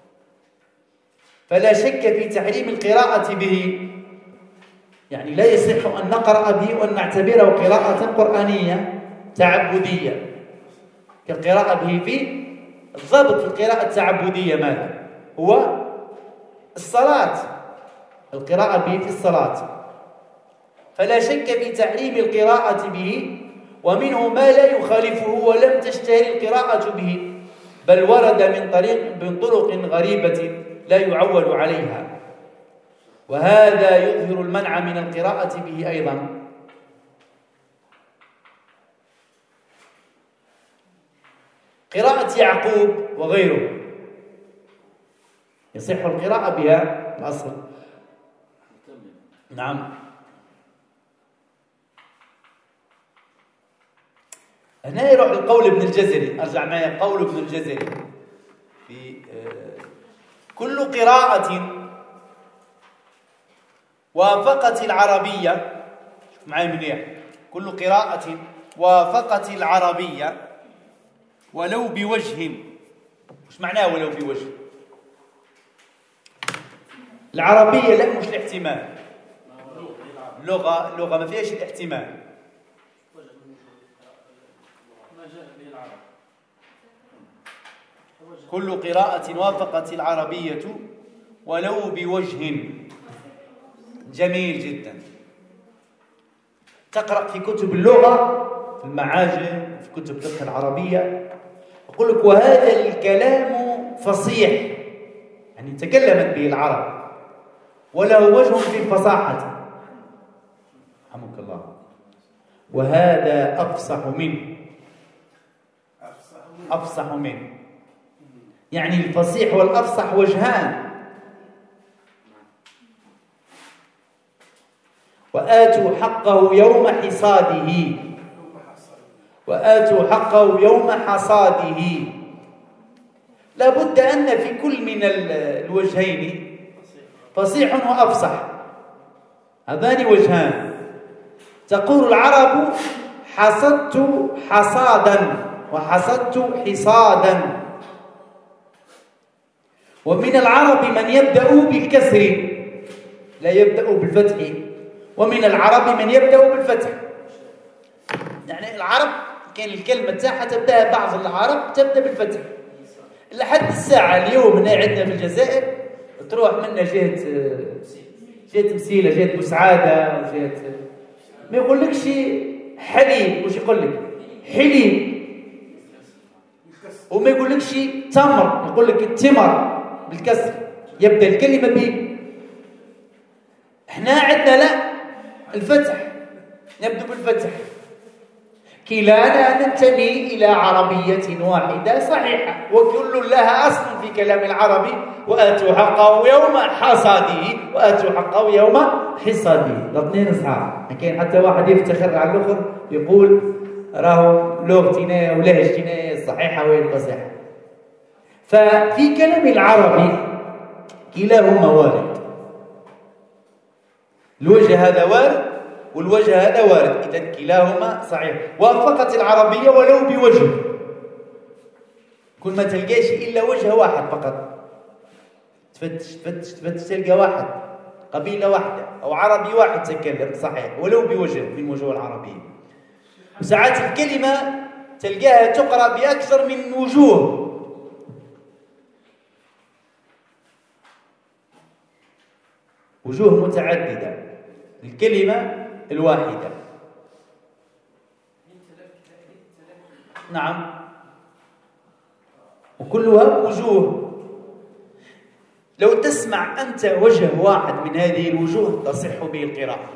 S9: فلا شك في تحريم القراءة به. يعني لا يصح أن نقرأ به وأن نعتبره قراءة قرآنية تعبدية كالقراءة به في الضبط. في القراءة التعبدية ماذا هو؟ الصلاة، القراءة به في الصلاة. فلا شك في تحريم القراءة به، ومنه ما لا يخالفه ولم تشتهر القراءة به، بل ورد من طريق من طرق غريبة لا يعول عليها، وهذا يظهر المنع من القراءة به أيضا. قراءة يعقوب وغيره يصح القراءة بها الأصل. نعم. هنا يروح القول ابن الجزري، أرجع معي قول ابن الجزري في كل قراءة وافقت العربية، شوف معي منيح، كل قراءة وافقت العربية ولو بوجه. وش معناه ولو بوجه؟ العربية لا مش الاحتمال، اللغة اللغة ما فيهاش الاحتمال. كل قراءة وافقت العربية ولو بوجه. جميل جدا. تقرأ في كتب اللغة، في المعاجم، في كتب اللغة العربية، أقول لك وهذا الكلام فصيح، يعني تكلمت به العرب وله وجه في الفصاحة، رحمك الله، وهذا أفصح منه، أفصح منه. يعني الفصيح والأفصح وجهان. وآتوا حقه يوم حصاده، وآتوا حقه يوم حصاده. لا بد أن في كل من الوجهين فصيح وأفصح، هذان وجهان. تقول العرب حصدت حصادا وحصدت حصادا. ومن العرب من يبدأ بالكسر لا يبدأ بالفتح، ومن العرب من يبدأ بالفتح. يعني العرب كان الكلمة تاعها تبدأ، بعض العرب تبدأ بالفتح. لحد الساعة اليوم هنا عندنا في الجزائر تروح منا جهة جهة مسيلة، جهة بوسعادة، جهة ما يقولكش حليب، وش يقول لك؟ حليب. وما يقولكش تمر، يقول لك التمر بالكسر، يبدأ الكلمة ب. احنا عندنا لا، الفتح، نبدأ بالفتح. كلانا ننتمي إلى عربية واحدة صحيحة، وكل لها أصل في كلام العربي. وآتوا حقه يوم حصاده، وآتوا حقه يوم حصاده. الاثنين صحاح. كاين حتى واحد يفتخر على الآخر يقول راهو لغتنا ولهجتنا الصحيحة وهي الفصيحة. ففي كلام العربي كلاهما وارد، الوجه هذا وارد والوجه هذا وارد، إذن كلاهما صحيح. وافقت العربية ولو بوجه، كل ما تلقاش إلا وجه واحد فقط، تفتش تفتش تفتش تلقى واحد، قبيلة واحدة أو عربي واحد تكلم صحيح ولو بوجه من وجوه العربية. وساعات الكلمة تلقاها تقرأ بأكثر من وجوه، وجوه متعددة الكلمة الواحدة. نعم، وكلها وجوه. لو تسمع أنت وجه واحد من هذه الوجوه تصح به القراءة.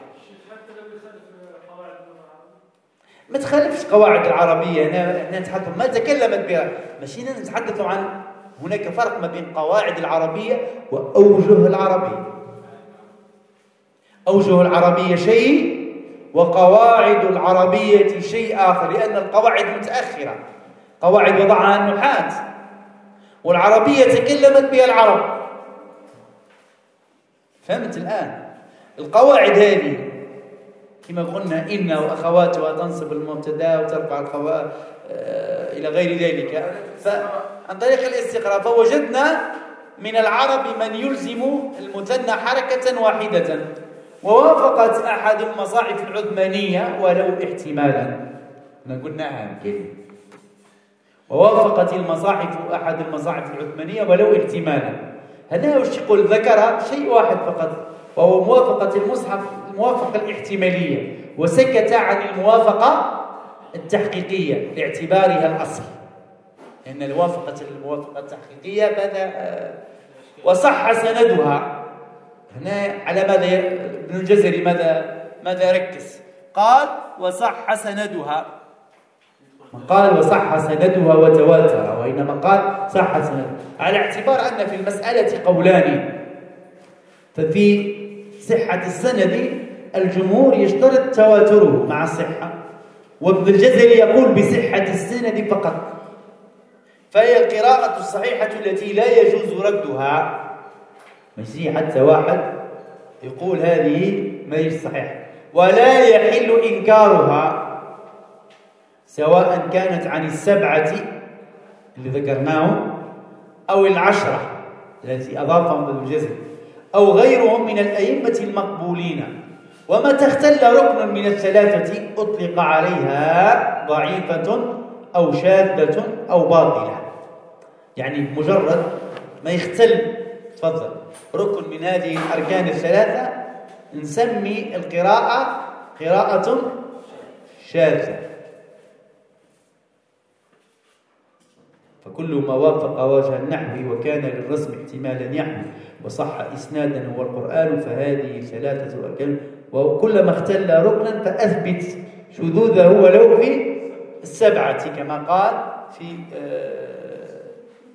S9: ما تخالفش قواعد العربية. هنا نتحدث ما تكلمت بها، ماشي نتحدث عن هناك فرق ما بين قواعد العربية وأوجه العربية. أوجه العربية شيء وقواعد العربية شيء آخر، لأن القواعد متأخرة، قواعد وضعها النحاة، والعربية تكلمت بها العرب. فهمت الآن؟ القواعد هذه كما قلنا إن وأخواتها تنصب المبتدا وترفع الخوا آه إلى غير ذلك، فعن طريق الاستقراء فوجدنا من العرب من يلزم المثنى حركة واحدة، ووافقت أحد المصاحف العثمانية ولو احتمالا. قلناها الكلمة ووافقت المصاحف أحد المصاحف العثمانية ولو احتمالا. هنا وش يقول؟ ذكر شيء واحد فقط وهو موافقة المصحف، الموافقة الاحتمالية، وسكت عن الموافقة التحقيقية لاعتبارها الأصل، لأن الموافقة الموافقة التحقيقية ماذا وصح سندها. هنا على ماذا ابن الجزري ماذا ماذا ركز؟ قال وصح سندها، قال وصح سندها وتواتر، وإنما قال صح سندها، على اعتبار أن في المسألة قولان. ففي صحة السند الجمهور يشترط تواتره مع الصحة، وابن الجزري يقول بصحة السند فقط، فهي القراءة الصحيحة التي لا يجوز ردها. ماشي حتى واحد يقول هذه ما هي صحيحة ولا يحل إنكارها، سواء كانت عن السبعة اللي ذكرناهم أو العشرة التي أضافهم ابن الجزري أو غيرهم من الأئمة المقبولين. ومتى اختل ركن من الثلاثة أطلق عليها ضعيفة أو شاذة أو باطلة. يعني بمجرد ما يختل تفضل ركن من هذه الأركان الثلاثة نسمي القراءة قراءة شاذة. فكل ما وافق وجه النحو وكان للرسم احتمالا يحمل وصح إسنادا هو القرآن فهذه ثلاثة أركان، وكلما اختل ركنا فأثبت شذوذه ولو في السبعة كما قال في آه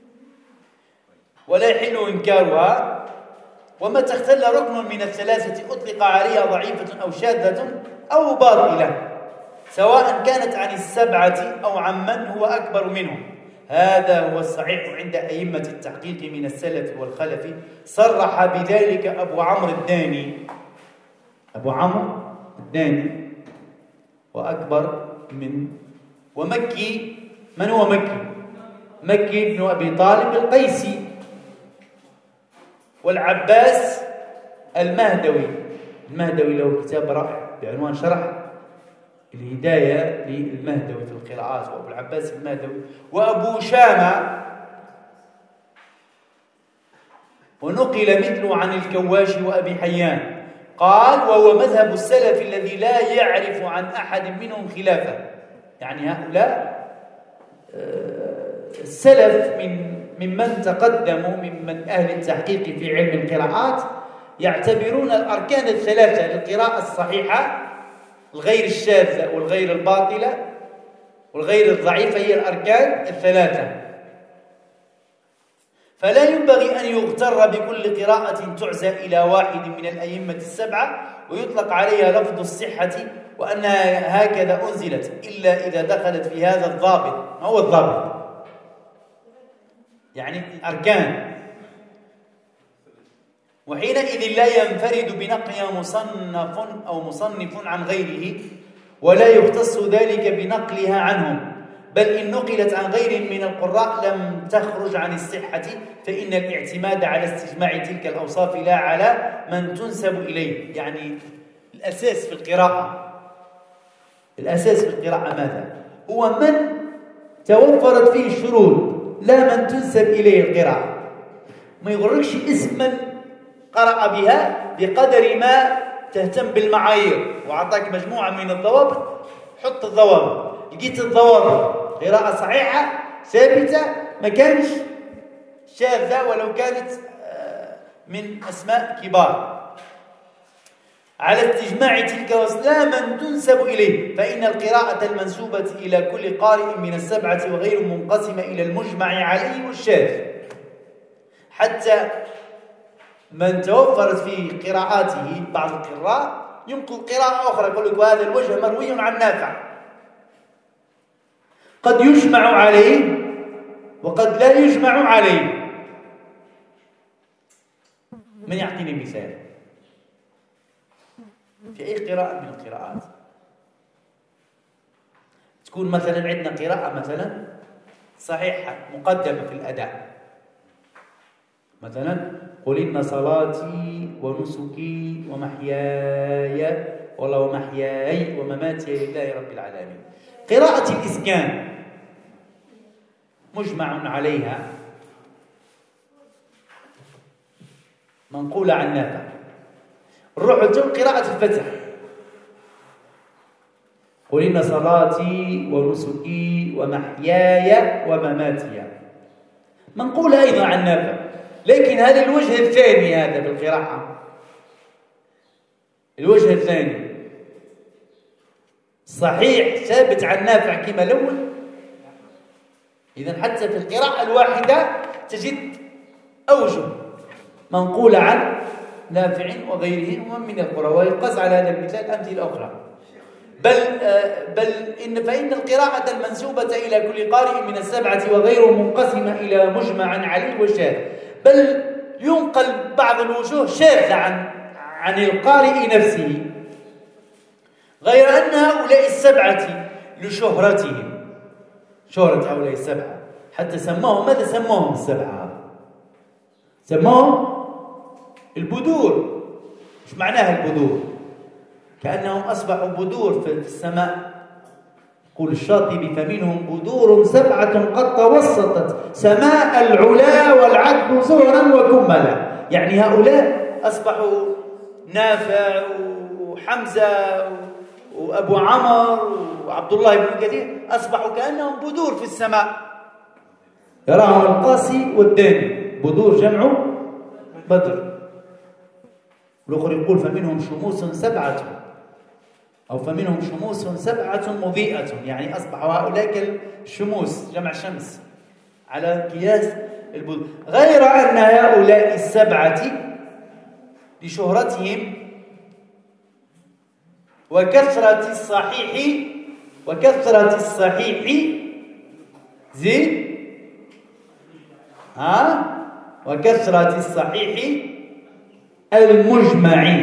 S9: ولا يحل إنكارها. ومتى اختل ركن من الثلاثة أطلق عليها ضعيفة أو شاذة أو باطلة، سواء كانت عن السبعة أو عن من هو أكبر منهم. هذا هو الصحيح عند أئمة التحقيق من السلف والخلف. صرح بذلك أبو عمرو الداني، أبو عمرو الداني وأكبر من ومكي. من هو مكي؟ مكي بن أبي طالب القيسي، والعباس المهدوي. المهدوي له كتاب رائع بعنوان شرح الهداية للمهدوي في القراءات، وأبو العباس المهدوي، وأبو شامة، ونقل مثله عن الكواشي وأبي حيان. قال وهو مذهب السلف الذي لا يعرف عن أحد منهم خلافه. يعني هؤلاء السلف من ممن تقدموا ممن أهل التحقيق في علم القراءات يعتبرون الأركان الثلاثة للقراءة الصحيحة الغير الشاذة والغير الباطلة والغير الضعيفة هي الأركان الثلاثة. فلا ينبغي أن يغتر بكل قراءة تعزى إلى واحد من الأئمة السبعة ويطلق عليها لفظ الصحة وأنها هكذا أنزلت، إلا إذا دخلت في هذا الضابط. ما هو الضابط؟ يعني الأركان. وحينئذ لا ينفرد بنقلها مصنف أو مصنف عن غيره، ولا يختص ذلك بنقلها عنهم، بل إن نقلت عن غير من القراء لم تخرج عن الصحة، فإن الاعتماد على استجماع تلك الأوصاف لا على من تنسب إليه. يعني الأساس في القراءة الأساس في القراءة ماذا؟ هو من توفرت فيه الشروط، لا من تنسب إليه القراءة. ما يغرقش اسم من قرأ بها بقدر ما تهتم بالمعايير، وعطاك مجموعة من الضوابط، حط الضوابط. لقيت الضوابط قراءة صحيحة ثابتة، ما كانش شاذة ولو كانت من أسماء كبار على استجماع تلك وسلاما تنسب إليه، فإن القراءة المنسوبة إلى كل قارئ من السبعة وغير منقسمة إلى المجمع عليه والشاذ، حتى من توفرت في قراءاته بعض القراء ينقل قراءة أخرى يقول لك وهذا الوجه مروي عن نافع، قد يجمع عليه وقد لا يجمع عليه. من يعطيني مثال في أي قراءة من القراءات؟ تكون مثلا عندنا قراءة مثلا صحيحة مقدمة في الأداء، مثلا قل إن صلاتي ونسكي ومحياي والله ومحياي ومماتي لله رب العالمين. قراءة الإسكان مجمع عليها منقولة عن نافع. الروح الجو قراءة الفتح قل إن صلاتي ونسكي ومحياي ومماتي منقولة أيضا عن نافع. لكن هذا الوجه الثاني هذا بالقراءة، الوجه الثاني صحيح ثابت عن نافع كما الأول. إذن حتى في القراءة الواحدة تجد أوجه منقولة عن نافع وغيره ومن القراء، ويقاس على هذا المثال أمثلة أخرى. بل بل إن فإن القراءة المنسوبة إلى كل قارئ من السبعة وغير منقسمة إلى مجمع عليه وشاذ، بل ينقل بعض الوجوه شاذة عن عن القارئ نفسه، غير أن هؤلاء السبعة لشهرتهم، شهرة هؤلاء السبعة حتى سموهم، ماذا سموهم السبعة؟ سموهم البدور. مش معناها البدور؟ كأنهم أصبحوا بدور في السماء. يقول الشاطبي فمنهم بدور سبعة قد توسطت سماء العلا والعدل زهرا وكملا. يعني هؤلاء أصبحوا نافع وحمزة وأبو عمر وعبد الله بن كثير، أصبحوا كأنهم بدور في السماء يراهم القاسي والداني. بدور جمع بدر. والآخر يقول فمنهم شموس سبعة أو فمنهم شموس سبعة مضيئة، يعني أصبحوا هؤلاء الشموس جمع شمس على قياس البدور. غير أن هؤلاء السبعة بشهرتهم وكثرة الصحيح وكثرة الصحيح زين ها وكثرة الصحيح المجمع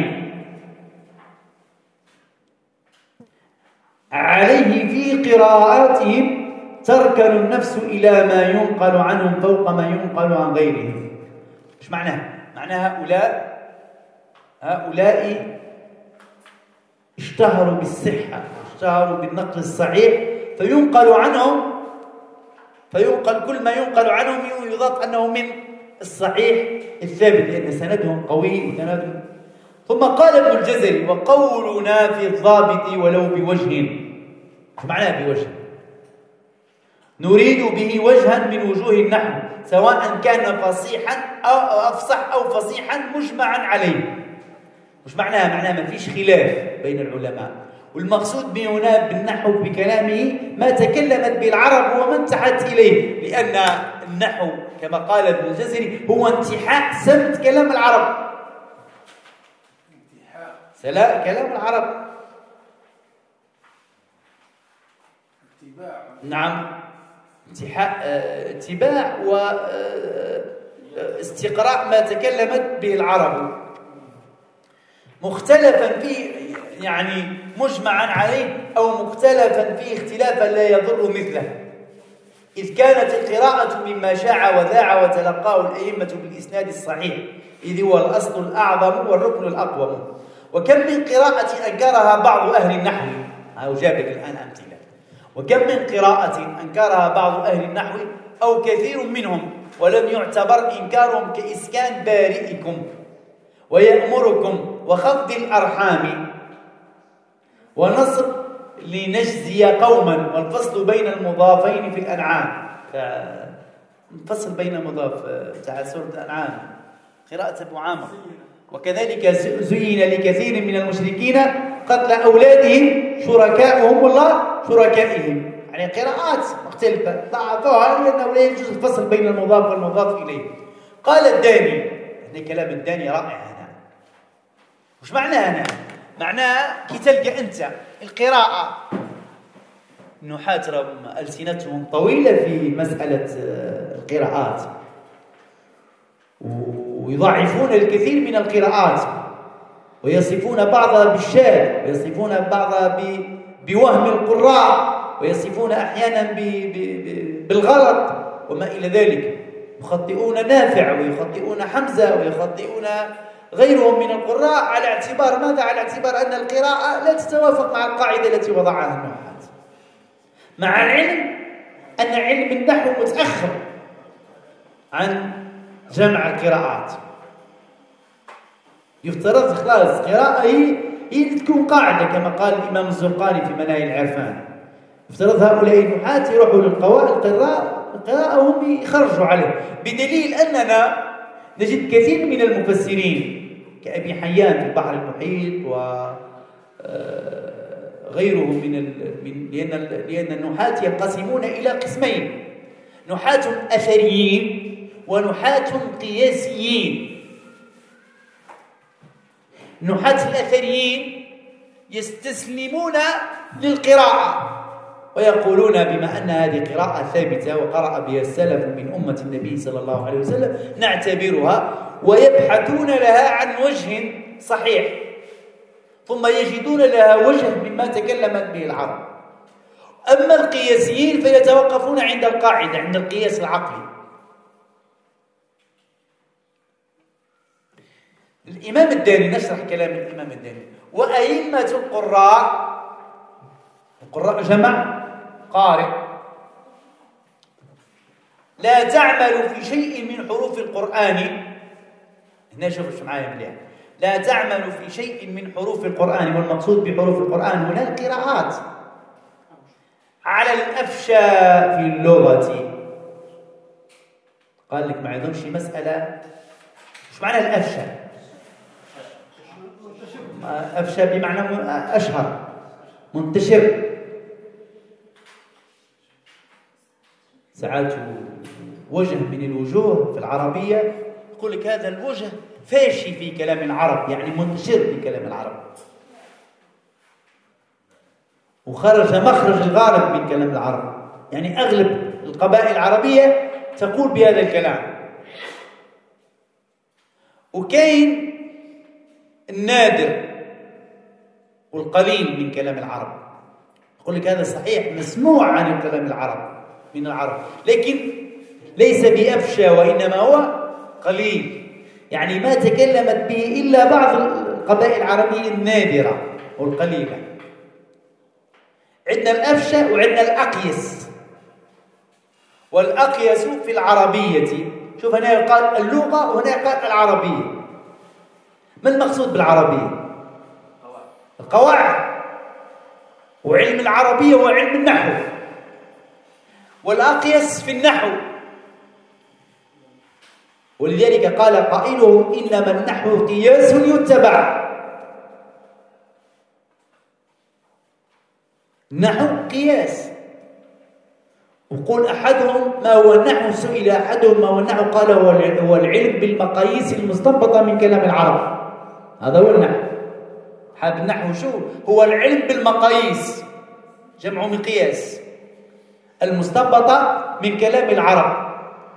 S9: عليه في قراءاتهم تركن النفس إلى ما ينقل عنهم فوق ما ينقل عن غيرهم. مش معناه؟ معنى هؤلاء هؤلاء اشتهروا بالصحة، اشتهروا بالنقل الصحيح، فينقل عنهم فينقل كل ما ينقل عنهم يضاف أنه من الصحيح الثابت لأن سندهم قوي وسندهم. ثم قال ابن الجزري وقولنا في الضابط ولو بوجه. مش معناه بوجه؟ نريد به وجها من وجوه النحو سواء كان فصيحا أو أفصح أو فصيحا مجمعا عليه. مش معناها معناها ما فيش خلاف بين العلماء، والمقصود به هنا بالنحو بكلامه ما تكلمت به العرب وما انتحت إليه، لأن النحو كما قال ابن الجزري هو انتحاء سمت كلام العرب، سلاء كلام العرب.
S8: اتباع.
S9: نعم، انتحاء اتباع واستقراء ما تكلمت به العرب، مختلفا فيه يعني مجمعا عليه أو مختلفا فيه اختلافا لا يضر مثله، إذ كانت القراءة مما شاع وذاع وتلقاه الأئمة بالإسناد الصحيح، إذ هو الأصل الأعظم والركن الأقوم. وكم من قراءة أنكرها بعض أهل النحو، أو جاب الآن أمثلة، وكم من قراءة أنكرها بعض أهل النحو أو كثير منهم ولم يعتبر إنكارهم كإسكان بارئكم ويأمركم وخفض الأرحام ونصب لنجزي قوما والفصل بين المضافين في الأنعام. الفصل بين المضاف تاع سورة الأنعام قراءة أبو عامر. وكذلك زين لكثير من المشركين قتل أولادهم شركاؤهم والله شركائهم، يعني قراءات مختلفة ضعفوها لأنه لا يجوز الفصل بين المضاف والمضاف إليه. قال الداني، هذا كلام الداني رائع هنا. وش معناه هنا؟ معناه كي تلقى أنت القراءة نحاة ألسنتهم طويلة في مسألة القراءات ويضعفون الكثير من القراءات ويصفون بعضها بالشاذ ويصفون بعضها بوهم القراء ويصفون أحيانا بالغلط وما إلى ذلك. يخطئون نافع ويخطئون حمزة ويخطئون غيرهم من القراء على اعتبار ماذا؟ على اعتبار أن القراءة لا تتوافق مع القاعدة التي وضعها النحاة، مع العلم أن علم النحو متأخر عن جمع القراءات. يفترض خلاص قراءة هي هي تكون قاعدة كما قال الإمام الزرقاني في مناهي العرفان. يفترض هؤلاء النحاة يروحوا للقواعد القراءة القراءة وهم يخرجوا عليه، بدليل أننا نجد كثير من المفسرين كأبي حيان في البحر المحيط وغيرهم من من لأن لأن النحاة ينقسمون إلى قسمين: نحاة أثريين ونحاة قياسيين. نحاة الأثريين يستسلمون للقراءة ويقولون بما أن هذه قراءة ثابتة وقرأ بها السلف من أمة النبي صلى الله عليه وسلم نعتبرها، ويبحثون لها عن وجه صحيح ثم يجدون لها وجه مما تكلمت به العرب. أما القياسيين فيتوقفون عند القاعدة، عند القياس العقلي. الإمام الداني، نشرح كلام الإمام الداني: وأئمة القراء، القراء جمع قارئ، لا تعمل في شيء من حروف القرآن. هنا شوفوا معايا مليح: لا تعمل في شيء من حروف القرآن، والمقصود بحروف القرآن هنا القراءات، على الأفشى في اللغة. قال لك ما عندهمش مسألة مش معنى الأفشى. أفشى بمعنى أشهر، منتشر. ساعات وجه من الوجوه في العربية يقول لك هذا الوجه فاشي في كلام العرب، يعني منتشر في كلام العرب، وخرج مخرج الغالب من كلام العرب، يعني أغلب القبائل العربية تقول بهذا الكلام. وكاين النادر والقليل من كلام العرب، يقول لك هذا صحيح مسموع عن كلام العرب من العرب، لكن ليس بأفشى وإنما هو قليل، يعني ما تكلمت به إلا بعض القبائل العربية النادرة والقليلة. عندنا الأفشى وعندنا الأقيس. والأقيس في العربية، شوف هنا قال اللغة وهنا قال العربية. ما المقصود بالعربية؟ القواعد، وعلم العربية وعلم النحو. والأقيس في النحو، ولذلك قال قائلهم إنما النحو قياس يتبع. النحو قياس. وقول أحدهم ما هو النحو، سئل أحدهم ما هو النحو قال هو العلم بالمقاييس المستنبطة من كلام العرب. هذا هو النحو. حاب النحو شو؟ هو العلم بالمقاييس، جمع مقياس، المستنبطة من كلام العرب.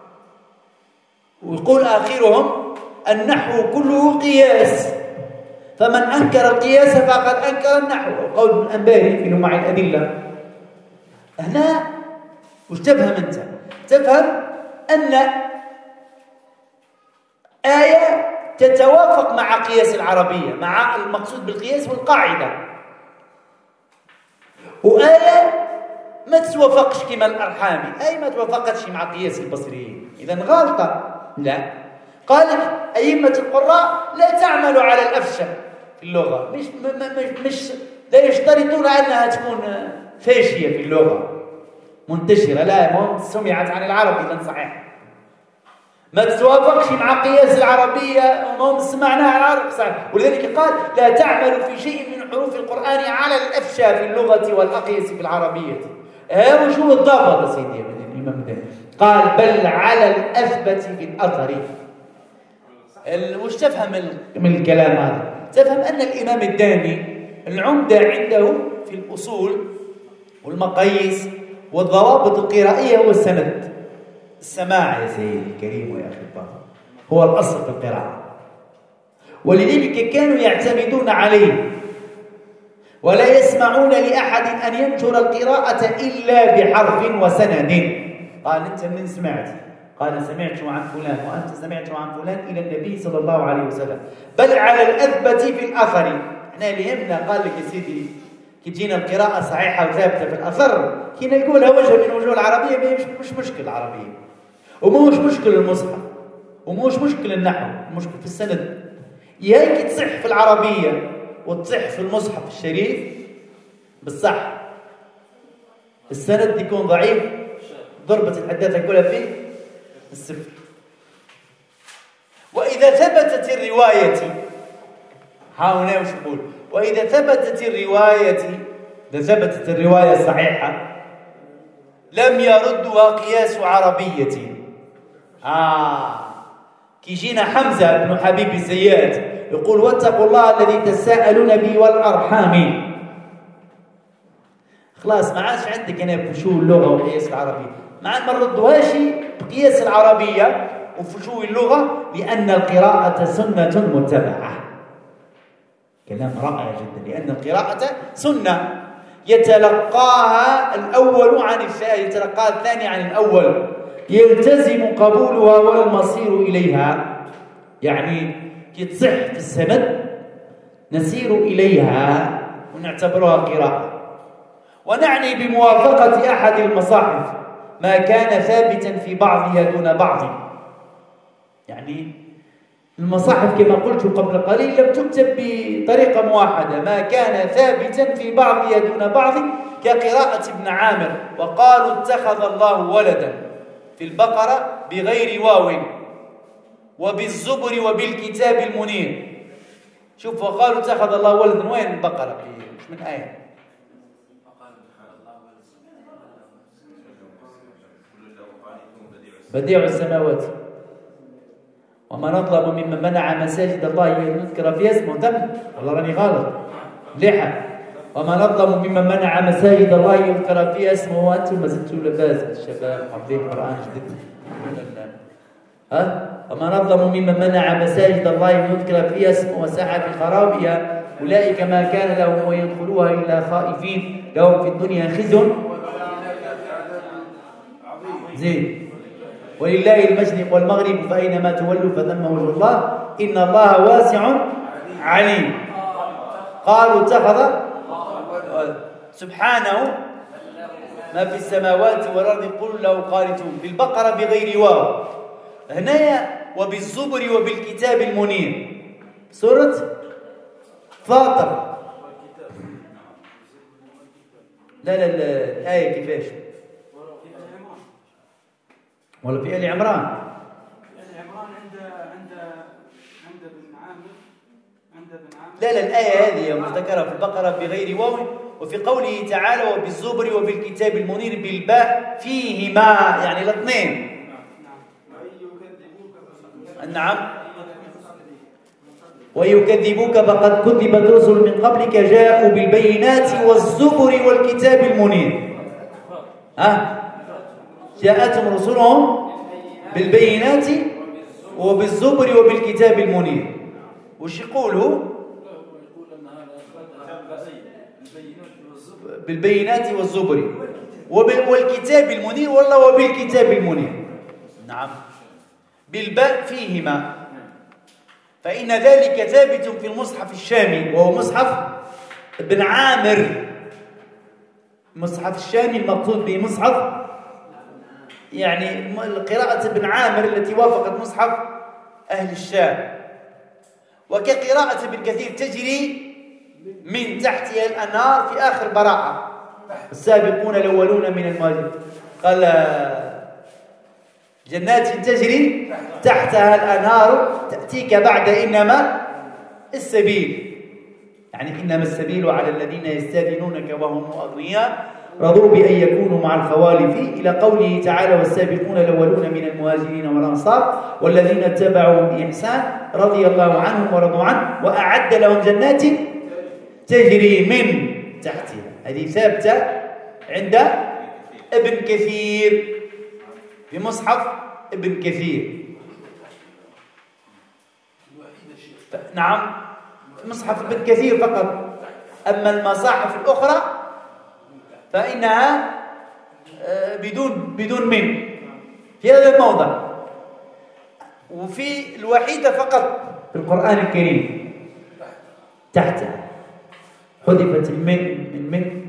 S9: ويقول آخرهم النحو كله قياس، فمن أنكر القياس فقد أنكر النحو. قول الأنباري في لمع الأدلة. هنا وش تفهم أنت؟ تفهم أن آية تتوافق مع قياس العربية، مع المقصود بالقياس والقاعدة، وآية ما تتوافقش كما الأرحامي، أي ما توافقتش مع قياس البصريين، إذن غلطة. لا، قالت أئمة القراء لا تعمل على الأفشى في اللغة، مش, مش لا يشترطون أنها تكون فاشية في اللغة منتشرة، لا، ما سمعت عن العرب إذن صحيح. ما تتوافقش مع قياس العربية وما سمعناها العرب صحيح. ولذلك قال لا تعمل في شيء من حروف القرآن على الأفشى في اللغة والأقيس في العربية. ها وشو الضابط يا سيدي الإمام الداني؟ قال بل على الأثبت في الأثر. وش تفهم من الكلام هذا؟ تفهم أن الإمام الداني العمدة عنده في الأصول والمقاييس والضوابط القرائية هو السند، السماع يا سيدي الكريم ويا أخي الفاضل هو الأصل في القراءة، ولذلك كانوا يعتمدون عليه ولا يسمعون لأحد أن ينشر القراءة إلا بحرف وسند. قال أنت من سمعت؟ قال سمعت عن فلان وأنت سمعت عن فلان إلى النبي صلى الله عليه وسلم. بل على الأثبت في الأثر. احنا اللي يهمنا قال لك يا سيدي كي تجينا القراءة صحيحة وثابتة في الأثر كي نقولها وجه من وجوه العربية مش مش مشكل العربية ومش مشكل المصحف ومش مشكل النحو، مشكل في السند. يا كي تصح في العربية وتصح في المصحف الشريف بالصح، السند يكون ضعيف ضربة الحداثة كلها فيه الصفر. وإذا ثبتت الرواية هاونا وش نقول؟ وإذا ثبتت الرواية إذا ثبتت الرواية الصحيحة لم يردها قياس عربية. آه كي جينا حمزة بن حبيب الزيات يقول واتقوا الله الذي تساءلون به والأرحام. خلاص ما عادش عندك أنا فشو اللغة وقياس العربية، ما عاد ما نردوهاش بقياس العربية وفشو اللغة لأن القراءة سنة متبعة. كلام رائع جدا، لأن القراءة سنة يتلقاها الأول عن الثاني، يتلقاها الثاني عن الأول، يلتزم قبولها والمصير إليها. يعني كي تصح في السند نسير إليها ونعتبرها قراءة. ونعني بموافقة أحد المصاحف ما كان ثابتا في بعضها دون بعض. يعني المصاحف كما قلت قبل قليل لم تكتب بطريقة موحدة، ما كان ثابتا في بعضها دون بعض كقراءة ابن عامر وقالوا اتخذ الله ولدا في البقرة بغير واو وبالزبر وبالكتاب المنير. شوف وقالوا اتخذ الله ولدا وين البقرة؟ مش من آية بديع السماوات وما نظلم ممن منع مساجد الله أن يذكر فيها اسمه. تم والله راني غلط لحى. وما نظلم ممن منع مساجد الله يذكر فيها اسمه وأنتم ما زلتوا لباس الشباب حافظين القرآن جديد. ها وما نظلم ممن منع مساجد الله يذكر فيها اسمه وسعى في خرابها أولئك ما كان لهم ويدخلوها إلا خائفين لهم في الدنيا خزي زين ولله المشرق والمغرب فأينما تولوا فثم وجه الله إن الله واسع عليم. قالوا اتخذ سبحانه ما في السماوات والأرض قل له قانتون. بالبقرة بغير واو هنا وبالزبر وبالكتاب المنير. سورة فاطر لا لا الآية كيفاش؟ ولا في آل عمران؟
S7: آل عمران عند عند عند بن عامر عند بن عامر
S9: لا لا الآية هذه مذكرة في البقرة بغير واو وفي قوله تعالى وبالزبر وبالكتاب المنير بالباء فيهما يعني الاثنين. نعم ويكذبوك فقد كذبت رسل من قبلك جاءوا بالبينات والزبر والكتاب المنير. ها جاءتهم رسلهم بالبينات وبالزبر وبالكتاب المنير. وش يقولوا؟ بالبينات والزبر والكتاب المنير والله وبالكتاب المنير. نعم بالباء فيهما. فإن ذلك ثابت في المصحف الشامي وهو مصحف ابن عامر. المصحف الشامي المقصود به مصحف يعني قراءة ابن عامر التي وافقت مصحف أهل الشام. وكقراءة ابن كثير تجري من تحتها الأنهار في آخر براءة السابقون الأولون من المهاجرين. قال جنات تجري تحتها الأنهار تأتيك بعد إنما السبيل، يعني إنما السبيل على الذين يستأذنونك وهم أغنياء رضوا بأن يكونوا مع الخوالف، إلى قوله تعالى والسابقون الأولون من المهاجرين والأنصار والذين اتبعوا بإحسان رضي الله عنهم ورضوا عنه وأعد لهم جنات تجري من تحتها. هذه ثابتة عند ابن كثير في مصحف ابن كثير. نعم في مصحف ابن كثير فقط، أما المصاحف الأخرى فإنها بدون بدون من في هذا الموضع، وفي الوحيدة فقط في القرآن الكريم تحتها حذفت المن من من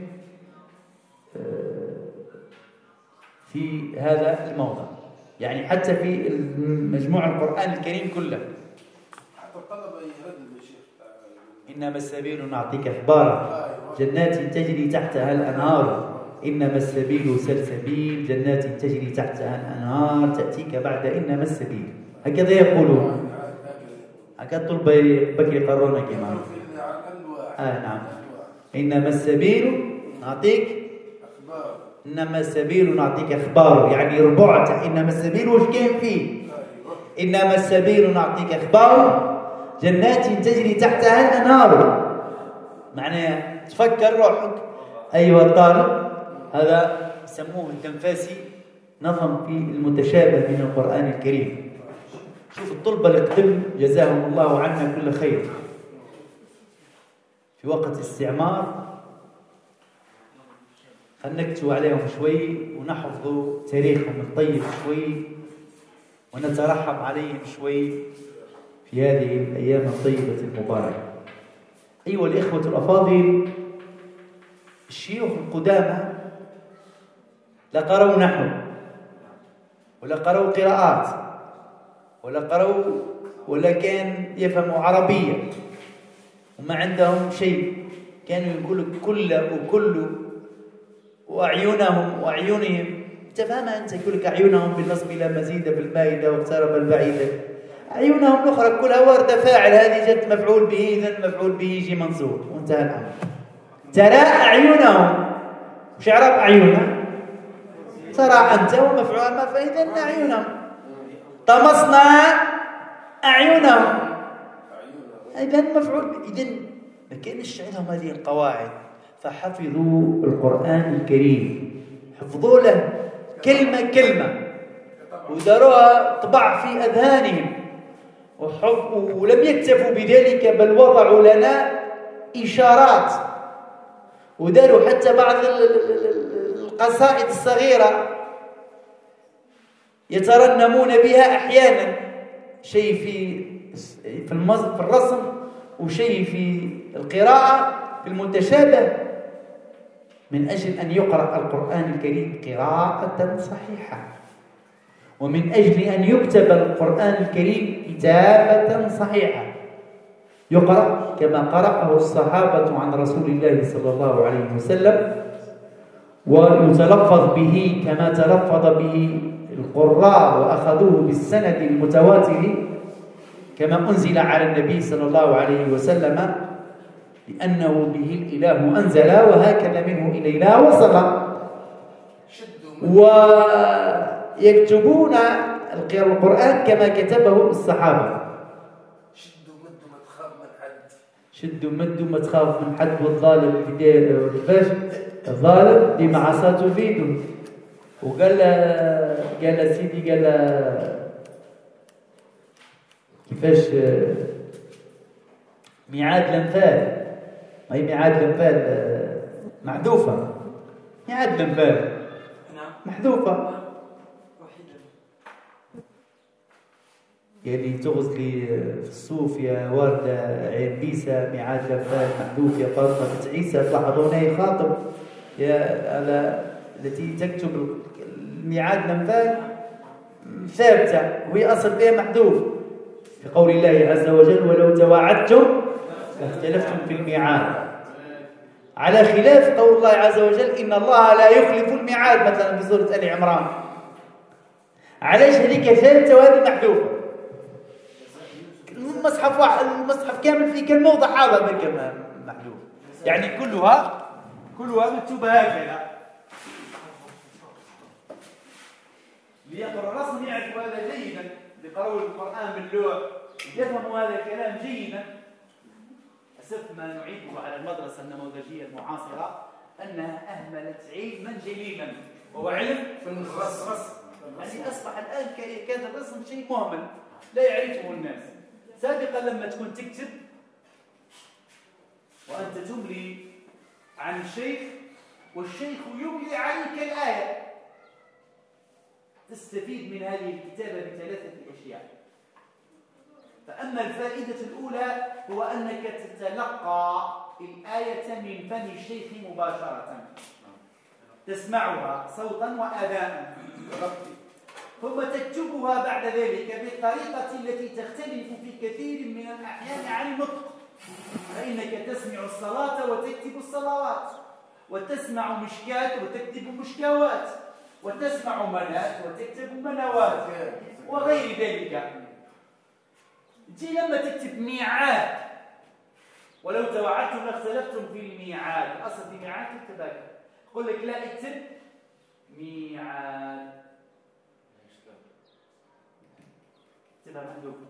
S9: في هذا الموضع، يعني حتى في مجموع القرآن الكريم كله.
S8: حتى الطلبة يرددوا يا شيخ
S9: إنما السبيل نعطيك أخبارا جنات تجري تحتها الأنهار، إنما السبيل سلسبيل جنات تجري تحتها الأنهار تأتيك بعد إنما السبيل، هكذا يقولون، هكذا طلبة بكري قرون كمان. آه نعم. إنما السبيل نعطيك إنما السبيل نعطيك أخبار، يعني ربعت إنما السبيل وش كان فيه؟ إنما السبيل نعطيك أخبار جنات تجري تحتها الأنهار. معناها تفكر روحك أيها الطالب، هذا يسموه التنفاسي، نظم في المتشابه من القرآن الكريم. شوف الطلبة اللي قدم جزاهم الله عنا كل خير في وقت استعمار، خلنا نكتب عليهم شوي ونحفظوا تاريخهم الطيب شوي ونترحم عليهم شوي في هذه الأيام الطيبة المباركة. أيها الإخوة الأفاضل، الشيوخ القدامى لا قروا نحو ولا قروا قراءات ولا قروا ولا كان يفهموا عربية وما عندهم شيء، كانوا يقولوا كل وكل وأعينهم وأعينهم، تفهمها أنت، يقول لك أعينهم بالنصب لا مزيد في المائدة واقترب البعيدة، أعينهم الأخرى كلها وردة فاعل، هذه جت مفعول به إذن مفعول به يجي منصوب وانتهى الأمر. ترى أعينهم وش عرب أعينهم؟ ترى أنت ومفعول ما فإذن أعينهم. طمسنا أعينهم إذن مفعول، إذن ما كانش عندهم هذه القواعد، فحفظوا القرآن الكريم، حفظوا له كلمة كلمة وداروها طبع في أذهانهم، ولم يكتفوا بذلك بل وضعوا لنا إشارات، وداروا حتى بعض القصائد الصغيرة يترنمون بها أحيانا، شيء في في الرسم وشيء في القراءة في المتشابه، من أجل أن يقرأ القرآن الكريم قراءة صحيحة، ومن أجل أن يكتب القرآن الكريم كتابة صحيحة، يقرأ كما قرأه الصحابة عن رسول الله صلى الله عليه وسلم، ويتلفظ به كما تلفظ به القراء وأخذوه بالسند المتواتر كما أنزل على النبي صلى الله عليه وسلم، لأنه به الإله أنزل وهكذا منه إلينا وصل. ويكتبون القرآن كما كتبه الصحابة،
S8: شدوا مدوا ما تخاف من حد،
S9: شدوا مدوا ما تخاف من حد، والظالم كيفاش الظالم ديما عصاته في يده. وقال قال سيدي قال كيفاش ميعاد الانفال، هي ميعاد الانفال محذوفه، ميعاد الانفال محذوفه، قال لي تغزلي في الصوف يا ورده عين بيسه، ميعاد الانفال محذوف يا فاطمه بنت عيسى، تلاحظون هي خاطب يا على التي تكتب الميعاد الانفال ثابته وهي اصل فيها محذوف، في قول الله عز وجل ولو تواعدتم لاختلفتم في الميعاد، على خلاف قول الله عز وجل إن الله لا يخلف الميعاد مثلا في سورة آل عمران. علاش هذيك ثابته وهذه محذوفه؟ المصحف واحد، المصحف كامل في كل موضع حاضر من محذوف، يعني كلها كلها مكتوبه هكذا. ليقرأ الرسم يعرف هذا جيدا، لقرأوا القرآن باللوح يفهموا هذا الكلام جيدا. أسف ما نعيبه على المدرسة النموذجية المعاصرة أنها أهملت علما جليلا، وهو علم في الرسم. يعني أصبح الآن كان الرسم شيء مهمل لا يعرفه الناس. سابقا لما تكون تكتب وأنت تملي عن الشيخ والشيخ يملي عليك الآية، تستفيد من هذه الكتابة بثلاثة أشياء. فأما الفائدة الأولى هو أنك تتلقى الآية من فم الشيخ مباشرة، تسمعها صوتا وأداء، ثم تكتبها بعد ذلك بالطريقة التي تختلف في كثير من الأحيان عن النطق، فإنك تسمع الصلاة وتكتب الصلوات، وتسمع مشكات وتكتب مشكوات، وتسمع منات وتكتب منوات وغير ذلك. تجي لما تكتب ميعاد، ولو توعدتم لاختلفتم في الميعاد، الاصل في ميعاد تكتب هكذا، يقول لك لا اكتب ميعاد، اكتبها محذوفه،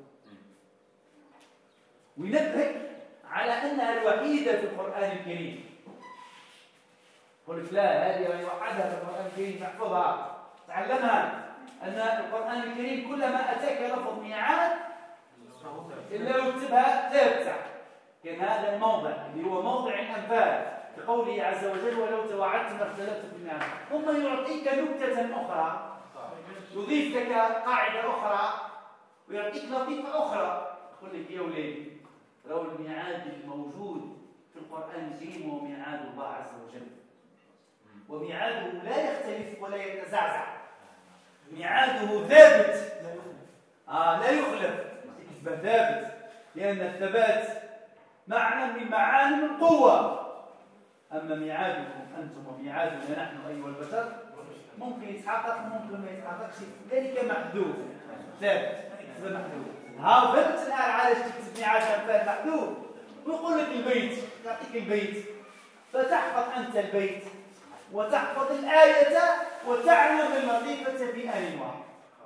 S9: وينبهك على انها الوحيده في القران الكريم. يقول لك لا، هذه وحدها في القران الكريم، احفظها تعلمها، ان القران الكريم كلما اتاك لفظ ميعاد إلا يكتبها ثابتة. كان هذا الموضع اللي هو موضع الأنفال كقوله عز وجل ولو توعدتم لاختلفتم في الميعاد، ثم يعطيك نكتة أخرى، يضيف لك قاعدة أخرى ويعطيك لطيفة أخرى، يقول لك يا وليدي لو الميعاد الموجود في القرآن الكريم هو ميعاد الله عز وجل، وميعاده لا يختلف ولا يتزعزع، ميعاده ثابت آه لا يخلف، ثابت، لأن الثبات معنى من معاني القوة. أما ميعادكم أنتم وميعادنا نحن أيها البشر ممكن يتحقق وممكن ما يتحققش، ذلك محدود ثابت، هذا محدود. ها فهمت الآن علاش تكتب ميعاد الأنفال محدود، ويقول لك البيت، يعطيك البيت، فتحفظ أنت البيت وتحفظ الآية وتعلم اللطيفة في آن واحد.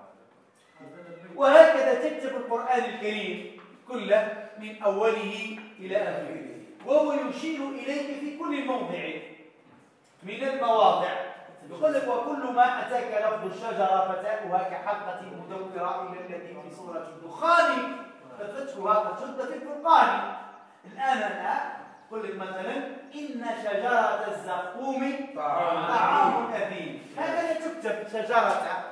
S9: وهكذا تكتب القرآن الكريم كله من أوله إلى آخره، وهو يشير إليك في كل موضع من المواضع. يقول لك وكل ما أتاك لفظ الشجرة فتاؤها كحلقة مدورة إلى التي في سورة الدخان ففتحها قد شد في الفرقان. الآن أنا أقول لك مثلا إن شجرة الزقوم طعام أثيم، هكذا تكتب شجرة،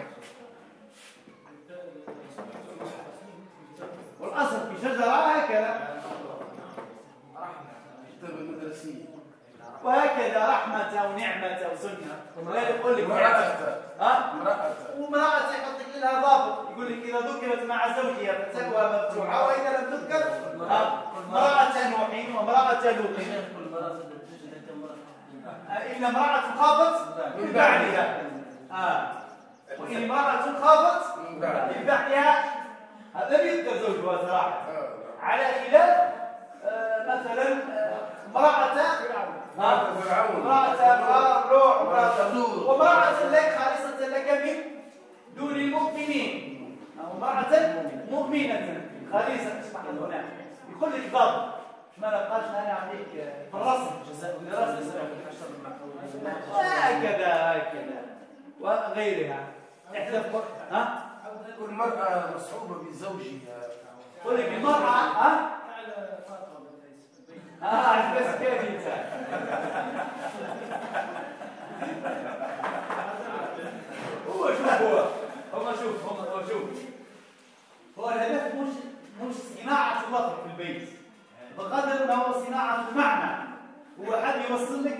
S9: والأصل في شجرة هكذا، وهكذا رحمة ونعمة وسنة. ولا يقول لك ها وامرأة يحط لك لها ضابط، يقول لك إذا ذكرت مع زوجها فتسوى مفتوحة، وإذا لم تذكر امرأة نوح وامرأة لوط، إلا امرأة خافت من بعدها، وإن امرأة خافت من بعدها هذا يذكر زوجها صراحة، على خلاف آه مثلا امرأة امرأة روح وامرأة لك خالصة لك من دون المؤمنين، أو امرأة مؤمنة خالصة. هنا يقول لك ضابط، ما نبقاش أنا أعطيك في الرسم جزاء هكذا هكذا وغيرها. احذف ها
S8: كل مرأة مصحوبة بزوجها،
S9: قل لك المرأة ها اه بس كيف انت هو شوف هو هو شوف هم هو شوف هو الهدف مش مش صناعة اللفظ في البيت، بقدر ما هو صناعة المعنى، هو حد يوصل لك.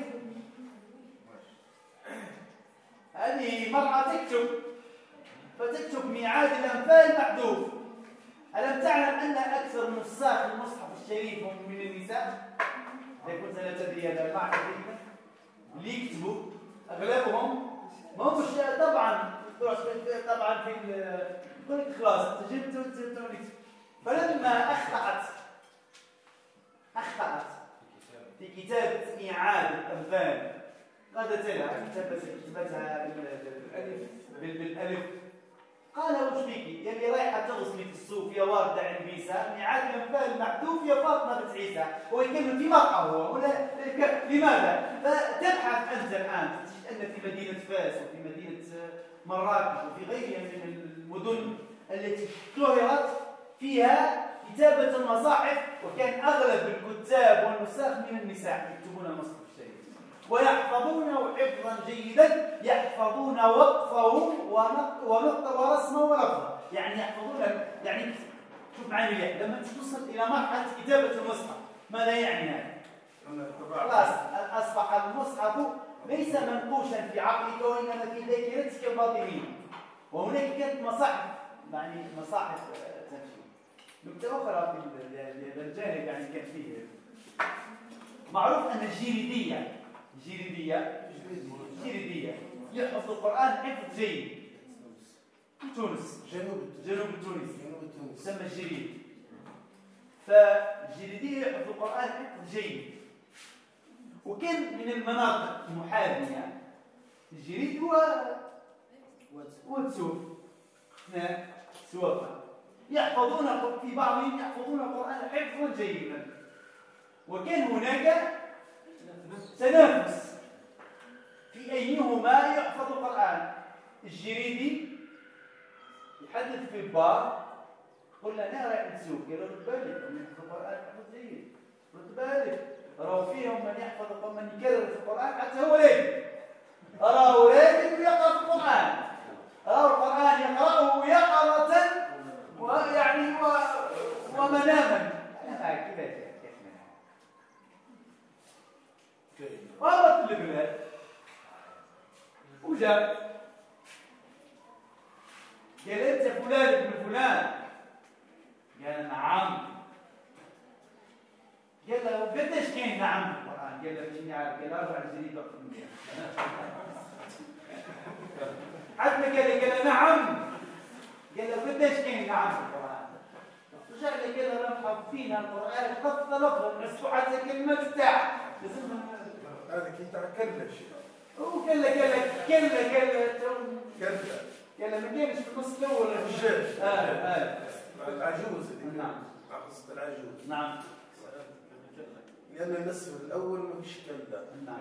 S9: هذه مرأة تكتب فتكتب ميعاد الأنفال محذوف. ألم تعلم أن أكثر نساخ المصحف الشريف هم من النساء؟ إذا كنت لا تدري هذا المعنى اللي يكتبوا أغلبهم ما مش طبعا تروح طبعا في قلت خلاص انت جبت وتونيت. فلما اخطات اخطات في كتابه اعاده الامثال قالت لها كتبتها بالالف بالالف قال وش فيكي يلي رايحه تغصبي في السوق يا وارده عند عيسى اعاده الامثال محذوف يا فاطمه بنت عيسى هو يتكلم في مقهى هو ولا لماذا؟ فتبحث انت الان ان في مدينه فاس وفي مدينه مراكش وفي غيرها من المدن التي اشتهرت فيها كتابة المصاحف وكان أغلب الكتاب والنساخ من النساء يكتبون المصحف الشريف ويحفظونه حفظا جيدا يحفظون وقفه ونقطة ورسمه ولفظه يعني يحفظون يعني شوف معي لما توصل إلى مرحلة كتابة المصحف ماذا يعني هذا؟ خلاص أصبح المصحف ليس منقوشا في عقلك وإنما في ذاكرتك الباطنية وهناك كانت مصاحف يعني مصاحف تمشي. نكتة أخرى في الجانب يعني كان فيه معروف أن الجيريدية الجيريدية الجيريدية يحفظ القرآن حفظ جيد في تونس
S8: جنوب
S9: جنوب تونس
S8: جنوب تونس
S9: يسمى الجيريد فالجيريدية يحفظ القرآن حفظ جيد وكان من المناطق المحاذية الجريد هو وتسوف هناك سوافة يحفظون في بعضهم يحفظون القرآن حفظا جيدا وكان هناك تنافس في أيهما يحفظ القرآن الجريدي يحدث في البار قل له أنا رايح نسوق قالوا رد بالك من يحفظ القرآن حفظ جيد رد بالك راهو فيهم من يحفظ ومن يكرر في القرآن حتى هو ليل راهو راكب يقرأ في القرآن راهو القرآن يقرأه يقظة ويعني و... ومناما أنا معك كيف وهبط البلاد وجاء قال أنت فلان ابن فلان قال نعم قال له قديش كاين نعم في القرآن؟ قال له شنو عارف؟ قال له اربع جريد وقت من حتى قال له قال له نعم قال له قديش كاين نعم في القرآن؟ رجع له قال له راهم حافظين القرآن خط لفظ مسكوا حتى كلمة تاع
S8: هذا كي تاع كلش
S9: هو قال له قال له قال له قال له
S8: كلش
S9: قال له ما كاينش في النص الاول
S8: الشاش
S9: اه اه
S8: العجوز
S9: نعم
S8: قصة العجوز
S9: نعم
S8: لأن النصف الأول ما فيش كلة
S9: نعم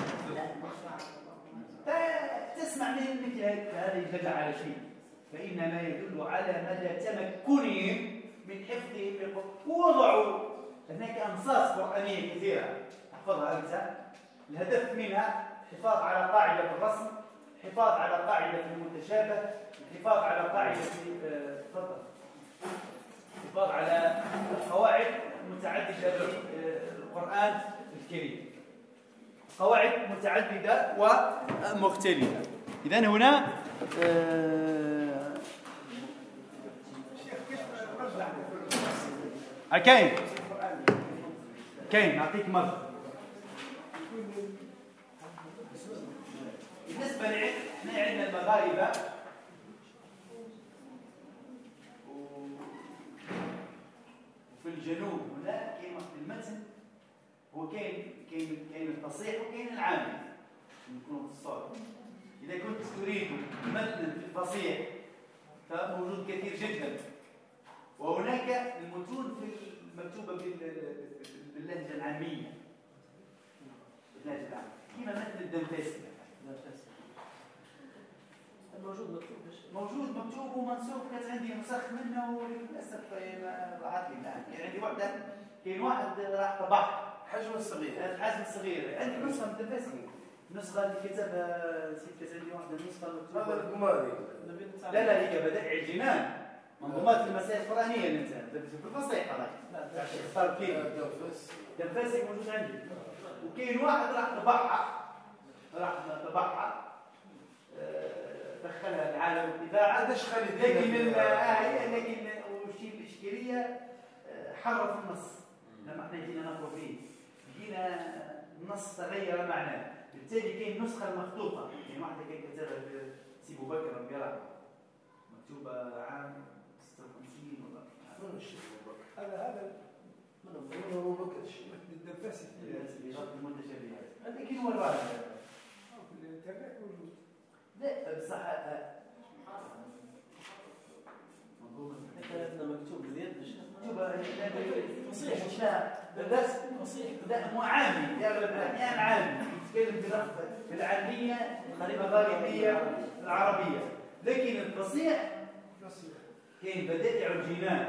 S9: تسمع من مثل هذا يدل على شيء فإنما يدل على مدى تمكنهم من حفظه للقرآن ووضعوا هناك أنصاص قرآنية كثيرة تحفظها أنت الهدف منها الحفاظ على قاعدة الرسم الحفاظ على قاعدة المتشابه الحفاظ على قاعدة تفضل الحفاظ على قواعد متعددة في القرآن الكريم قواعد متعددة ومختلفة إذن هنا آه كاين كاين نعطيك مرة بالنسبة لنا احنا عندنا المغاربة وفي الجنوب هنا كاين في المتن هو كاين كاين كاين الفصيح وكاين العامي نكونوا في الصوت إذا كنت تريد متنا في الفصيح فموجود كثير جدا وهناك المتون في المكتوبة باللهجة العامية باللهجة العامية كما متن الدنفاسي
S3: موجود مكتوب
S9: موجود مكتوب ومنسوب كانت عندي نسخ منه وللاسف ما ضاعت لي الان يعني عندي وحده كاين واحد راح طبعها
S8: حجم صغير
S9: الحجم الصغير عندي نسخه من الدنفاسي النسخه اللي كتبها نسيت عندي واحده نسخه مكتوبه
S8: هذا القماري
S9: لا لا هي بدائع الجنان منظومات المسائل القرانيه اللي انت في الفصيح هذاك اختار كيف دنفاسي موجود عندي وكاين واحد راح طبعها راح طبعها دخلها العالم الطباعه
S8: هذا ايش خالد
S9: لكن آه لكن وشي الاشكاليه حرف النص لما احنا جينا نقرا فيه جينا النص تغير معناه بالتالي كاين نسخه مخطوطه يعني واحده كانت كتبها سي أبو بكر ربي يرحمه مكتوبة عام ستة وخمسين ولا
S8: من الشيخ أبو بكر؟ هذا هذا من من أبو بكر الشيخ الدفاسي
S9: في غرب المتشابهات هذا كي هو الراجل
S8: في الانترنت موجود.
S9: لا بصح
S3: هذا مكتوب باليد
S9: مكتوبة فصيح بس فصيح لا مو عامي يغلب الأحيان عامي يتكلم في العامية الغالبية العربية لكن الفصيح كاين بدائع الجنان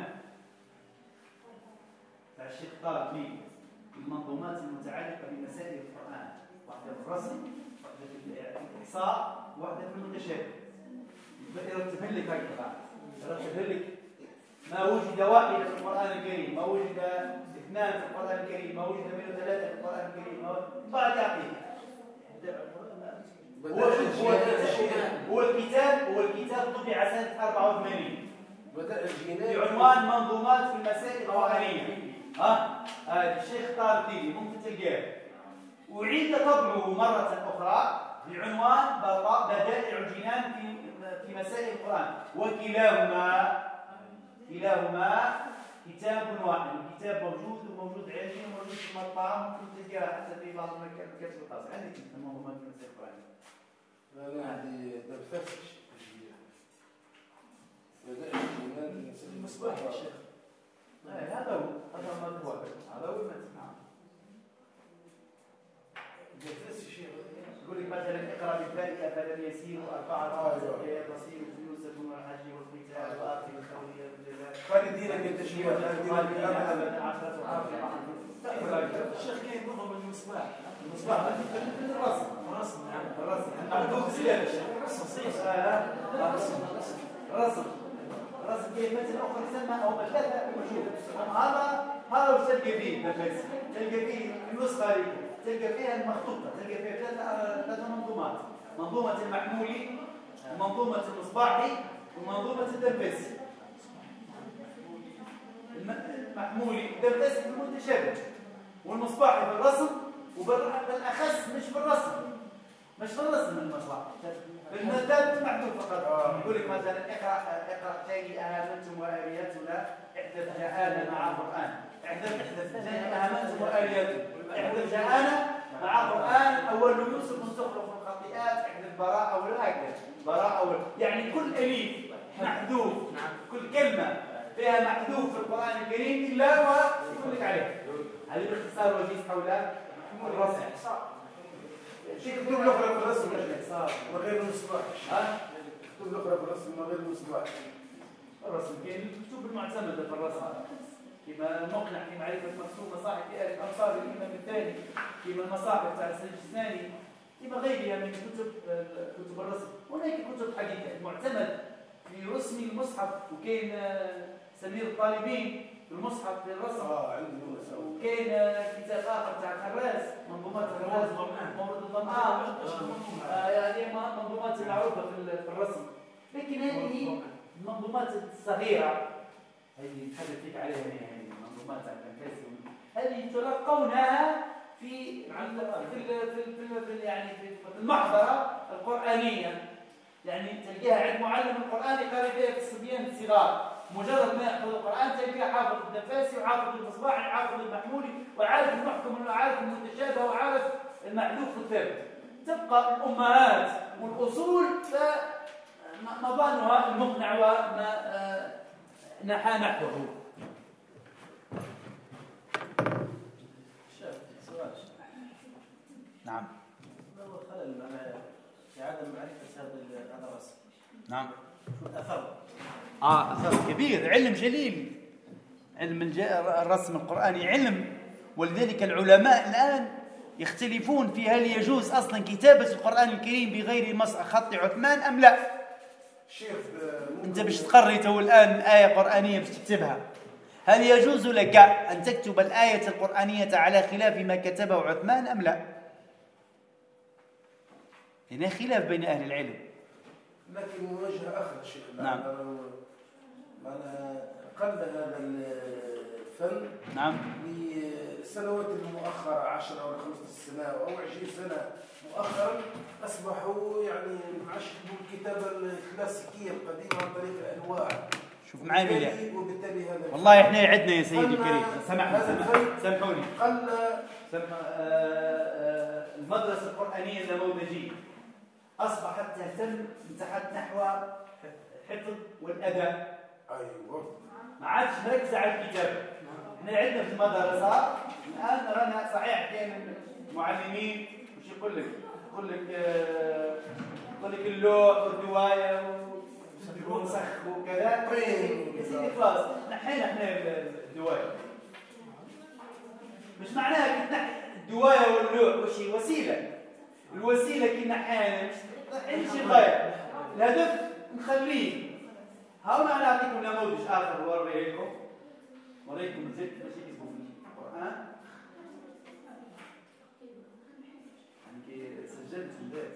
S9: تاع الشيخ طارق مين المنظومات المتعلقة بمسائل القرآن واحدة في الرسم واحدة في الإحصاء واحدة في المتشابه يرتبها لك هكذا يرتبها لك ما وجد واحدة في القرآن الكريم ما وجد اثنان في القرآن الكريم ما وجد منه ثلاثة في القرآن الكريم بعد عقيدة هو هو الكتاب هو الكتاب طبع سنة أربعة وثمانين بعنوان منظومات في المسائل القرآنية ها آه الشيخ طارق ليبي ممكن تلقاه وعيد طبعه مرة أخرى بعنوان بدائع الجنان في في مسائل القرآن وكلاهما كلاهما كتاب واحد الكتاب موجود وموجود علمي وموجود في المطبعة ممكن تلقاه حتى في بعض المكاتب الخاصة عندك المنظومات في المسائل القرآنية
S8: أنا عندي دبث بدائع الجنان
S3: المصباح يا شيخ
S9: هذا هو هذا ما هو هذا هو المتن يقول لك مثلا اقرا بالباقي افلم يسيروا اربعه ايات بصير في يوسف والحج والقتال واخر الخوليه والجزاء
S8: خالدين كالتشريع
S3: الشيخ كيف نظم المصباح
S9: المصباح في الرسم
S3: الرسم نعم
S9: الرسم عندهم سياده
S3: الرسم صحيح
S9: الرسم الرسم الرسم كيف مثل اخرى تسمى او ثلاثه وجوه هذا هذا وش تلقى فيه نفس تلقى فيه النسخه هذه تلقى فيها المخطوطه تلقى فيها ثلاثه ثلاثه منظومات منظومه المحمولي ومنظومه المصباحي ومنظومه الدباسي المحمولي الدباسي في المتشابه والمصباحي بالرسم وبالاخص مش بالرسم مش بالرسم المصباح بالمثال محدود فقط يقول لك مثلا اقرا اقرا تالي امنتم والياتنا احدث جاءنا مع القران احدث احدث تالي امنتم والياتنا احدث جاءنا مع القران اول يوسف زخرف الخطيئات احدث براءه ولا هكذا براءه يعني كل اليف محذوف كل كلمه فيها محذوف في القران الكريم الا ويقول لك عليه هذه باختصار وجيز حول الرسم
S8: اكتب الاخرى في الرسم وغير المصباح ها اكتب الاخرى في الرسم وغير المصباح
S9: الرسم كاين الكتب المعتمده في الرسم كما المقنع في معرفه مرسوم مصاحف آل الامصار الامام الثاني كما المصاحف تاع السجستاني كما غيرها من كتب كتب الرسم هناك كتب حديثه المعتمد في رسم المصحف وكاين سمير الطالبين في المصحف في الرسم
S8: اه عندي
S9: وكاين كتاب اخر تاع خراز منظومات خراز مورد الظمآن هذه منظومات معروفه في الرسم لكن هذه المنظومات الصغيره هذه نتحدث فيك عليها هذه المنظومات تاع الكنكاسي هذه تلقونها في في في يعني في المحضره القرانيه يعني تلقاها عند معلم القران يقرا فيها في الصبيان الصغار مجرد ما يحفظ القرآن تلقاه حافظ الدفاسي وحافظ المصباحي وحافظ المحمولي وعارف المحكم وعارف المتشابه وعارف المحذوف الثابت تبقى الأمهات والأصول فمظانها المقنع وما نحى نحوه. نعم.
S3: ما هو الخلل في عدم معرفة هذا الرسم؟
S9: نعم.
S3: أثر
S9: آه أثر كبير علم جليل علم الرسم القرآني علم ولذلك العلماء الآن يختلفون في هل يجوز أصلا كتابة القرآن الكريم بغير خط عثمان أم لا.
S8: شيخ
S9: أنت باش تقري تو الآن آية قرآنية باش تكتبها هل يجوز لك أن تكتب الآية القرآنية على خلاف ما كتبه عثمان أم لا؟ هنا خلاف بين أهل العلم.
S8: لكن من وجه آخر شيخ
S9: نعم.
S8: معناها قلب هذا الفن
S9: نعم
S8: السنوات المؤخرة عشرة ولا خمسة سنة أو عشرين سنة مؤخرا أصبحوا يعني عشقوا الكتابة الكلاسيكية القديمة عن طريق الألواح.
S1: شوف معايا مليح.
S8: وبالتالي هذا
S1: والله احنا عندنا يا سيدي الكريم، سامحني سامحوني
S8: قل
S1: سامح المدرسة القرآنية النموذجية أصبحت تهتم مساحات نحو الحفظ والأداء.
S8: أيوه.
S1: ما عادش مركزة على الكتابة. احنا عندنا في المدرسة الآن رانا صحيح كاين المعلمين وش يقول لك؟ يقول لك آه يقول لك اللوح والدواية ونسخ وكذا. يا سيدي خلاص نحينا احنا الدواية. مش معناها كي الدواية واللوح وش هي وسيلة. الوسيلة كي نحينا رايحين شي غاية. الهدف نخليه. هاونا أنا أعطيكم نموذج آخر أوريه لكم. وريكم زيت ماشي كيسبوا في القرآن. يعني سجلت البيت.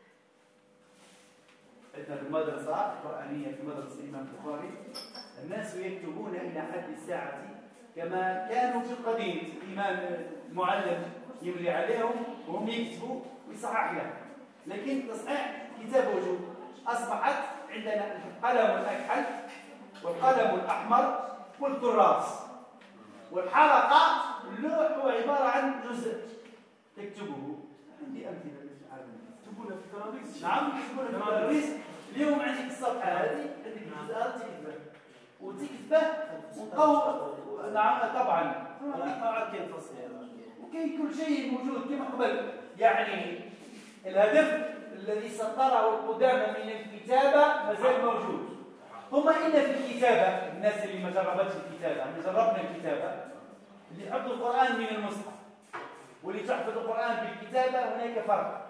S1: عندنا في المدرسة القرآنية في مدرسة الإمام البخاري الناس يكتبون إلى حد الساعة كما كانوا في القديم. الإمام المعلم يملي عليهم وهم يكتبوا ويصحح لهم. لكن تصحيح كتاب وجود أصبحت عندنا القلم الأكحل والقلم الأحمر والكراس والحلقة. اللوح هو عبارة عن جزء تكتبه. عندي أمثلة
S2: تكتبونها في الكراريس.
S1: نعم تكتبونها في الكراريس. اليوم عندك الصفحة هذه عندك الجزء تكتبه وتكتبه وقو نعم طبعا
S3: كاين تصحيح
S1: وكاين كل شيء موجود كما قبل. يعني الهدف الذي سطره القدامى من الكتابة مازال موجود. ثم إن في الكتابة الناس اللي ما جربتش الكتابة احنا جربنا الكتابة اللي يحفظ القرآن من المصحف واللي تحفظ القرآن بالكتابة هناك فرق.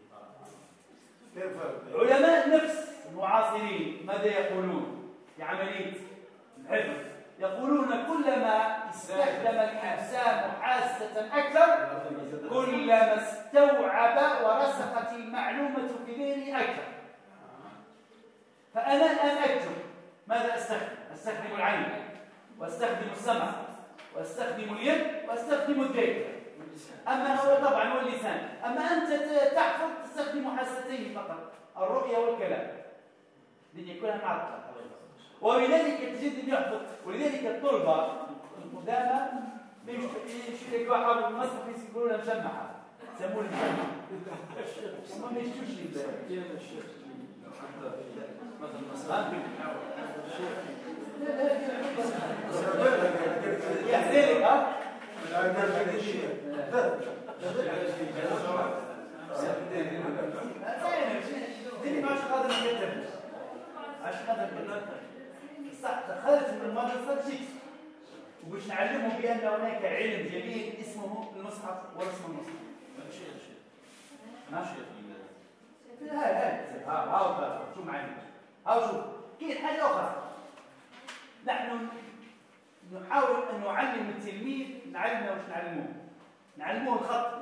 S1: علماء النفس المعاصرين ماذا يقولون في عملية الحفظ؟ يقولون كلما استخدم الإنسان حاسة أكثر كلما استوعب ورسخت المعلومة في ذهنه أكثر. فأنا الآن أكتب ماذا أستخدم؟ أستخدم العين وأستخدم السمع وأستخدم اليد وأستخدم الذكر. أما هو طبعا واللسان. أما أنت تحفظ تستخدم حاستين فقط الرؤية والكلام. لذلك كلها معطلة. ولذلك تجد يحفظ. ولذلك الطلبة القدامى يمشي لك واحد من مصر يقولون مجمعة يسمونه مجمعة. هم ما يشوفش الشيخ يحزنك ها؟ ديني ما عادش قادر نكتب عادش قادر نكتب صح دخلت من المدرسة شيء وباش نعلمهم بأن هناك علم جليل اسمه المصحف ورسم المصحف.
S4: ماشي يا شيخ.
S1: ماشي لا لا ها هاو شو معي هاو شوف كاين حاجة أخرى. نحن نحاول أن نعلم التلميذ نعلمه واش نعلموه نعلموه الخط.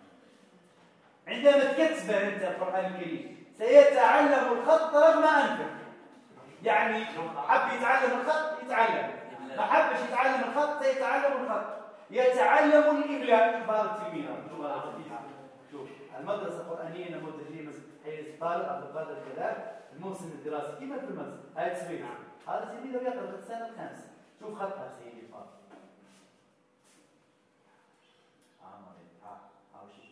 S1: عندما تكتبه أنت القرآن الكريم سيتعلم الخط رغم أنفه. يعني حب يتعلم الخط يتعلم ما حبش يتعلم الخط سيتعلم الخط. يتعلم الإملاء. شوف هذا التلميذ شوف المدرسة القرآنية نموذجية حيث طالب عبد القادر الكلاب الموسم الدراسي كما في المدرسة هاي تسويق. هذا سيدي لو يقرأ في السنة الخامسة. شوف خطها سيدي الفاضل. ها مريض ها ها وش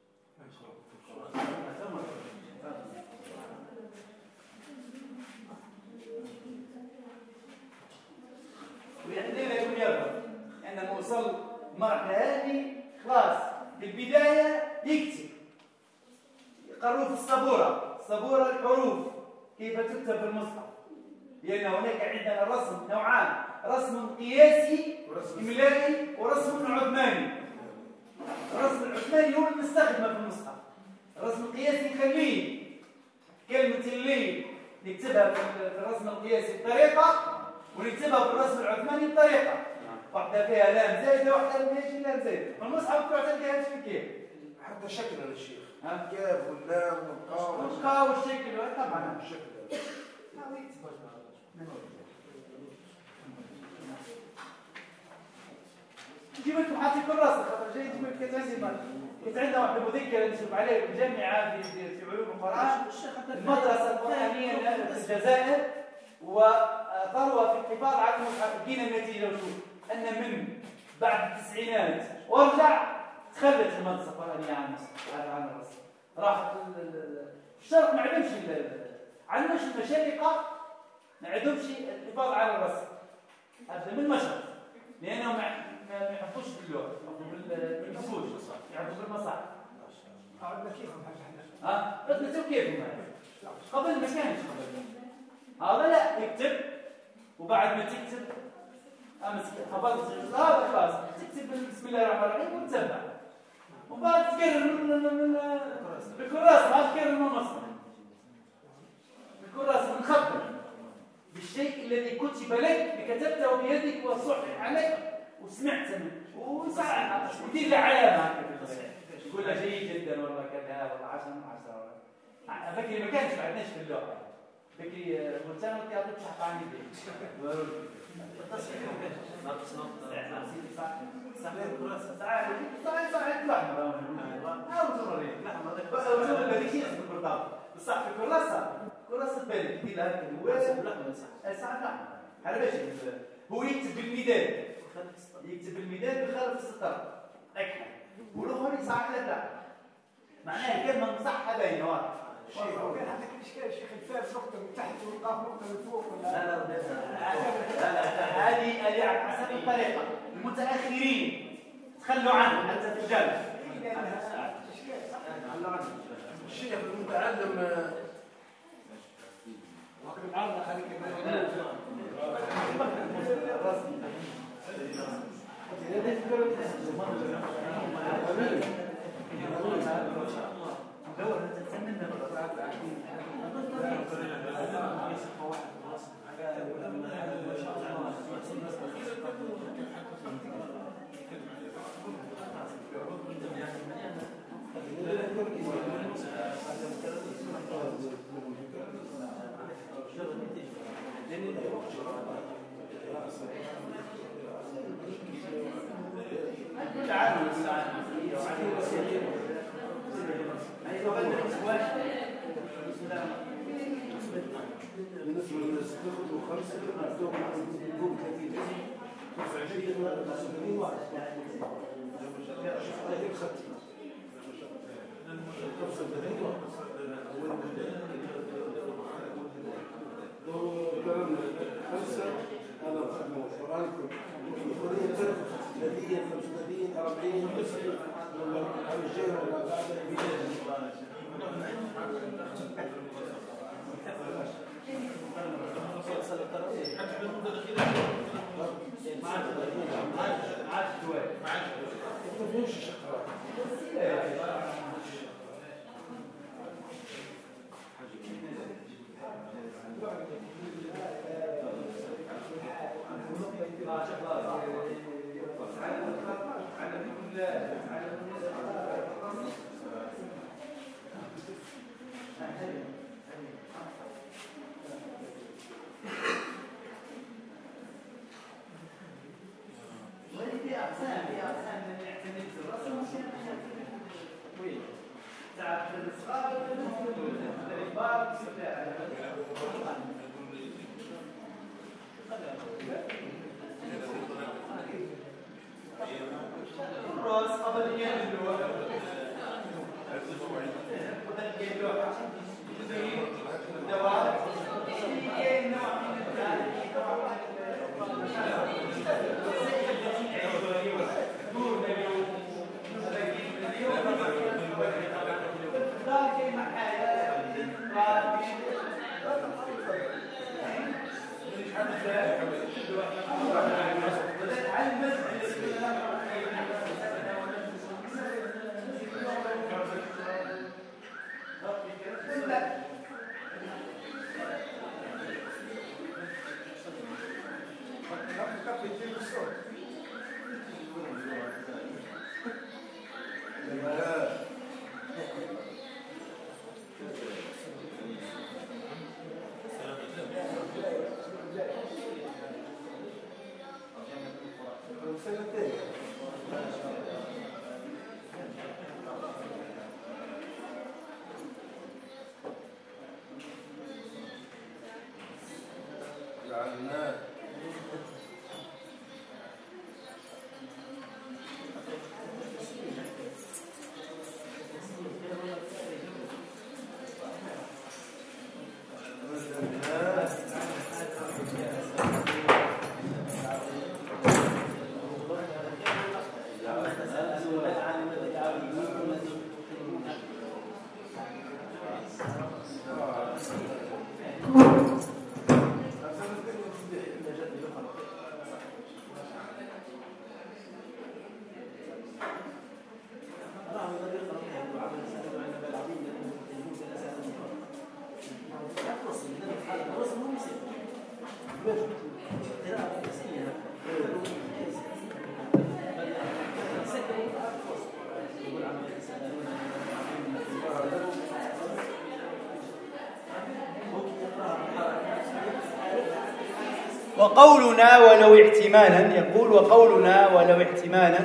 S1: ويحدينا يكون يرغب عندما وصل المرحلة هذه خلاص في البداية يكتب يقروا في السبورة. السبورة الحروف كيف تكتب في المصحف. لأن هناك عندنا رسم نوعان رسم قياسي إملائي ورسم عثماني. الرسم العثماني هو المستخدم في المصحف. الرسم القياسي يخليه كلمة الليل نكتبها في الرسم القياسي بطريقة ونكتبها في الرسم العثماني بطريقة. واحدة فيها لام زايدة واحدة ما فيهاش لام زايدة. المصحف تعتبرها كيف
S8: حتى شكل الشيخ الكاف واللام والقاف
S1: والقاف والشكل طبعا
S8: الشكل
S1: نجيب
S9: كيما انتم حاطين كراسه خاطر جاي تقول كانت عندي كانت عندنا واحد المذكره نشوف عليه بالجامعه في في علوم القران المدرسه القرانيه في الجزائر وطلبوا في الحفاظ على المصحف. لقينا النتيجه وشوف ان من بعد التسعينات ورجع تخلت المدرسه القرانيه عن المصحف عن الرسم. راح الشرق ما عندهمش عندناش المشارقه ما عندهمش الحفاظ على الرسم هذا من المشرق لانهم ما يحفظوش باللغه ما يحفظوش يحفظوا بالمصاحف.
S8: عندنا كيفهم حاجه
S9: ها عندنا كيفهم قبل ما كانش قبل هذا لا يكتب وبعد ما تكتب امس حفظت هذا خلاص تكتب بسم الله الرحمن الرحيم وتتبع وبعد تكرر بالكراسه ما تكرر من المصحف بالكراسه نخبر بالشيء الذي كتب لك كتبته بيدك وصحح عليك وسمعت منه وصحح ودير له علامه تقول له جيد جدا والله كذا والله عشرة من عشرة والله بكري ما كانش ما عندناش في اللغه بكري مرتين ما كيعطيك شحط عن يديك التصحيح نقص نقطه صح صح الكراسه ساعات ساعات ساعات لحمه او زرارين لحمه هذاك الذي كيس بالبرطاب بصح في الكراسه كراسه بالك دير لها هكا لحمه صح ساعات لحمه على باش هو يكتب بالمداد يكتب بالمداد ويخالف السطر اكحل والاخر يصحح لك لا معناها كلمه مصححه باينه واضحه.
S8: الشيخ هو كان عندك اشكال الشيخ الفاس نقطه من تحت والقاف نقطه من فوق ولا
S9: لا لا لا هذه هذه على حسب الطريقه. المتاخرين تخلوا عنه حتى في الجامعه
S8: الشيخ المتعلم وقت العرض خليك
S1: وقولنا ولو احتمالا، يقول وقولنا ولو احتمالا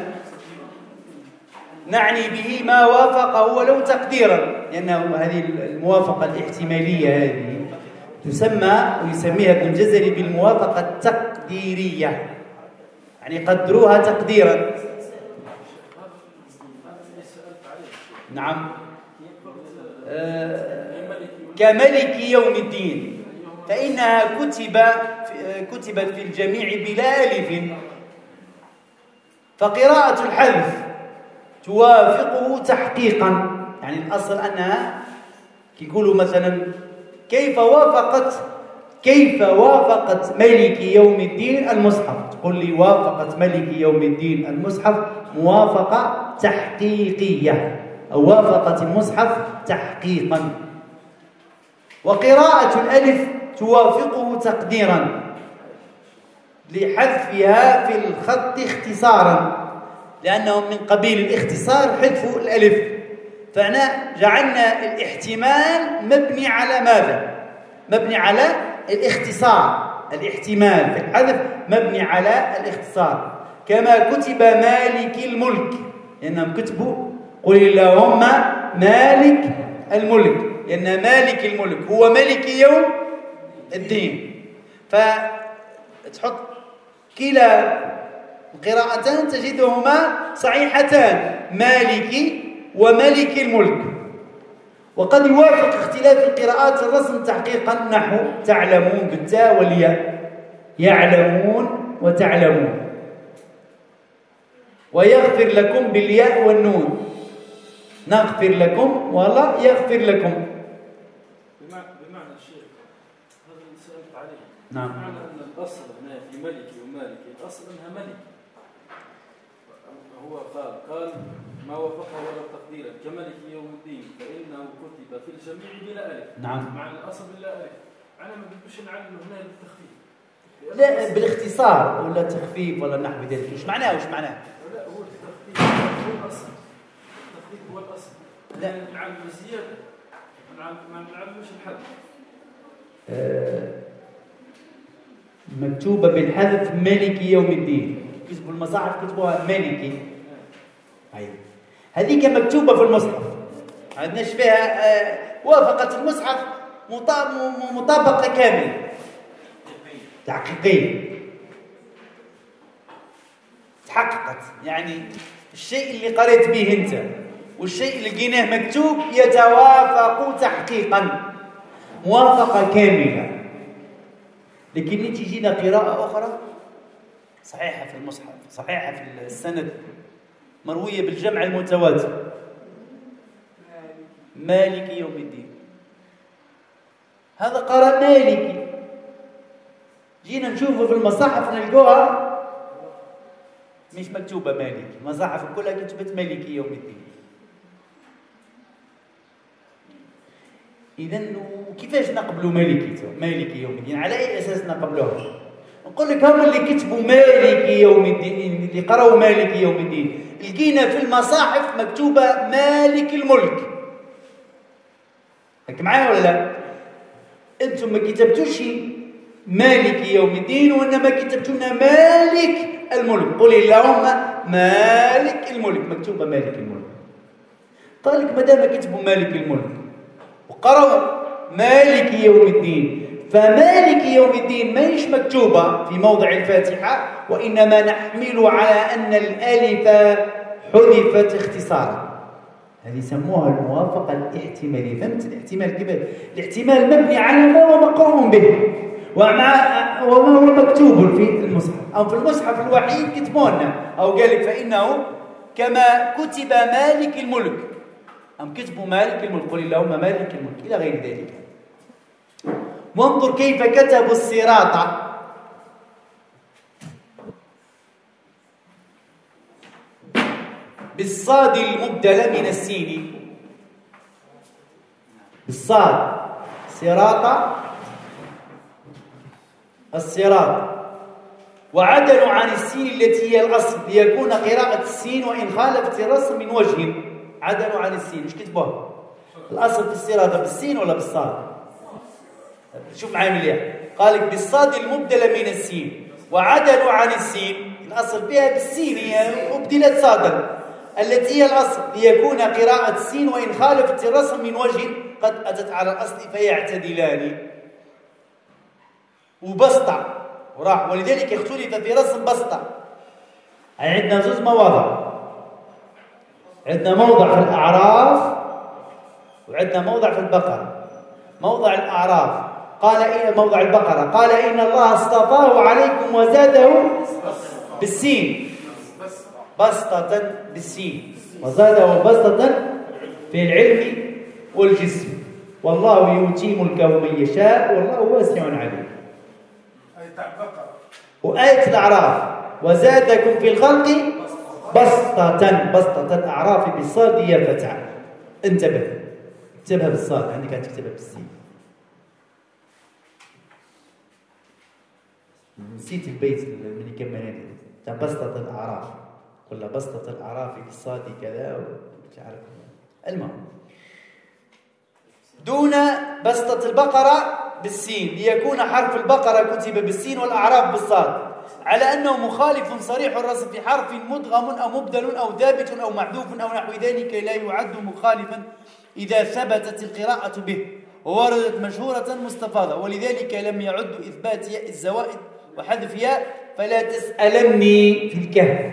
S1: نعني به ما وافقه ولو تقديرا، لأنه هذه الموافقة الاحتمالية هذه تسمى ويسميها ابن الجزري بالموافقة التقديرية، يعني قدروها تقديرا. نعم. آه كملك يوم الدين فإنها كتب كتبت في الجميع بلا ألف، فقراءة الحذف توافقه تحقيقا، يعني الأصل أنها يقولوا مثلا كيف وافقت كيف وافقت ملك يوم الدين المصحف، تقول لي وافقت ملك يوم الدين المصحف موافقة تحقيقية أو وافقت المصحف تحقيقا. وقراءة الألف توافقه تقديرا لحذفها في الخط اختصارا، لأنه من قبيل الاختصار حذف الألف، فأنا جعلنا الاحتمال مبني على ماذا؟ مبني على الاختصار. الاحتمال في الحذف مبني على الاختصار، كما كتب مالك الملك، لأنهم كتبوا قل اللهم مالك الملك، لأن مالك الملك هو ملك يوم الدين، فتحط كلا القراءتان تجدهما صحيحتان، مالك وملك الملك. وقد يوافق اختلاف القراءات الرسم تحقيقا، نحو تعلمون بالتاء والياء، يعلمون وتعلمون، ويغفر لكم بالياء والنون، نغفر لكم ولا يغفر لكم.
S2: بمعنى الشيخ هذا اللي سألت عليه،
S1: نعم،
S2: بمعنى أن الأصل هنا في ملك ومالك الأصل أنها ملك، هو قال قال ما وافقه ولا تقديرا كملك يوم الدين فإنه كتب في الجميع بلا ألف.
S1: نعم،
S2: معنى الأصل بلا ألف، أنا ما بديش نعلم هنا بالتخفيف،
S1: لا بالاختصار ولا تخفيف ولا نحو ذلك. وش معناه وش معناه؟
S2: لا هو التخفيف هو الأصل، التخفيف هو الأصل، لا نعلم الزيادة ما نعلمش الحذف.
S1: آه مكتوبة بالحذف مالك يوم الدين، كتبوا المصاحف كتبوها مالكي، أيوة هذيك مكتوبة في المصحف، ما عندناش فيها آه وافقت المصحف مطابقة كاملة تحقيقية، تحققت، يعني الشيء اللي قريت به أنت والشيء اللي لقيناه مكتوب يتوافق تحقيقا، موافقة كاملة. لكن نجي جينا قراءة أخرى صحيحة في المصحف، صحيحة في السند، مروية بالجمع المتواتر، مالك يوم الدين، هذا قرأ مالكي، جينا نشوفه في المصاحف نلقوها مش مكتوبة مالكي، المصاحف كلها كتبت مالكي يوم الدين. إذن كيفاش نقبلوا مالكي مالكي يوم الدين؟ على أي أساس نقبلوه؟ نقول لك هم اللي كتبوا مالكي يوم الدين، اللي قرأوا مالكي يوم الدين، لقينا في المصاحف مكتوبة مالك الملك. هيك معايا ولا لا؟ أنتم ما كتبتوش مالكي يوم الدين، وإنما كتبتوا لنا مالك الملك، قل اللهم مالك الملك، مكتوبة مالك الملك. قال لك ما دام كتبوا مالك الملك وقرأوا مالك يوم الدين، فمالك يوم الدين ما هيش مكتوبة في موضع الفاتحة، وإنما نحمل على أن الألف حذفت اختصارا. هذه يسموها الموافقة الاحتمالية. فهمت الاحتمال كيف؟ الاحتمال مبني على ما هو مقرون به ومع وما هو مكتوب في المصحف، أو في المصحف الوحيد كتبونا أو قال لك فإنه كما كتب مالك الملك، أم كتبوا مالك الملك، قل اللهم مالك الملك إلى غير ذلك. وانظر كيف كتبوا الصراط بالصاد المبدلة من السين، بالصاد صراط الصراط، وعدلوا عن السين التي هي الأصل ليكون قراءة السين وإن خالفت الرسم من وجه، عدلوا عن السين. مش كتبوها الأصل في الصراط بالسين ولا بالصاد؟
S9: شوف معي مليح، قال لك بالصاد المبدلة من السين، وعدلوا عن السين، الأصل فيها بالسين هي أبدلت صادا التي هي الأصل، ليكون قراءة السين وإن خالفت الرسم من وجه قد أتت على الأصل فيعتدلان. وبسطة وراح، ولذلك اختلف في رسم بسطة. عندنا زوج مواضع، عندنا موضع في الأعراف وعندنا موضع في البقرة. موضع الأعراف قال إيه، موضع البقرة قال إن الله اصطفاه عليكم وزاده بالسين بسطة بالسين، وزاده بسطة في العلم والجسم، والله يؤتي ملكه من يشاء والله واسع عليم. وآية الأعراف وزادكم في الخلق بسطة، بسطة الأعراف بالصاد هي فتحة. انتبه، اكتبها بالصاد، عندك تكتبها بالسين. نسيت البيت من يكمل هنا، بسطة الأعراف ولا بسطة الأعراف بالصاد كذا مش عارف. المهم دون بسطة البقرة بالسين، ليكون حرف البقرة كتب بالسين والأعراف بالصاد، على أنه مخالف صريح الرسم في حرف مدغم أو مبدل أو ثابت أو محذوف أو نحو ذلك لا يعد مخالفا إذا ثبتت القراءة به ووردت مشهورة مستفاضة، ولذلك لم يعد إثبات ياء الزوائد وحذف ياء فلا تسألني في الكهف.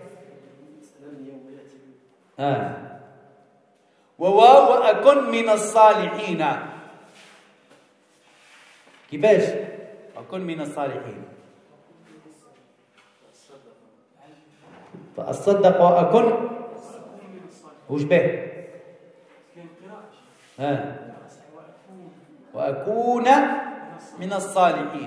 S9: آه. وواو وأكن من الصالحين، كيفاش أكن من الصالحين؟ فأصدق وأكن وش به؟ آه. وأكون من الصالحين.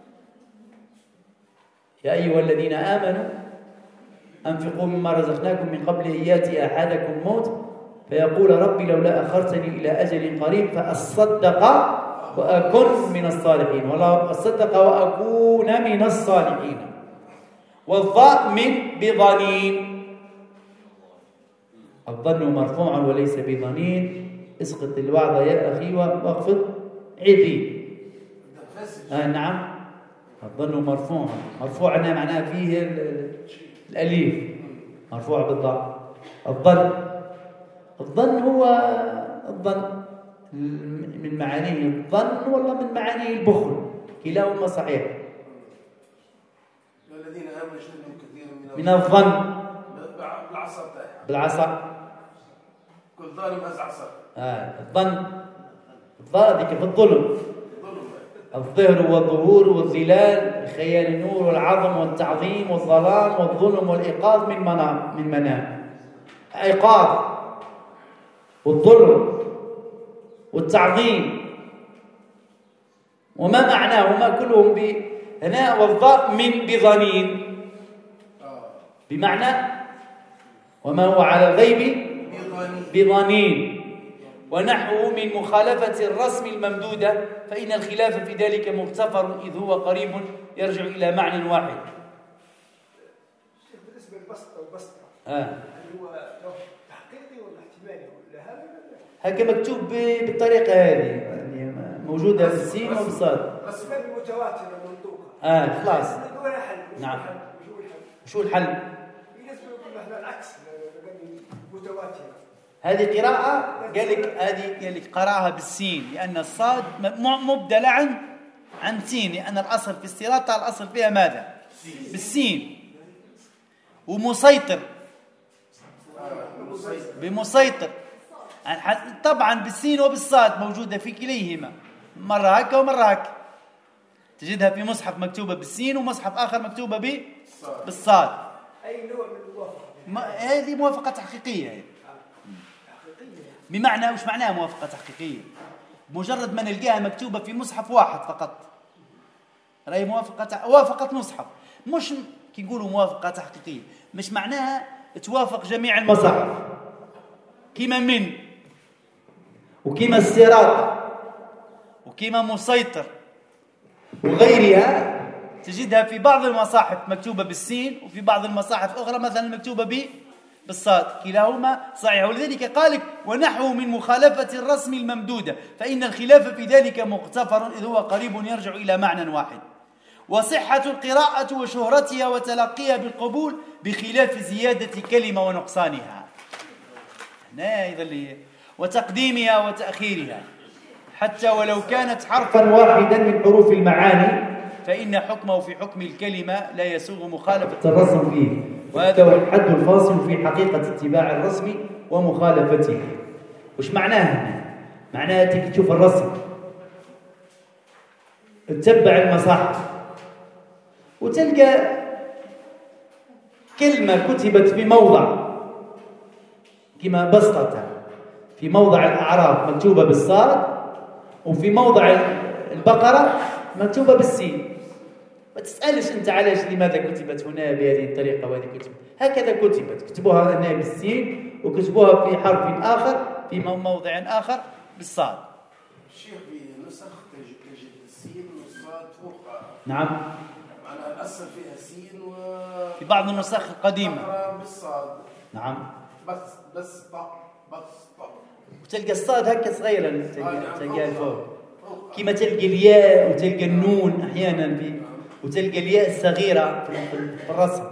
S9: يا أيها الذين آمنوا أنفقوا مما رزقناكم من قبل أن يأتي أحدكم الموت فيقول ربي لولا أخرتني إلى أجل قريب فأصدق وأكن من الصالحين، ولا أصدق وأكون من الصالحين. والضاء من بضنين، الظن مرفوع وليس بضنين، اسقط الوعظ يا أخي واخفض عذي. آه نعم، الظن مرفوع، مرفوع معناه فيه الأليف، مرفوع بالضاء. الظن، الظن هو الظن من معانيه الظن والله من معانيه البخل، كلاهما صحيح.
S8: الذين آمنوا يجتنبوا كثيرا
S9: من الظن
S8: بالعصا
S9: بالعصا
S8: كل ظالم هز عصا.
S9: آه الظن، الظن ذيك في الظلم، الظهر والظهور والظلال، خيال النور والعظم والتعظيم والظلام والظلم والإيقاظ من منام من منام، إيقاظ والظلم والتعظيم وما معناهما كلهم ب هنا. والضاء من بظنين بمعنى وما هو على الغيب بظنين، ونحوه من مخالفة الرسم الممدودة، فإن الخلاف في ذلك مغتفر إذ هو قريب يرجع إلى معنى واحد.
S10: بالنسبة للبسطة والبسطة
S9: آه.
S10: هو تحقيقي ولا احتمالي ولا هذا؟
S9: هكا مكتوب بالطريقة هذه، يعني موجودة بالسين وبالصاد.
S10: الأسباب المتواترة المنطوقة.
S9: آه خلاص.
S10: نعم.
S9: شو الحل؟
S10: بالنسبة لنا العكس متواترة.
S9: هذه قراءة قال لك، هذه قال لك قراها بالسين لأن الصاد مبدلة عن عن سين، لأن الأصل في السراطة الأصل فيها ماذا؟ بالسين. ومسيطر بمسيطر طبعا بالسين وبالصاد موجودة في كليهما، مرة هكا ومرة هكا، تجدها في مصحف مكتوبة بالسين ومصحف آخر مكتوبة ب بالصاد.
S10: أي نوع من الموافقة؟
S9: هذه موافقة تحقيقية هي. بمعنى وش معناها موافقة تحقيقية؟ مجرد ما نلقاها مكتوبة في مصحف واحد فقط راهي موافقة، وافقت مصحف، مش كي نقولوا موافقة تحقيقية مش معناها توافق جميع المصاحف، كيما من وكيما الصراط وكيما مسيطر وغيرها تجدها في بعض المصاحف مكتوبة بالسين وفي بعض المصاحف أخرى مثلا مكتوبة ب
S11: بالصاد، كلاهما صحيح. ولذلك قال ونحو من مخالفة الرسم الممدودة، فإن الخلاف في ذلك مغتفر إذ هو قريب يرجع إلى معنى واحد. وصحة القراءة وشهرتها وتلقيها بالقبول بخلاف زيادة كلمة ونقصانها، وتقديمها وتأخيرها، حتى ولو كانت حرفا واحدا من حروف المعاني فإن حكمه في حكم الكلمة لا يسوغ مخالفة الرسم فيه، وهذا هو الحد الفاصل في حقيقة اتباع الرسم ومخالفته. وش معناه؟ معناه تيجي تشوف الرسم تتبع المصاحف وتلقى كلمة كتبت في موضع كما بسطتها، في موضع الأعراف مكتوبة بالصاد، وفي موضع البقرة مكتوبة بالسين. ما تسألش أنت علاش لماذا كتبت هنا بهذه الطريقة وهذه كتبت هكذا، كتبت كتبوها هنا بالسين وكتبوها في حرف آخر في موضع آخر بالصاد.
S8: الشيخ في نسخ تجد السين والصاد فوق.
S11: نعم.
S8: معناها الأصل فيها سين و
S11: في بعض النسخ القديمة
S8: بالصاد.
S11: نعم.
S8: بس بس طق بس طق.
S11: وتلقى الصاد هكا صغيرة، تلقى تلقاها فوق. كما تلقى الياء وتلقى النون أحيانا في، وتلقى الياء الصغيرة في الرسم.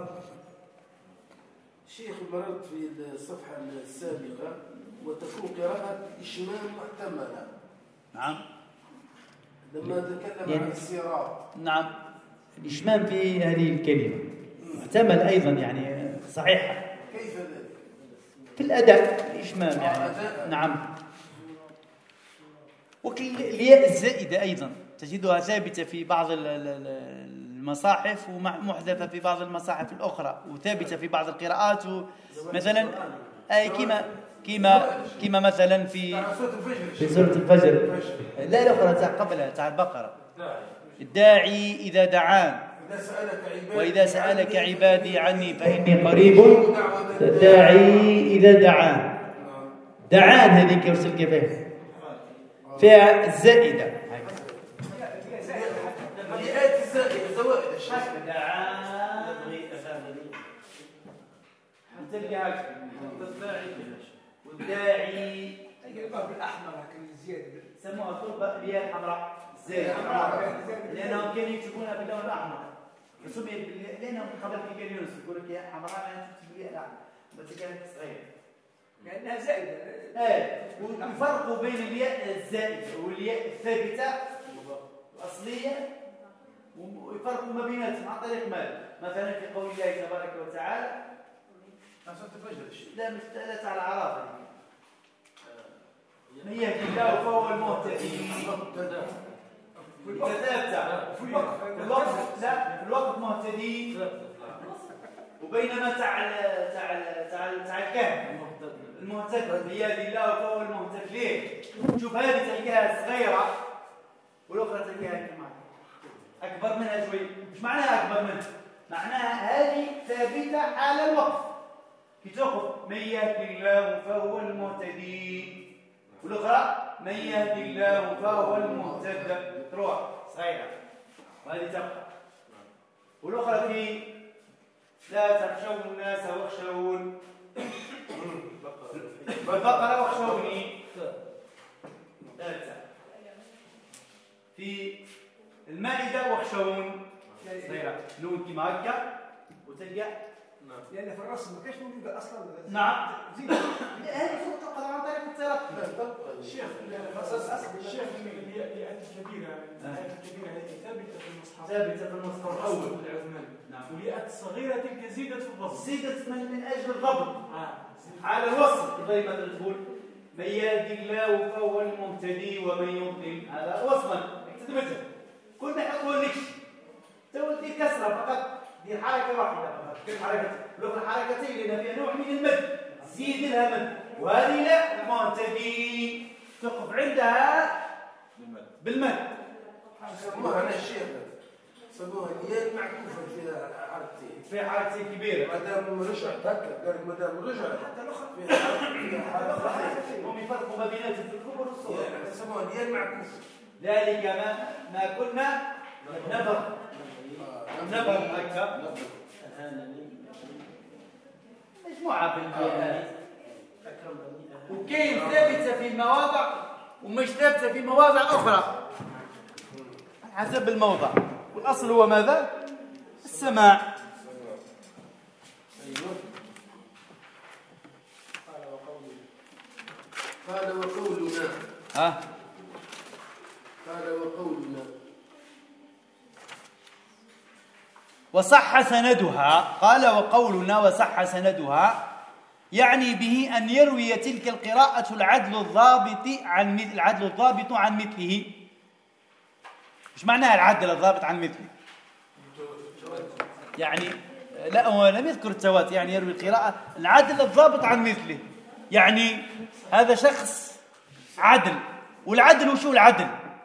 S8: شيخ مررت في الصفحة السابقة وتكون قراءة إشمام محتملة.
S11: نعم.
S8: لما تكلم يعني عن الصراط.
S11: نعم. الإشمام في هذه الكلمة محتمل أيضا، يعني صحيحة.
S8: كيف ذلك؟
S11: في الأداء الإشمام يعني. نعم. والياء الزائدة أيضا تجدها ثابتة في بعض المصاحف ومحذفة في بعض المصاحف الأخرى، وثابتة في بعض القراءات، مثلا أي كما كما كما مثلا في في سورة الفجر، لا الأخرى تاع قبلها تاع البقرة، الداعي إذا دعان وإذا سألك عبادي عني فإني قريب الداعي إذا دعان. دعان هذه كيف فيها فيها الزائدة،
S8: الياءات الزائدة زوائد الشيخ.
S11: دعان تلقى هكذا والداعي
S10: بالأحمر هكذا زيادة
S11: سموها تربة الياء الحمراء زائدة، لأنهم كانوا يكتبونها باللون الأحمر، فسميت لأنهم قبل في كان يونس يقول لك ياء حمراء لا تكتب بالياء الأحمر، بس كانت صغيرة
S10: لأنها زائدة.
S11: ايه. والفرق بين الياء الزائدة والياء الثابتة الأصلية ويفرق ما بيناتهم عن طريق ماذا؟ مثلا في قول الله تبارك وتعالى لا مش ثلاثة على الأعراف، من يهدي الله فهو المهتدي. ثلاثة في الوقت، لا في الوقت مهتدي، وبينما تاع تاع تاع تاع الكهف المهتد بيد الله فهو المهتد. ليه؟ شوف هذه تلقاها صغيرة والأخرى تلقاها كمان أكبر منها شوي. مش معناها أكبر منها، معناها هذه ثابتة حال الوقف، كي تقف من يهدي الله فهو المهتدي، والأخرى من يهدي الله فهو المهتد تروح صغيرة وهذه تبقى. والأخرى في لا تخشون الناس واخشون، والبقرة واخشوني ثالثة. في المائدة واخشون صغيرة نون كما هكا وتلقى،
S10: لأن في الرسم ما كانش موجودة أصلا.
S11: نعم. هذه صورة تقرأ عن طريق التلقي.
S7: الشيخ الشيخ الياء الكبيرة الياء الكبيرة هذه ثابتة في المصحف،
S11: ثابتة في المصحف الأول
S7: العثماني. نعم. والياء الصغيرة تلك زيدت في الضبط،
S11: زيدت من, من أجل الضبط
S7: آه.
S11: على الوصف، زي ما تقول من يهدي الله فهو المهتدي ومن يضلل، هذا وصفا اكتبته كل ما يحطوا لك تودي كسرة فقط، دير حركة واحدة فقط، كل حركة لو حركتين لأن فيها نوع من المد، زيد لها مد، وهذه لا المهتدي تقف عندها بالمد.
S8: سموها أنا الشيخ سموها الياء معكوفة فيها حركتين،
S11: فيها حركتين كبيرة.
S8: ما دام رجعت هكا قال ما دام رجعت حتى الأخرى فيها حركتين،
S11: هم يفرقوا ما بيناتهم في الكبر والصغر.
S8: سموها الياء معكوفة.
S11: ذلك ما ما كنا نبغ نبغ هكا مجموعة بالبيئات وكاين ثابتة في مواضع ومش ثابتة في مواضع أخرى حسب الموضع، والأصل هو ماذا؟ السماع.
S8: قال وقولنا
S11: ها
S8: قال وقولنا
S11: وصح سندها. قال وقولنا وصح سندها يعني به أن يروي تلك القراءة العدل الضابط عن مثل العدل الضابط عن مثله. إيش معناها العدل الضابط عن مثله؟ يعني لا هو لم يذكر التواتر، يعني يروي القراءة العدل الضابط عن مثله، يعني هذا شخص عدل. والعدل وشو العدل؟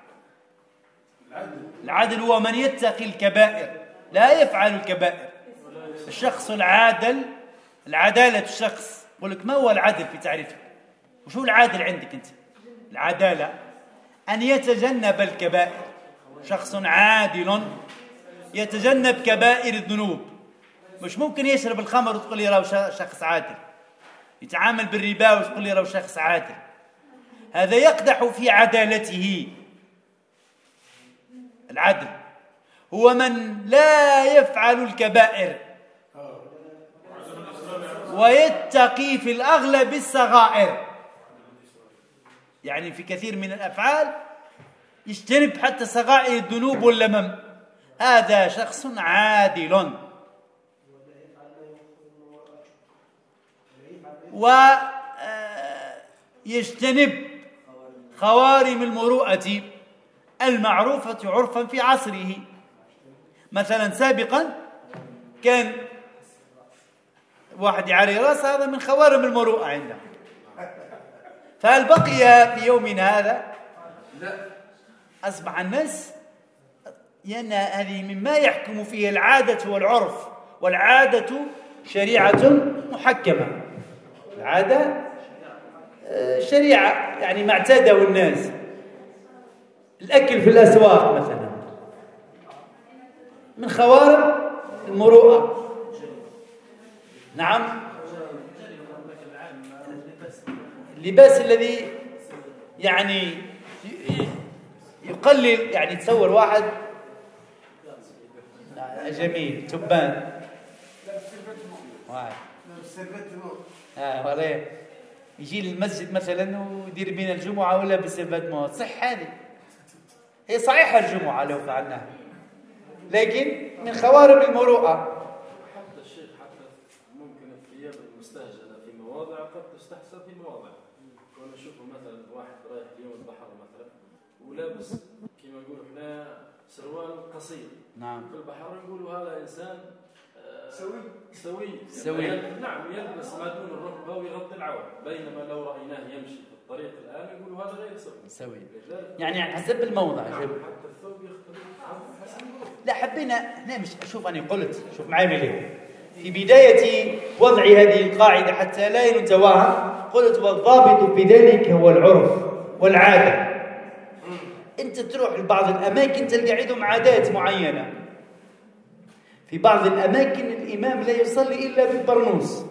S11: العدل هو من يتقي الكبائر لا يفعل الكبائر. الشخص العادل، العدالة الشخص. يقول لك ما هو العدل في تعريفك؟ وشو العادل عندك أنت؟ العدالة أن يتجنب الكبائر. شخص عادل يتجنب كبائر الذنوب. مش ممكن يشرب الخمر وتقول لي راهو شخص عادل، يتعامل بالربا وتقول لي راهو شخص عادل. هذا يقدح في عدالته. العدل هو من لا يفعل الكبائر ويتقي في الأغلب الصغائر، يعني في كثير من الأفعال يجتنب حتى صغائر الذنوب واللمم. هذا شخص عادل. ويجتنب خوارم المروءة المعروفة عرفا في عصره. مثلا سابقا كان واحد يعري رأس، هذا من خوارم المروءة عنده. فهل بقي في يومنا هذا؟
S8: لا.
S11: أصبح الناس لأن هذه مما يحكم فيه العادة والعرف، والعادة شريعة محكمة. العادة شريعة يعني ما اعتاده الناس. الأكل في الأسواق مثلا من خوارم المروءة. نعم. اللباس الذي يعني يقلل، يعني تصور واحد جميل تبان واحد اه ولا يجي للمسجد مثلا ويدير بين الجمعة ولا بسبب موت، صح هذه هي صحيحة الجمعة لو فعلناها، لكن من خوارم المروءة.
S2: حتى الشيخ حتى ممكن الثياب المستهجنة في مواضع قد تستحسن في مواضع. كنا نشوفوا مثلا واحد رايح اليوم البحر مثلا ولابس كما نقولوا احنا سروال قصير.
S11: نعم.
S2: في البحر نقولوا هذا إنسان
S7: سوي
S2: سوي
S11: سوي.
S2: نعم، يلبس ما دون الركبة ويغطي العورة، بينما لو رأيناه يمشي في الطريق الآن يقولوا هذا غير سوي.
S11: سوي يعني حسب الموضع.
S2: نعم. حتى الثوب يختلف حسب الموضع.
S11: لا حبينا احنا مش شوف أنا قلت شوف معي مليه في بداية وضع هذه القاعدة حتى لا نتوهم، قلت والضابط بذلك هو العرف والعادة. أنت تروح لبعض الأماكن تلقى عندهم عادات معينة. في بعض الأماكن الإمام لا يصلي إلا بالبرنوس.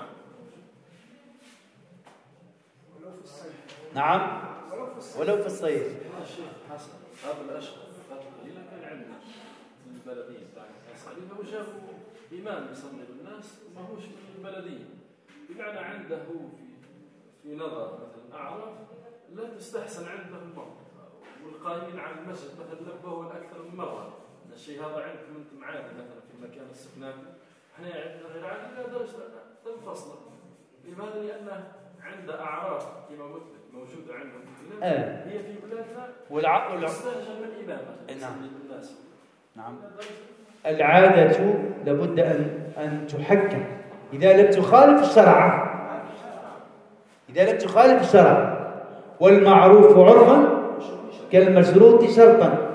S11: نعم ولو في الصيف.
S2: الشيخ حسن قبل أشهر قبل قليلا كان عندنا في البلدية بتاعت الصعيد وجابوا إمام يصلي بالناس ما هوش من البلدية، بمعنى عنده هو في في نظر مثلا أعراف لا تستحسن عنده الموت، والقائمين على المسجد مثلا نبهوا أكثر من مرة الشيء هذا عندكم أنتم عادي مثلا في مكان السكنات، احنا عندنا غير عادي لا درجة تنفصل. لماذا؟ لأنه عنده أعراف كما قلت موجودة عندهم في البلاد
S11: آه.
S2: هي في بلادنا
S11: والع... والع...
S2: تستهجن من إمامة.
S11: نعم.
S2: الناس.
S11: نعم. العادة لابد أن أن تحكم إذا لم تخالف الشرع، إذا لم تخالف الشرع. والمعروف عرفا كالمشروط شرطا.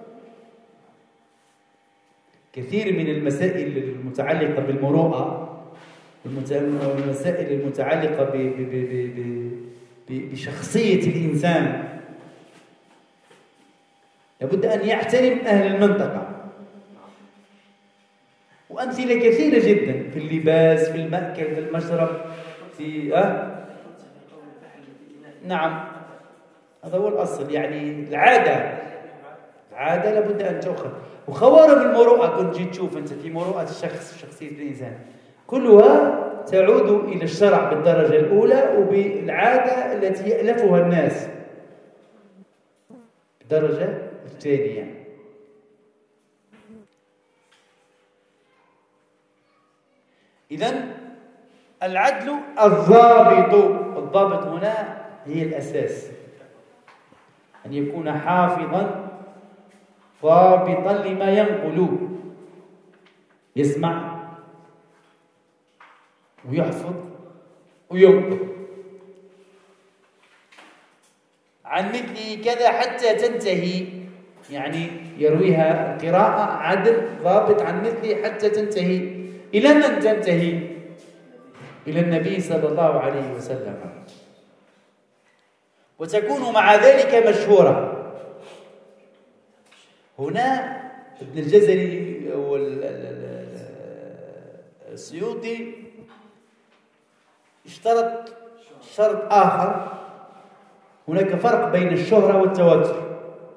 S11: كثير من المسائل المتعلقة بالمروءة والمسائل المتعلقة ب ب ب ب بشخصية الإنسان لابد أن يحترم أهل المنطقة.
S9: وأمثلة كثيرة جدا في اللباس، في المأكل، في المشرب، في أه؟ نعم، هذا هو الأصل. يعني العادة العادة لابد أن تؤخذ. وخوارم المروءة كنت جيت تشوف أنت في مروءة الشخص، شخصية الإنسان، كلها تعود إلى الشرع بالدرجة الأولى وبالعادة التي يألفها الناس بالدرجة الثانية. إذن العدل الضابط، الضابط هنا هي الأساس، أن يكون حافظا ضابطا لما ينقل، يسمع ويحفظ وينقل عن مثله كذا حتى تنتهي، يعني يرويها قراءة عدل ضابط عن مثله حتى تنتهي. إلى من تنتهي؟ إلى النبي صلى الله عليه وسلم، وتكون مع ذلك مشهورة. هنا ابن الجزري والسيوطي اشترط شرط آخر. هناك فرق بين الشهرة والتواتر.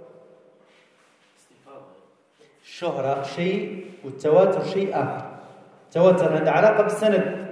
S9: الشهرة شيء والتواتر شيء آخر. التواتر عنده علاقة بالسند،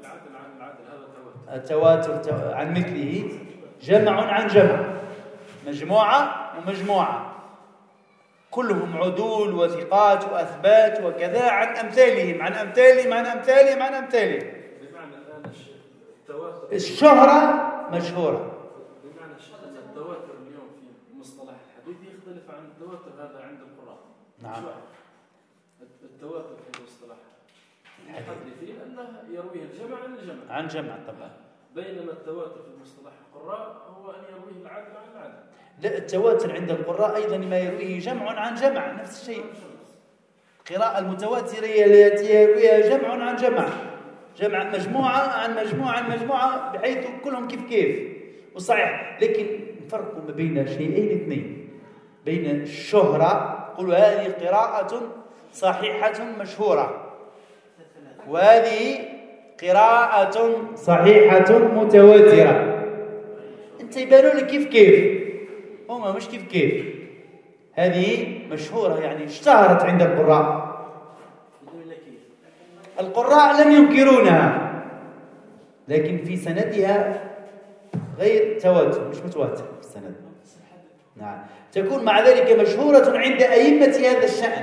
S9: التواتر عن مثله جمع عن جمع، مجموعة ومجموعة كلهم عدول وثقات وأثبات وكذا عن أمثالهم عن أمثالهم عن أمثالهم عن أمثالهم.
S2: بمعنى الآن التواتر
S9: الشهرة مشهورة.
S2: بمعنى التواتر اليوم في مصطلح الحديث يختلف عن التواتر هذا عند القراء.
S9: نعم.
S2: التواتر في مصطلح الحديث أنه يرويه الجمع عن الجمع
S9: عن جمع طبعا.
S2: بينما التواتر في مصطلح القراء هو أن يرويه العدل عن العدل.
S9: لا، التواتر عند القراء أيضا ما يرويه جمع عن جمع، نفس الشيء. القراءة المتواترة التي يرويها جمع عن جمع، جمع مجموعة عن مجموعة عن مجموعة، بحيث كلهم كيف كيف وصحيح. لكن نفرق ما بين شيئين اثنين، بين الشهرة، قل هذه قراءة صحيحة مشهورة، وهذه قراءة صحيحة متواترة. انت يبانوا لك كيف كيف، هما مش كيف كيف. هذه مشهورة يعني اشتهرت عند القراء. القراء لم ينكرونها، لكن في سندها غير تواتر، مش متواتر في السند. نعم، تكون مع ذلك مشهورة عند أئمة هذا الشأن،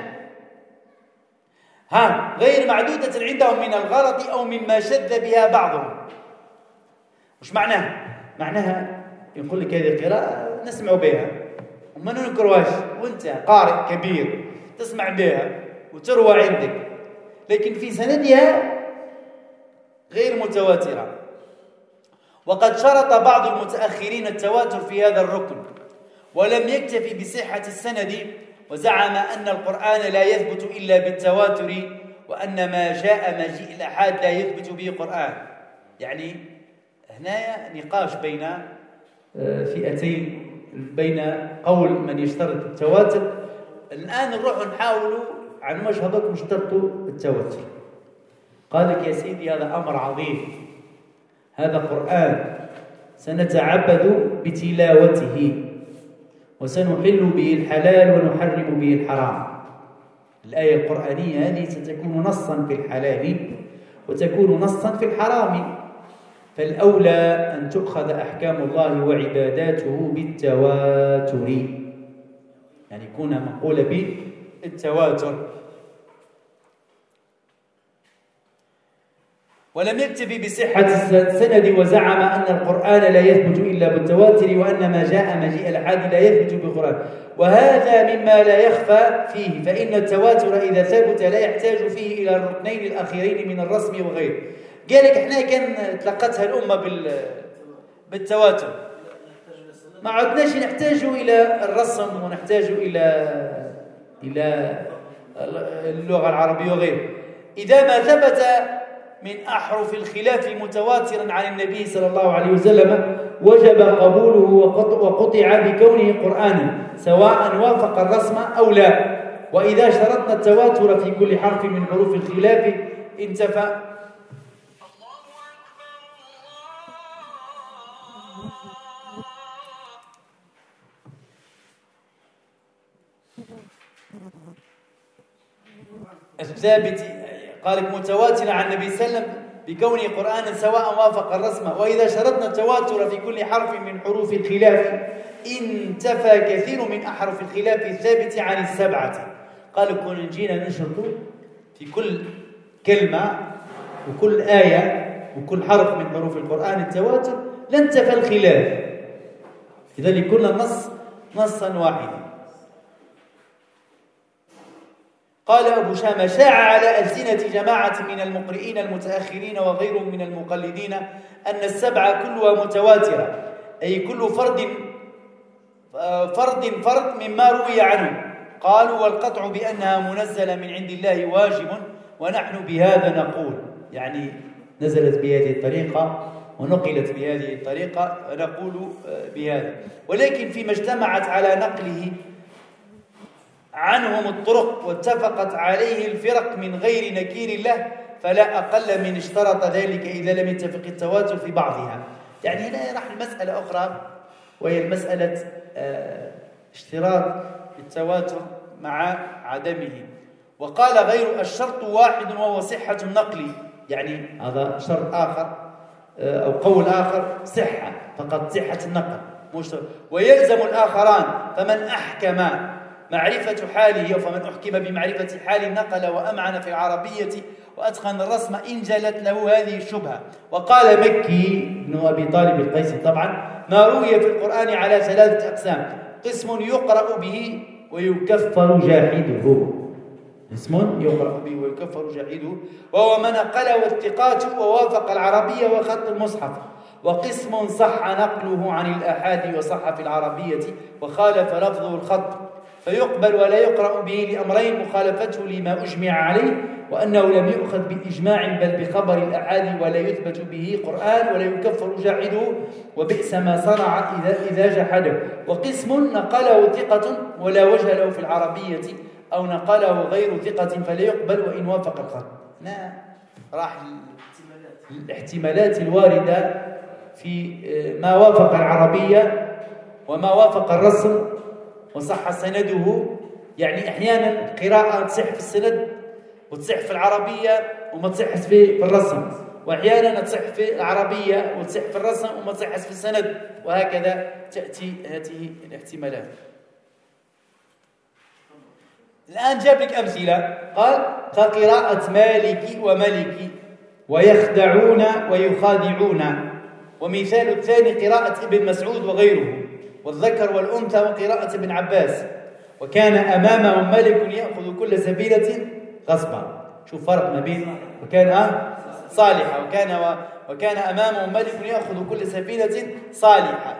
S9: ها غير معدودة عندهم من الغلط أو مما شذ بها بعضهم. وش معناها؟ معناها يقول لك هذه قراءة نسمع بها وما ننكرهاش، وانت قارئ كبير تسمع بها وتروى عندك، لكن في سندها غير متواترة. وقد شرط بعض المتأخرين التواتر في هذا الركن، ولم يكتفي بصحة السند، وزعم أن القرآن لا يثبت إلا بالتواتر، وأن ما جاء مجيء الأحاد لا يثبت به قرآن. يعني هنا نقاش بين فئتين، بين قول من يشترط التواتر. الآن نروح نحاولوا عن وجه هذوك مشترطوا التواتر. قال لك يا سيدي هذا أمر عظيم، هذا قرآن سنتعبد بتلاوته، وسنحل به الحلال ونحرم به الحرام. الآية القرآنية هذه ستكون نصا في الحلال وتكون نصا في الحرام، فالأولى أن تؤخذ أحكام الله وعباداته بالتواتر، يعني يكون مقولة بالتواتر. ولم يكتفي بصحة السند، وزعم أن القرآن لا يثبت إلا بالتواتر، وأن ما جاء مجيء الأحاد لا يثبت بالقرآن، وهذا مما لا يخفى فيه، فإن التواتر إذا ثبت لا يحتاج فيه إلى الركنين الأخيرين من الرسم وغيره. قال لك احنا كان تلقتها الأمة بال بالتواتر، ما عدناش نحتاج إلى الرسم ونحتاج إلى إلى اللغة العربية وغيره. إذا ما ثبت من أحرف الخلاف متواترا عن النبي صلى الله عليه وسلم وجب قبوله وقطع بكونه قرآنا، سواء وافق الرسم أو لا. وإذا شرطنا التواتر في كل حرف من حروف الخلاف انتفى. الثابت قال متواتر عن النبي صلى الله عليه وسلم بكونه قرآنا سواء وافق الرسم. وإذا شرطنا التواتر في كل حرف من حروف الخلاف انتفى كثير من أحرف الخلاف الثابت عن السبعة. قالوا كنا جينا نشرط في كل كلمة وكل آية وكل حرف من حروف القرآن التواتر لانتفى الخلاف، إذا لكل النص نصا واحدا. قال أبو شامة شاع على ألسنة جماعة من المقرئين المتأخرين وغيرهم من المقلدين أن السبعة كلها متواترة، أي كل فرد فرد فرد مما روي عنه. قالوا والقطع بأنها منزلة من عند الله واجب، ونحن بهذا نقول، يعني نزلت بهذه الطريقة ونقلت بهذه الطريقة نقول بهذا. ولكن فيما اجتمعت على نقله عنهم الطرق واتفقت عليه الفرق من غير نكير له فلا أقل من اشترط ذلك إذا لم يتفق التواتر في بعضها. يعني هنا راح المسألة أخرى، وهي المسألة اشتراط التواتر مع عدمه. وقال غير الشرط واحد وهو صحة النقل، يعني هذا شرط آخر أو قول آخر صحة فقط، صحة النقل مش. ويلزم الآخران، فمن أحكم معرفة حاله فمن أحكم بمعرفة حال نقل وأمعن في العربية وأتقن الرسم إن جلت له هذه الشبهة. وقال مكي بن أبي طالب القيسي طبعا ما روي في القرآن على ثلاثة أقسام: قسم يقرأ به ويكفر جاحده، قسم يقرأ به ويكفر جاحده وهو ما نقله الثقات ووافق العربية وخط المصحف، وقسم صح نقله عن الآحاد وصح في العربية وخالف لفظه الخط فيقبل ولا يقرأ به لأمرين: مخالفته لما أجمع عليه وأنه لم يؤخذ بإجماع بل بخبر الأحاد ولا يثبت به قرآن ولا يكفر جاحده وبئس ما صنع إذا, إذا جحده. وقسم نقله ثقة ولا وجه له في العربية أو نقله غير ثقة فلا يقبل وإن وافق الخط. نعم راح الاحتمالات الواردة في ما وافق العربية وما وافق الرسم وصح سنده. يعني أحيانا قراءة تصح في السند وتصح في العربية وما تصح في الرسم، وأحيانا تصح في العربية وتصح في الرسم وما تصح في السند، وهكذا تأتي هذه الاحتمالات. الآن جاب لك أمثلة، قال كقراءة مالك وملك ويخدعون ويخادعون. ومثال الثاني قراءة ابن مسعود وغيره والذكر والأنثى وقراءة ابن عباس. وكان أمامهم ملك يأخذ كل سبيلة غصبا. شوف فرق ما بين وكان آه صالحة وكان و... وكان أمامهم ملك يأخذ كل سبيلة صالحة.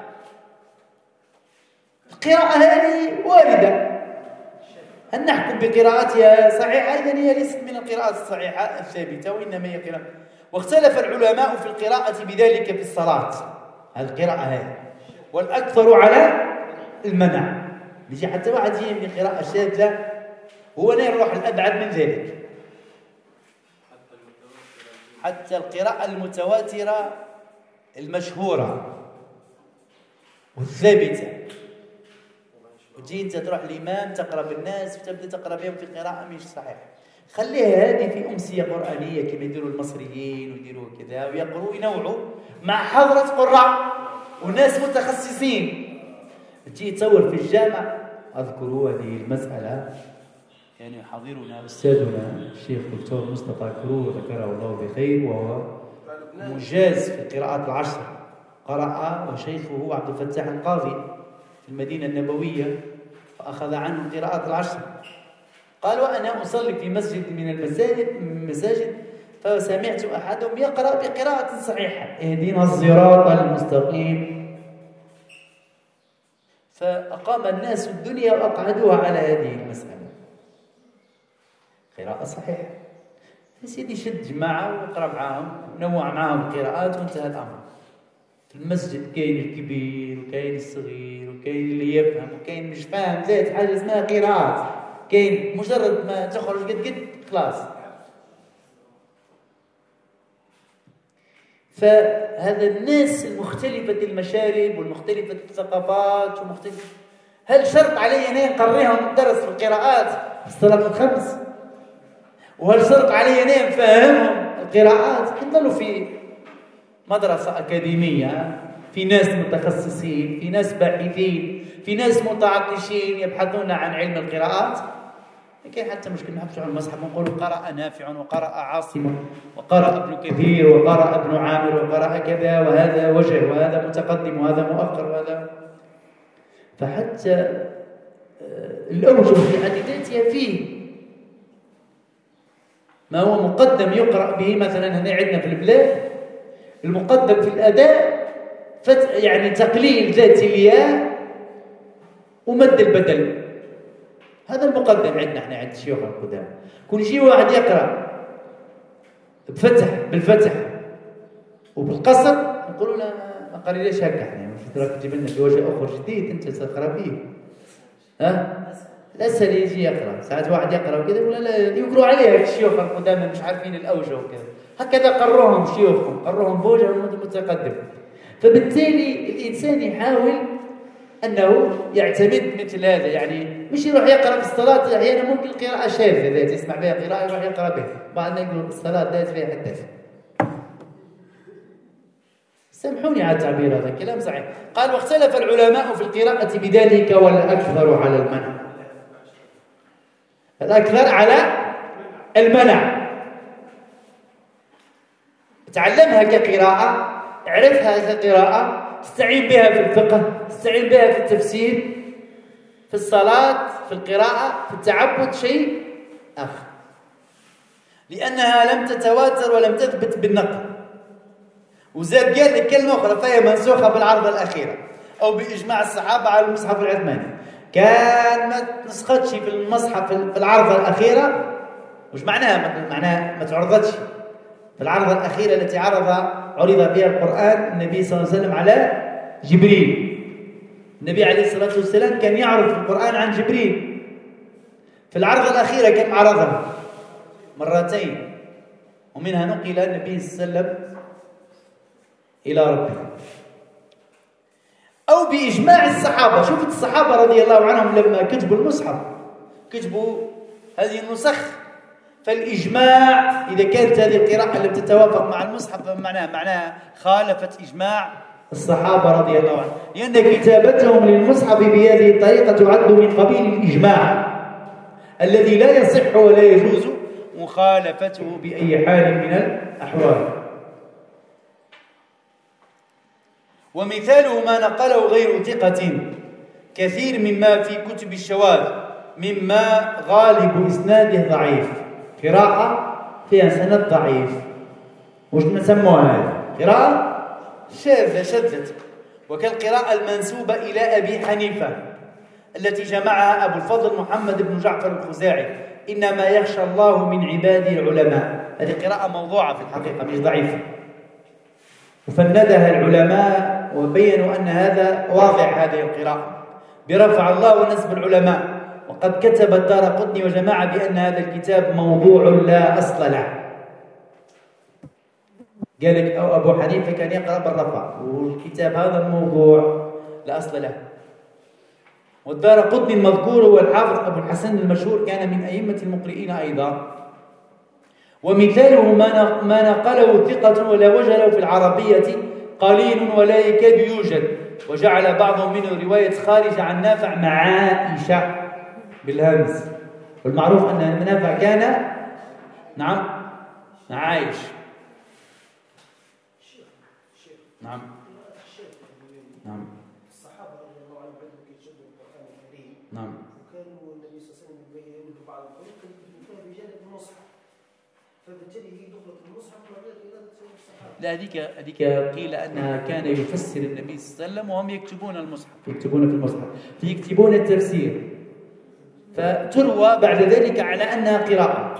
S9: القراءة هذه واردة، هل نحكم بقراءتها صحيحة؟ إذن هي ليست من القراءات الصحيحة الثابتة وإنما هي قراءة. واختلف العلماء في القراءة بذلك في الصلاة، القراءة هذه، والأكثر على المنع. بيجي حتى واحد يجي من قراءة شاذة هو لا يروح الأبعد من ذلك. حتى القراءة المتواترة المشهورة والثابتة، وتجي أنت تروح الإمام تقرأ بالناس وتبدأ تقرأ بهم في قراءة مش صحيحة. خليها هذه في أمسية قرآنية كما يديروا المصريين ويديروا كذا ويقروا ينوعوا مع حضرة قراء وناس متخصصين. تجي تصور في الجامع. أذكر هذه المسألة، يعني حاضرنا أستاذنا الشيخ دكتور مصطفى كرو ذكره الله بخير، وهو مجاز في القراءات العشر، قرأ وشيخه عبد الفتاح القاضي في المدينة النبوية فأخذ عنه قراءات العشر. قال وأنا أصلي في مسجد من المساجد المساجد فسمعت أحدهم يقرأ بقراءة صحيحة: اهدنا الصراط المستقيم. فأقام الناس الدنيا وأقعدوها على هذه المسألة، قراءة صحيحة. يا سيدي شد جماعة وقرأ معاهم ونوع معاهم القراءات وانتهى الأمر. في المسجد كاين الكبير وكاين الصغير وكاين اللي يفهم وكاين مش فاهم، زيت حاجة اسمها قراءات. كاين مجرد ما تخرج قد قد خلاص. فهذا الناس المختلفة المشارب والمختلفة الثقافات ومختلفة، هل شرط علي أن نقريهم درس في القراءات في الصلاة الخمس؟ وهل شرط علي أن نفهمهم القراءات؟ نضلوا في مدرسة أكاديمية، في ناس متخصصين، في ناس باحثين، في ناس متعطشين يبحثون عن علم القراءات. كاين حتى مشكل نحبسوا على المصحف ونقولوا قرأ نافع وقرأ عاصم وقرأ ابن كثير وقرأ ابن عامر وقرأ كذا، وهذا وجه وهذا متقدم وهذا مؤخر وهذا. فحتى الأوجه في حد ذاتها فيه ما هو مقدم يقرأ به. مثلا هنا عندنا في البلاد المقدم في الأداء يعني تقليل ذات الياء ومد البدل، هذا المقدم عندنا احنا عند الشيوخ القدامى. كل شيء واحد يقرأ بفتح بالفتح وبالقصر نقولوا له ما قريناش هكا احنا، مش تراك تجيب لنا بوجه اخر جديد انت تقرا به. ها الاسهل يجي يقرا، ساعات واحد يقرا وكذا ولا لا يقروا عليه الشيوخ القدامى مش عارفين الاوجه وكذا، هكذا قروهم شيوخهم قروهم بوجه متقدم. فبالتالي الانسان يحاول أنه يعتمد مثل هذا، يعني مش يروح يقرأ في الصلاة. أحيانا ممكن القراءة شاذة ذات يسمع بها قراءة يروح يقرأ بها، بعضنا يقولوا الصلاة ذات فيها حدث. سامحوني على التعبير هذا كلام صحيح. قال واختلف العلماء في القراءة بذلك والأكثر على المنع. الأكثر على المنع. تعلمها كقراءة، اعرفها كقراءة، استعين بها في الفقه، استعين بها في التفسير، في الصلاة، في القراءة، في التعبد شيء آخر، لأنها لم تتواتر ولم تثبت بالنقل. وزاد قال لك كلمة أخرى فهي منسوخة بالعرضة الأخيرة أو بإجماع الصحابة على المصحف العثماني. كان ما نسختش في المصحف في العرضة الأخيرة. وش معناها؟ معناها ما تعرضتش في العرضة الأخيرة التي عرض عرض فيها القرآن النبي صلى الله عليه وسلم على جبريل. النبي عليه الصلاة والسلام كان يعرض في القرآن عن جبريل. في العرضة الأخيرة كم عرضها؟ مرتين، ومنها نقل النبي صلى الله عليه وسلم إلى ربه أو بإجماع الصحابة. شوفت الصحابة رضي الله عنهم لما كتبوا المصحف كتبوا هذه النسخ، فالإجماع إذا كانت هذه القراءة لم تتوافق مع المصحف فمعناها معناها خالفت إجماع الصحابة رضي الله عنهم، لأن كتابتهم للمصحف بهذه الطريقة تعد من قبيل الإجماع الذي لا يصح ولا يجوز مخالفته بأي حال من الأحوال. ومثاله ما نقله غير ثقة كثير مما في كتب الشواذ مما غالب إسناده ضعيف. قراءة فيها سند ضعيف، وش نسموها؟ قراءة شاذة شذت، وكالقراءة المنسوبة إلى أبي حنيفة التي جمعها أبو الفضل محمد بن جعفر الخزاعي: إنما يخشى الله من عباده العلماء. هذه قراءة موضوعة في الحقيقة مش ضعيفة، وفندها العلماء وبينوا أن هذا واضع هذه القراءة برفع الله ونسب العلماء. وقد كتب الدارقطني وجماعة بأن هذا الكتاب موضوع لا أصل له. قال لك أو أبو حنيفة كان يقرأ بالرفع، والكتاب هذا الموضوع لا أصل له. والدارقطني المذكور هو الحافظ أبو الحسن المشهور، كان من أئمة المقرئين أيضا. ومثاله ما نقله ثقة ولا وجه له في العربية قليل ولا يكاد يوجد، وجعل بعضهم منه رواية خارج عن نافع مع عائشة بالهمز، والمعروف أن نافع كان نعم مع عائش. نعم نعم
S8: الصحابة رضي الله عنهم كانوا يكتبوا القرآن الكريم.
S9: نعم.
S8: وكانوا النبي صلى الله عليه وسلم يبين له بعض الطرق اللي فيها بجانب المصحف، فبالتالي هي دخلت المصحف من غير قراءة الصحابة.
S9: لا هذيك هذيك قيل أنها كان يفسر النبي صلى الله عليه وسلم وهم يكتبون المصحف، يكتبون في المصحف، يكتبون التفسير، فتروى بعد ذلك على أنها قراءة.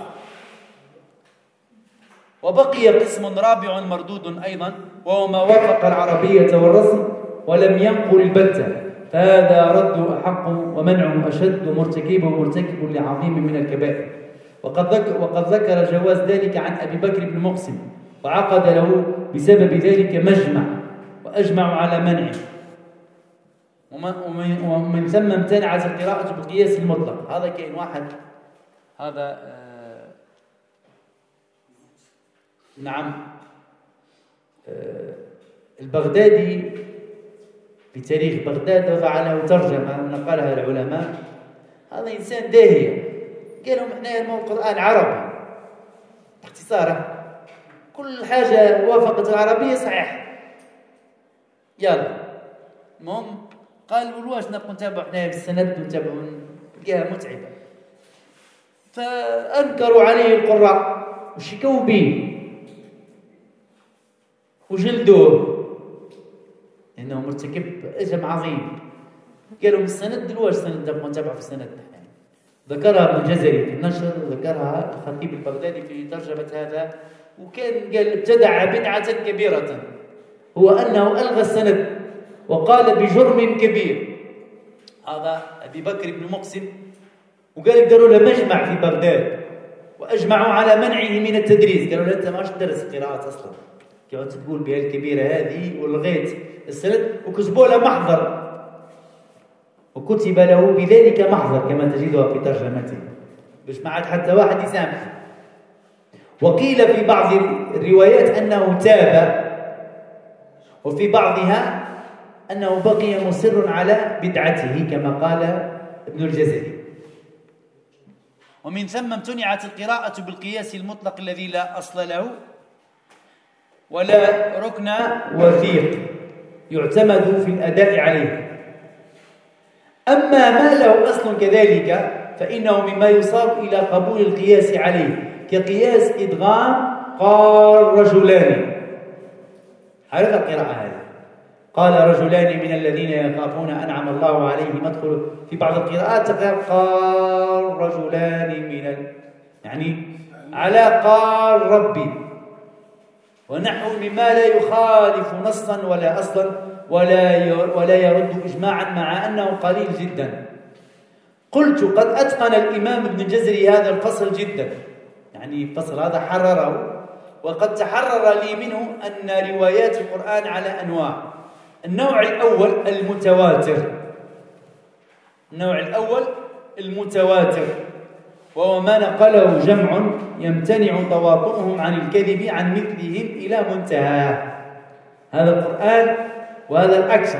S9: وبقي قسم رابع مردود أيضا، وهو ما وافق العربية والرسم ولم ينقل البتة، فهذا رد أحق ومنعه أشد مرتكبه مرتكب لعظيم من الكبائر. وقد ذكر, وقد ذكر جواز ذلك عن أبي بكر بن مقسم، وعقد له بسبب ذلك مجمع وأجمعوا على منعه، ومن, ومن ثم امتنعت القراءة بالقياس المطلق. هذا كائن واحد، هذا آه نعم آه البغدادي في تاريخ بغداد وضع له ترجمة نقلها العلماء. هذا إنسان داهية، قال لهم احنا القرآن عربي باختصاره، كل حاجة وافقت العربية صحيح، يلا. المهم قالوا واش نبقى نتابعوا احنا بالسند ونتابعوا، لقاها متعبة، فأنكروا عليه القراء وشكوا به وجلدوه لأنه مرتكب إثم عظيم. قالوا السند دلواش سند نبقى نتابعوا في السند. ذكرها ابن الجزري في النشر، ذكرها الخطيب البغدادي في ترجمة هذا، وكان قال ابتدع بدعة كبيرة، هو أنه ألغى السند وقال بجرم كبير. هذا أبي بكر بن مقسم، وقال يقدروا له مجمع في بغداد وأجمعوا على منعه من التدريس. قالوا له أنت ماش تدرس قراءات أصلا، كيف تقول بها الكبيرة هذه ولغيت السند، وكتبوا له محضر وكتب له بذلك محضر كما تجدها في ترجمته، باش ما عاد حتى واحد يسامح. وقيل في بعض الروايات أنه تاب، وفي بعضها أنه بقي مصر على بدعته كما قال ابن الجزري. ومن ثم امتنعت القراءة بالقياس المطلق الذي لا أصل له ولا ركن وثيق يعتمد في الأداء عليه. أما ما له أصل كذلك فإنه مما يصار إلى قبول القياس عليه، كقياس إدغام قال رجلان. عرف القراءة هذه، قال رجلان من الذين يخافون أنعم الله عليهم ادخلوا. في بعض القراءات قال رجلان من ال... يعني على قال ربي، ونحو مما لا يخالف نصا ولا أصلا ولا ولا يرد إجماعا مع أنه قليل جدا. قلت قد أتقن الإمام ابن الجزري هذا الفصل جدا، يعني الفصل هذا حرره، وقد تحرر لي منه أن روايات القرآن على أنواع. النوع الأول المتواتر، النوع الأول المتواتر وهو ما نقله جمع يمتنع تواطؤهم عن الكذب عن مثلهم إلى منتهى. هذا القرآن وهذا الأكثر.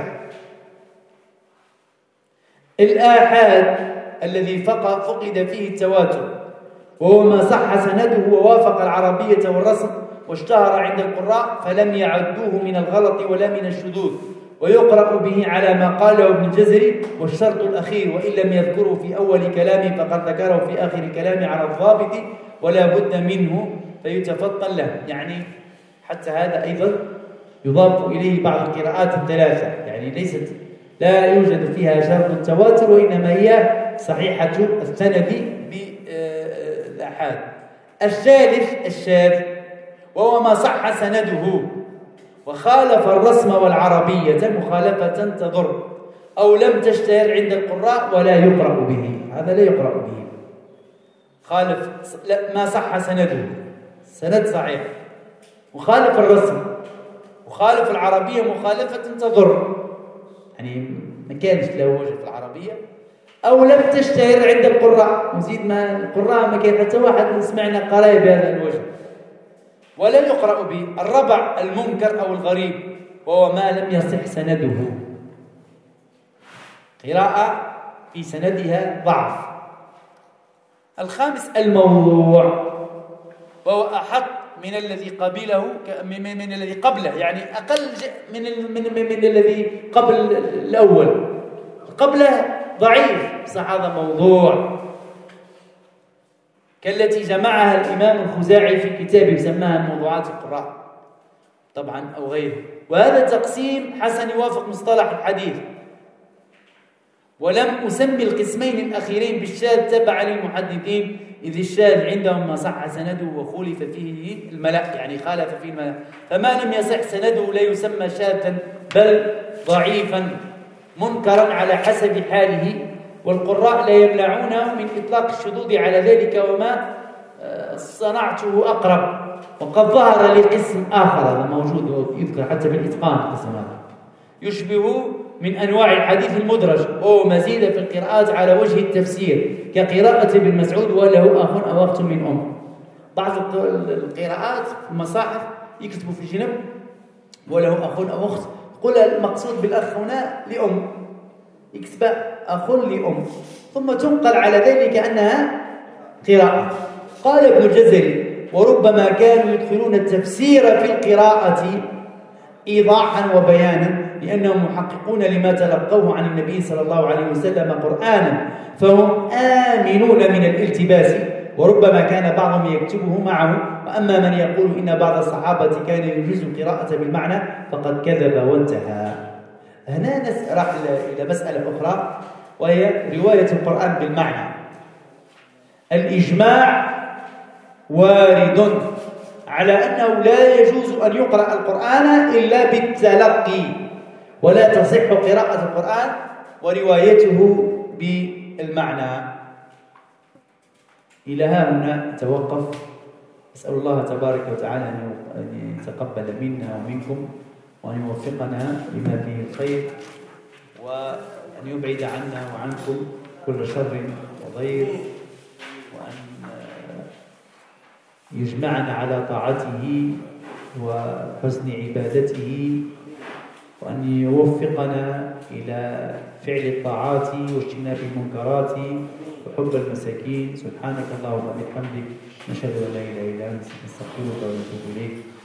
S9: الآحاد الذي فقد فيه التواتر وهو ما صح سنده ووافق العربية والرسم واشتهر عند القراء، فلم يعدوه من الغلط ولا من الشذوذ، ويقرأ به على ما قاله ابن الجزري. والشرط الأخير وإن لم يذكره في أول كلامه فقد ذكره في آخر كلامه على الضابط ولا بد منه فيتفطن له. يعني حتى هذا أيضا يضاف إليه بعض القراءات الثلاثة، يعني ليست لا يوجد فيها شرط التواتر، وإنما هي صحيحة السند بالآحاد. الثالث الشاذ وهو ما صح سنده وخالف الرسم والعربية مخالفة تضر أو لم تشتهر عند القراء ولا يقرأ به. هذا لا يقرأ به، خالف ما صح سنده، سند صحيح، وخالف الرسم وخالف العربية مخالفة تضر، يعني ما كانش له وجه في العربية، أو لم تشتهر عند القراء. نزيد ما القراء ما كان حتى واحد سمعنا قراءة بهذا الوجه ولا يقرأ به. الربع المنكر أو الغريب وهو ما لم يصح سنده، قراءة في سندها ضعف. الخامس الموضوع وهو أحق من الذي قبله من, من الذي قبله، يعني أقل من من من, من الذي قبل الأول. قبله ضعيف صح، هذا موضوع، كالتي جمعها الإمام الخزاعي في كتابه يسمىها موضوعات القراء طبعا أو غيره. وهذا تقسيم حسن يوافق مصطلح الحديث. ولم أسمي القسمين الأخيرين بالشاذ تبعا للمحدثين، إذ الشاذ عندهم ما صح سنده وخولف فيه الملأ، يعني خالف فيه الملأ، فما لم يصح سنده لا يسمى شاذا بل ضعيفا. منكرا على حسب حاله، والقراء لا يمنعونه من إطلاق الشذوذ على ذلك وما صنعته أقرب. وقد ظهر لي قسم آخر هذا موجود يذكر حتى في الإتقان، قسم هذا يشبه من أنواع الحديث المدرج أو مزيد في القراءات على وجه التفسير كقراءة ابن مسعود وله أخ أو أخت من أم. بعض القراءات في المصاحف يكتبوا في الجنب وله أخ أو أخت، قل المقصود بالأخ هنا لأم، يكتب أخ لأم، ثم تنقل على ذلك أنها قراءة. قال ابن الجزري وربما كانوا يدخلون التفسير في القراءة إيضاحا وبيانا لأنهم محققون لما تلقوه عن النبي صلى الله عليه وسلم قرآنا، فهم آمنون من الالتباس، وربما كان بعضهم يكتبه معه. وأما من يقول إن بعض الصحابة كان يجوز القراءة بالمعنى فقد كذب وانتهى. هنا راح إلى مسألة أخرى وهي رواية القرآن بالمعنى. الإجماع وارد على أنه لا يجوز أن يقرأ القرآن إلا بالتلقي، ولا تصح قراءة القرآن وروايته بالمعنى. إلى ها هنا نتوقف. أسأل الله تبارك وتعالى أن يتقبل منا ومنكم وأن يوفقنا لما فيه الخير، وأن يبعد عنا وعنكم كل شر وضير، وأن يجمعنا على طاعته وحسن عبادته، وأن يوفقنا إلى فعل الطاعات واجتناب المنكرات وحب المساكين. سبحانك اللهم وبحمدك نشهد أن لا إله إلا أنت نستغفرك ونتوب إليك.